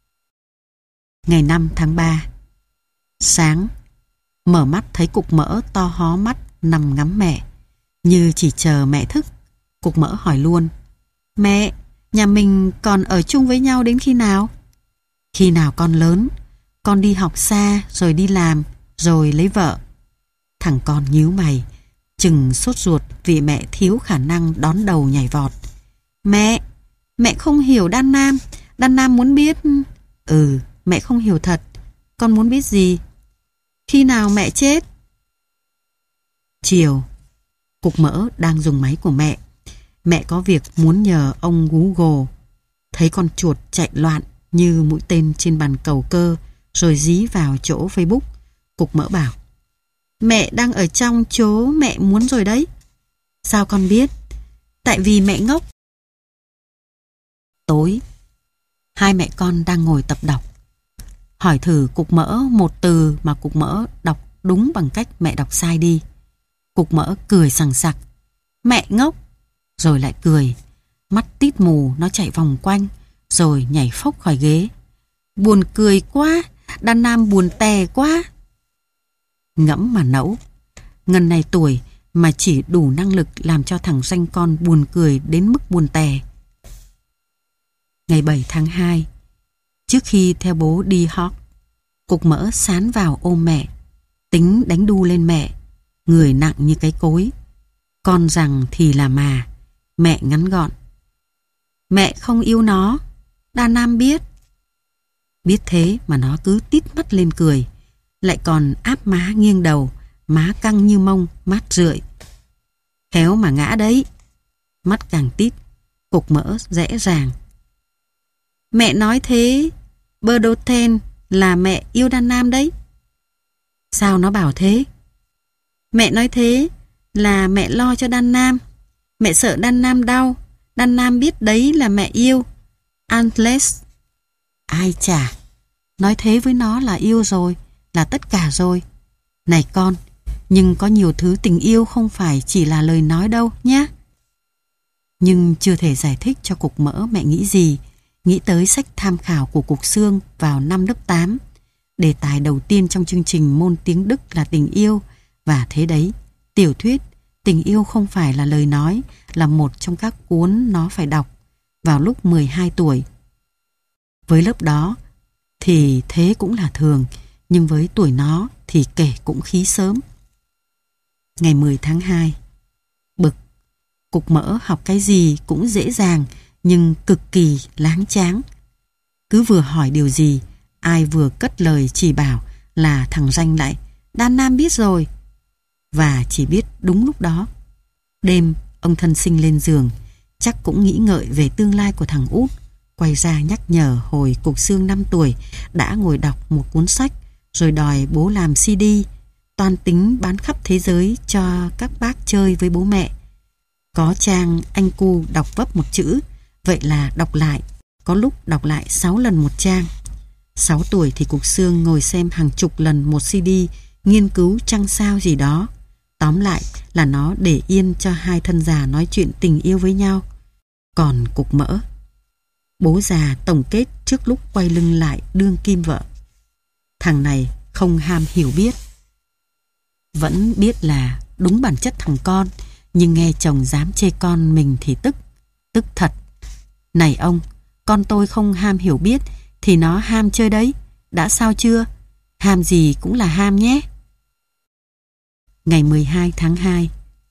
Ngày năm tháng ba, sáng, mở mắt thấy cục mỡ to hó mắt nằm ngắm mẹ. Như chỉ chờ mẹ thức, cục mỡ hỏi luôn. Mẹ, nhà mình còn ở chung với nhau đến khi nào? Khi nào con lớn, con đi học xa rồi đi làm, rồi lấy vợ. Thằng con nhíu mày, chừng sốt ruột vì mẹ thiếu khả năng đón đầu nhảy vọt. Mẹ, mẹ không hiểu Đan Nam. Đan Nam muốn biết. Ừ, mẹ không hiểu thật. Con muốn biết gì? Khi nào mẹ chết? Chiều, cục mỡ đang dùng máy của mẹ. Mẹ có việc muốn nhờ ông Google. Thấy con chuột chạy loạn như mũi tên trên bàn cầu cơ, rồi dí vào chỗ Facebook. Cục mỡ bảo, mẹ đang ở trong chỗ mẹ muốn rồi đấy. Sao con biết? Tại vì mẹ ngốc. Tối, hai mẹ con đang ngồi tập đọc. Hỏi thử cục mỡ một từ mà cục mỡ đọc đúng bằng cách mẹ đọc sai đi. Cục mỡ cười sằng sặc. Mẹ ngốc. Rồi lại cười. Mắt tít mù nó chạy vòng quanh, rồi nhảy phốc khỏi ghế. Buồn cười quá. Đan Nam buồn tè quá. Ngẫm mà nẫu. Ngần này tuổi mà chỉ đủ năng lực làm cho thằng ranh con buồn cười đến mức buồn tè. Ngày bảy tháng hai, trước khi theo bố đi Hawk, Cục mỡ sán vào ôm mẹ, tính đánh đu lên mẹ, người nặng như cái cối. Con rằng thì là mà, mẹ ngắn gọn. Mẹ không yêu nó, Đan Nam biết. Biết thế mà nó cứ tít mắt lên cười, lại còn áp má nghiêng đầu, má căng như mông, mát rượi. Khéo mà ngã đấy. Mắt càng tít, cục mỡ rẽ ràng. Mẹ nói thế, Berdoten là mẹ yêu Đan Nam đấy. Sao nó bảo thế? Mẹ nói thế là mẹ lo cho Đan Nam. Mẹ sợ Đan Nam đau. Đan Nam biết đấy là mẹ yêu. Unless. Ai chả. Nói thế với nó là yêu rồi, là tất cả rồi. Này con, nhưng có nhiều thứ tình yêu không phải chỉ là lời nói đâu nhé. Nhưng chưa thể giải thích cho cục mỡ mẹ nghĩ gì. Nghĩ tới sách tham khảo của Cục Xương vào năm lớp tám. Đề tài đầu tiên trong chương trình môn tiếng Đức là tình yêu. Và thế đấy, tiểu thuyết tình yêu không phải là lời nói, là một trong các cuốn nó phải đọc vào lúc mười hai tuổi. Với lớp đó thì thế cũng là thường, nhưng với tuổi nó thì kể cũng khí sớm. Ngày mười tháng hai, bực, cục mỡ học cái gì cũng dễ dàng nhưng cực kỳ láng cháng. Cứ vừa hỏi điều gì, ai vừa cất lời chỉ bảo là thằng Ranh lại Đan Nam biết rồi. Và chỉ biết đúng lúc đó. Đêm ông thân sinh lên giường, chắc cũng nghĩ ngợi về tương lai của thằng út. Quay ra nhắc nhở hồi Cục Xương năm tuổi đã ngồi đọc một cuốn sách, rồi đòi bố làm xê đê, toan tính bán khắp thế giới cho các bác chơi với bố mẹ. Có trang anh cu đọc vấp một chữ, vậy là đọc lại, có lúc đọc lại sáu lần một trang. Sáu tuổi thì Cục Xương ngồi xem hàng chục lần một xê đê, nghiên cứu trăng sao gì đó. Tóm lại là nó để yên cho hai thân già nói chuyện tình yêu với nhau. Còn Cục Mỡ, bố già tổng kết trước lúc quay lưng lại đương kim vợ. Thằng này không ham hiểu biết. Vẫn biết là đúng bản chất thằng con, nhưng nghe chồng dám chê con mình thì tức. Tức thật. Này ông, con tôi không ham hiểu biết thì nó ham chơi đấy. Đã sao chưa? Ham gì cũng là ham nhé. Ngày mười hai tháng hai,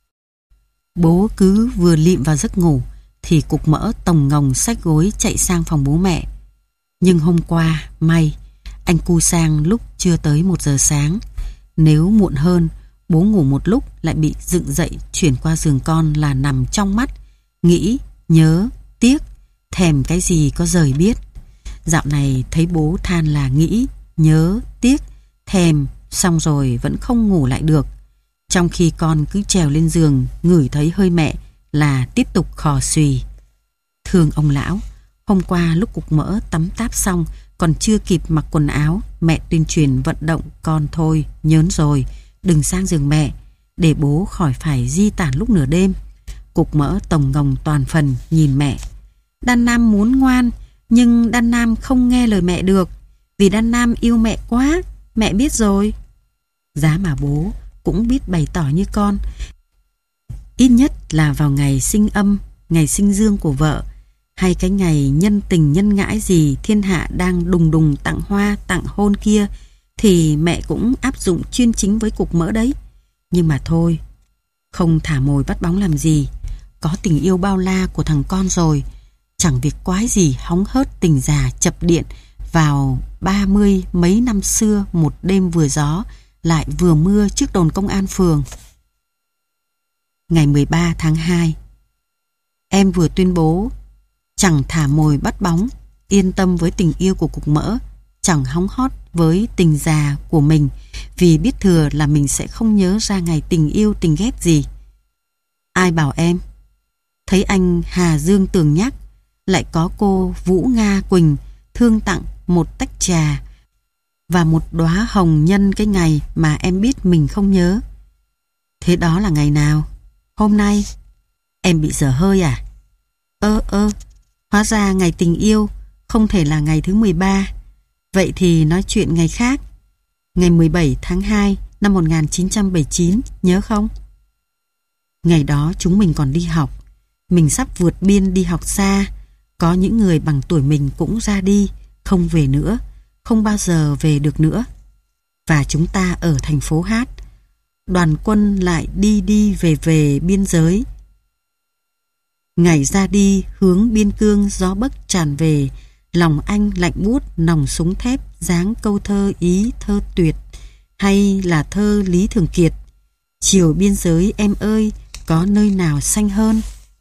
bố cứ vừa lịm vào giấc ngủ thì Cục Mỡ tồng ngồng xách gối chạy sang phòng bố mẹ. Nhưng hôm qua, may, anh cu sang lúc chưa tới một giờ sáng. Nếu muộn hơn, bố ngủ một lúc lại bị dựng dậy chuyển qua giường con là nằm trong mắt, nghĩ, nhớ, tiếc, thèm cái gì có rời biết. Dạo này thấy bố than là nghĩ, nhớ, tiếc, thèm, xong rồi vẫn không ngủ lại được. Trong khi con cứ trèo lên giường, ngửi thấy hơi mẹ là tiếp tục khò xùy. Thương ông lão, hôm qua lúc Cục Mỡ tắm táp xong, còn chưa kịp mặc quần áo, mẹ tuyên truyền vận động con thôi, nhớn rồi, đừng sang giường mẹ, để bố khỏi phải di tản lúc nửa đêm. Cục Mỡ tồng ngồng toàn phần nhìn mẹ. Đan Nam muốn ngoan, nhưng Đan Nam không nghe lời mẹ được, vì Đan Nam yêu mẹ quá, mẹ biết rồi. Giá mà bố cũng biết bày tỏ như con. Ít nhất là vào ngày sinh âm, ngày sinh dương của vợ, hay cái ngày nhân tình nhân ngãi gì thiên hạ đang đùng đùng tặng hoa tặng hôn kia, thì mẹ cũng áp dụng chuyên chính với Cục Mỡ đấy. Nhưng mà thôi, không thả mồi bắt bóng làm gì. Có tình yêu bao la của thằng con rồi, chẳng việc quái gì hóng hớt tình già chập điện vào ba mươi mấy năm xưa, một đêm vừa gió lại vừa mưa trước đồn công an phường. Ngày mười ba tháng hai, em vừa tuyên bố chẳng thả mồi bắt bóng, yên tâm với tình yêu của Cục Mỡ, chẳng hóng hót với tình già của mình, vì biết thừa là mình sẽ không nhớ ra ngày tình yêu tình ghét gì. Ai bảo em? Thấy anh Hà Dương Tường nhắc, lại có cô Vũ Nga Quỳnh thương tặng một tách trà và một đóa hồng nhân cái ngày mà em biết mình không nhớ. Thế đó là ngày nào? Hôm nay? Em bị dở hơi à? Ơ ơ, hóa ra ngày tình yêu không thể là ngày thứ mười ba. Vậy thì nói chuyện ngày khác. Ngày mười bảy tháng hai năm một nghìn chín trăm bảy mươi chín, nhớ không? Ngày đó chúng mình còn đi học. Mình sắp vượt biên đi học xa. Có những người bằng tuổi mình cũng ra đi, không về nữa. không bao giờ về được nữa. Và chúng ta ở thành phố hát. Đoàn quân lại đi đi về về biên giới. Ngày ra đi hướng biên cương gió bấc tràn về, lòng anh lạnh buốt nòng súng thép dáng câu thơ ý thơ tuyệt, hay là thơ Lý Thường Kiệt: chiều biên giới em ơi, có nơi nào xanh hơn.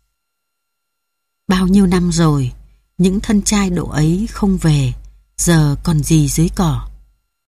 Bao nhiêu năm rồi, những thân trai độ ấy không về, giờ còn gì dưới cỏ.